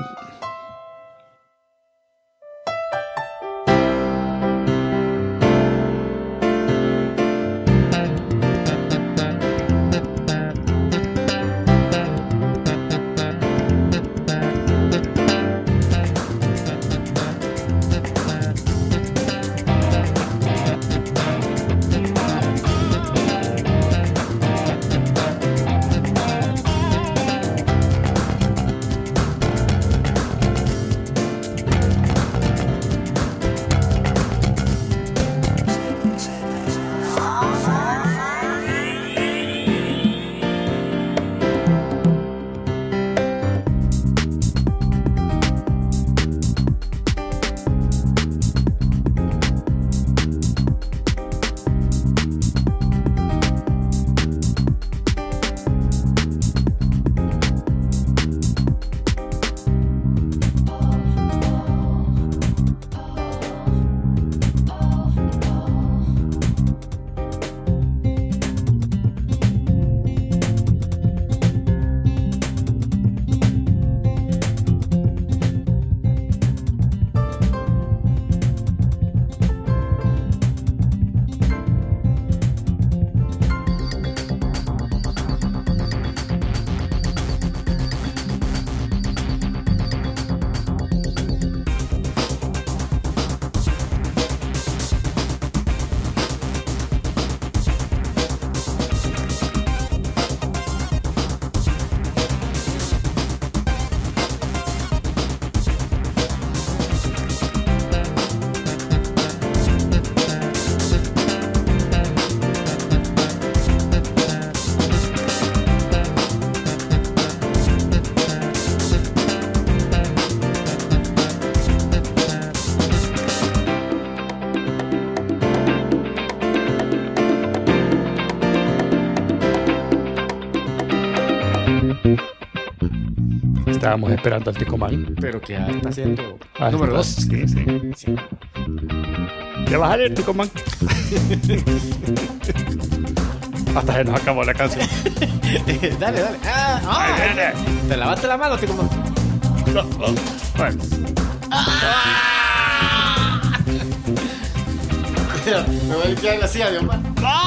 Estábamos esperando al Ticomán. Pero que ya está haciendo Ah, número está. 2. Sí. ¿Ya vas a leer, Ticomán? Hasta se nos acabó la canción. Dale. Ahí viene. Te lavaste la mano, Ticomán. Bueno, Me voy a limpiar la silla de Omar.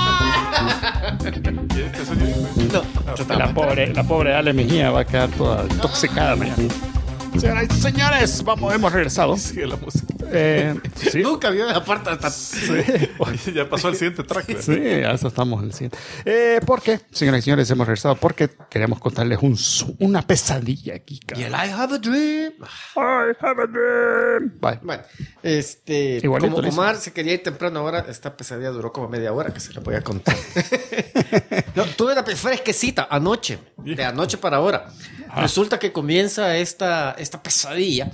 ¿Este sonido? No. la pobre Ale Mejía va a quedar toda intoxicada mañana. Señoras y señores, hemos regresado. Sigue la música. Sí. Nunca vio esa parte hasta... Ya pasó al siguiente track. ¿Verdad? Sí, a eso estamos en el siguiente. ¿Por qué, señoras y señores, hemos regresado? Porque queremos contarles una pesadilla aquí. Y el I have a dream. I have a dream. Bye. Bueno, Igualito como le hizo. Omar se quería ir temprano ahora, esta pesadilla duró como media hora, que se la voy a contar. No, tuve una fresquecita anoche, de anoche para ahora. Resulta que comienza esta pesadilla,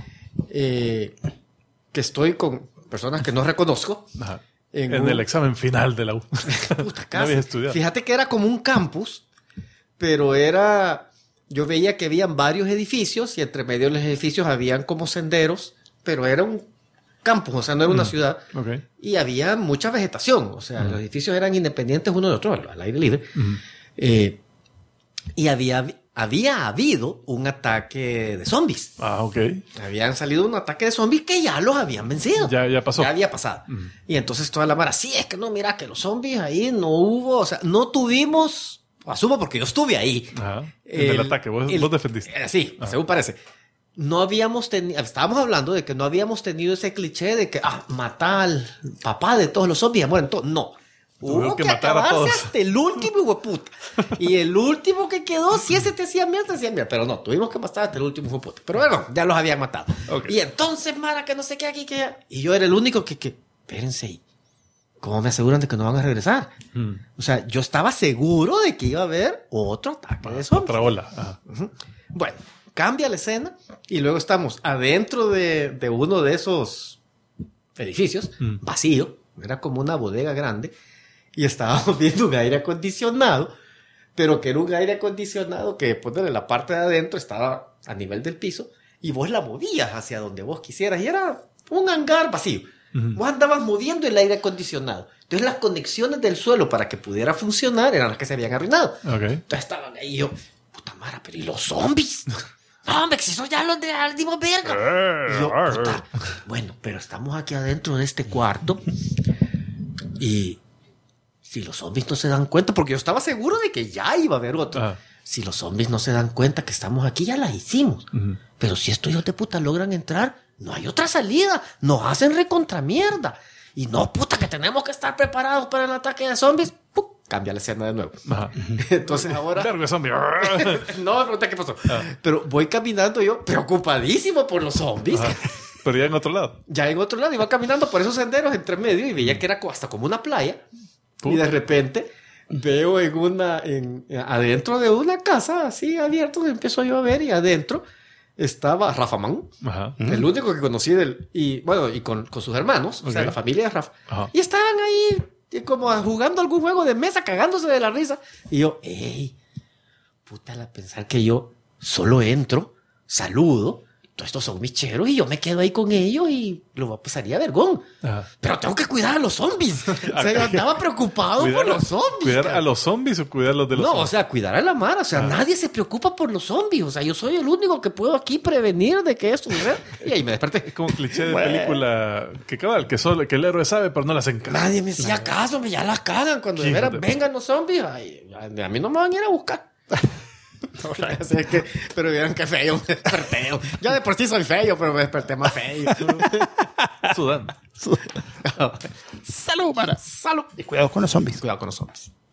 que estoy con personas que no reconozco. Ajá. En El examen final de la U. Puta No casa. habías estudiado. Fíjate que era como un campus, pero yo veía que habían varios edificios y entre medio de los edificios habían como senderos, pero era un campus, o sea, no era una ciudad. Ok. Y había mucha vegetación, o sea, los edificios eran independientes uno de otro, al aire libre. Y había habido un ataque de zombies. Ah, ok. Habían salido un ataque de zombies que ya los habían vencido. Ya pasó. Ya había pasado. Y entonces toda la mara, sí, es que no, mira, que los zombies ahí no hubo, o sea, no tuvimos, asumo porque yo estuve ahí. Ajá. En el ataque, vos defendiste. Sí, según parece. No habíamos tenido, estábamos hablando de que no habíamos tenido ese cliché de que, matar al papá de todos los zombies, mueren todos. No. Tuvieron Hubo que que matar a acabarse todos. hasta el último hueputa. Y el último que quedó, si ese te hacía mierda, pero no, tuvimos que matar hasta el último hueputa. Pero bueno, ya los habían matado. Ok. Y entonces, mara, que no sé qué aquí, que allá. Y yo era el único que espérense, ¿cómo me aseguran de que no van a regresar? O sea, yo estaba seguro de que iba a haber otro ataque de zombies. Otra ola. Ajá. Bueno, cambia la escena y luego estamos adentro de uno de esos edificios, vacío, era como una bodega grande, y estábamos viendo un aire acondicionado, pero que era un aire acondicionado que ponerle la parte de adentro estaba a nivel del piso y vos la movías hacia donde vos quisieras y era un hangar vacío. Vos andabas moviendo el aire acondicionado. Entonces las conexiones del suelo para que pudiera funcionar eran las que se habían arruinado. Ok. Entonces estaban ahí y yo, puta mara, pero ¿y los zombies? No, hombre, que si son ya los de la dimos verga. Y yo, puta, bueno, pero estamos aquí adentro de este cuarto y si los zombies no se dan cuenta, porque yo estaba seguro de que ya iba a haber otro. Ah. Si los zombies no se dan cuenta que estamos aquí, ya las hicimos. Pero si estos hijos de puta logran entrar, no hay otra salida. Nos hacen recontra mierda. Y no, puta, que tenemos que estar preparados para el ataque de zombies. ¡Pum! Cambia la escena de nuevo. Ajá. Entonces ahora... Vergo de zombie. No me pregunté qué pasó. Pero voy caminando yo, preocupadísimo por los zombies. Ajá. Pero ya en otro lado. Ya en otro lado, iba caminando por esos senderos entre medio y veía que era hasta como una playa. Y de repente veo adentro de una casa así abierta, empiezo yo a ver y adentro estaba Rafa Man, Ajá. el único que conocí y con sus hermanos, o sea, Ok. la familia de Rafa. Ajá. Y estaban ahí como jugando algún juego de mesa, cagándose de la risa. Y yo, ey, puta, la pensar que yo solo entro, saludo, todos estos son micheros y yo me quedo ahí con ellos y lo pasaría vergón. Ajá. Pero tengo que cuidar a los zombies. O sea, yo andaba preocupado por los zombies. ¿Cuidar cara. a los zombies o cuidar los de los No, o zombies? sea, cuidar a la mara. O sea, nadie se preocupa por los zombies. O sea, yo soy el único que puedo aquí prevenir de que esto suceda. Y ahí me desperté. Es como un cliché de película que cabal, que el héroe sabe, pero no le hacen caso. Nadie me hacía caso, ya las cagan. Cuando de Hijo veras de- vengan los zombies, ay, a mí no me van a ir a buscar. Así es que, pero vieron qué feo me desperté. Yo de por sí soy feo, pero me desperté más feo. Sudando. Salud, para. Salud. Y cuidado con los zombies. Cuidado con los zombies.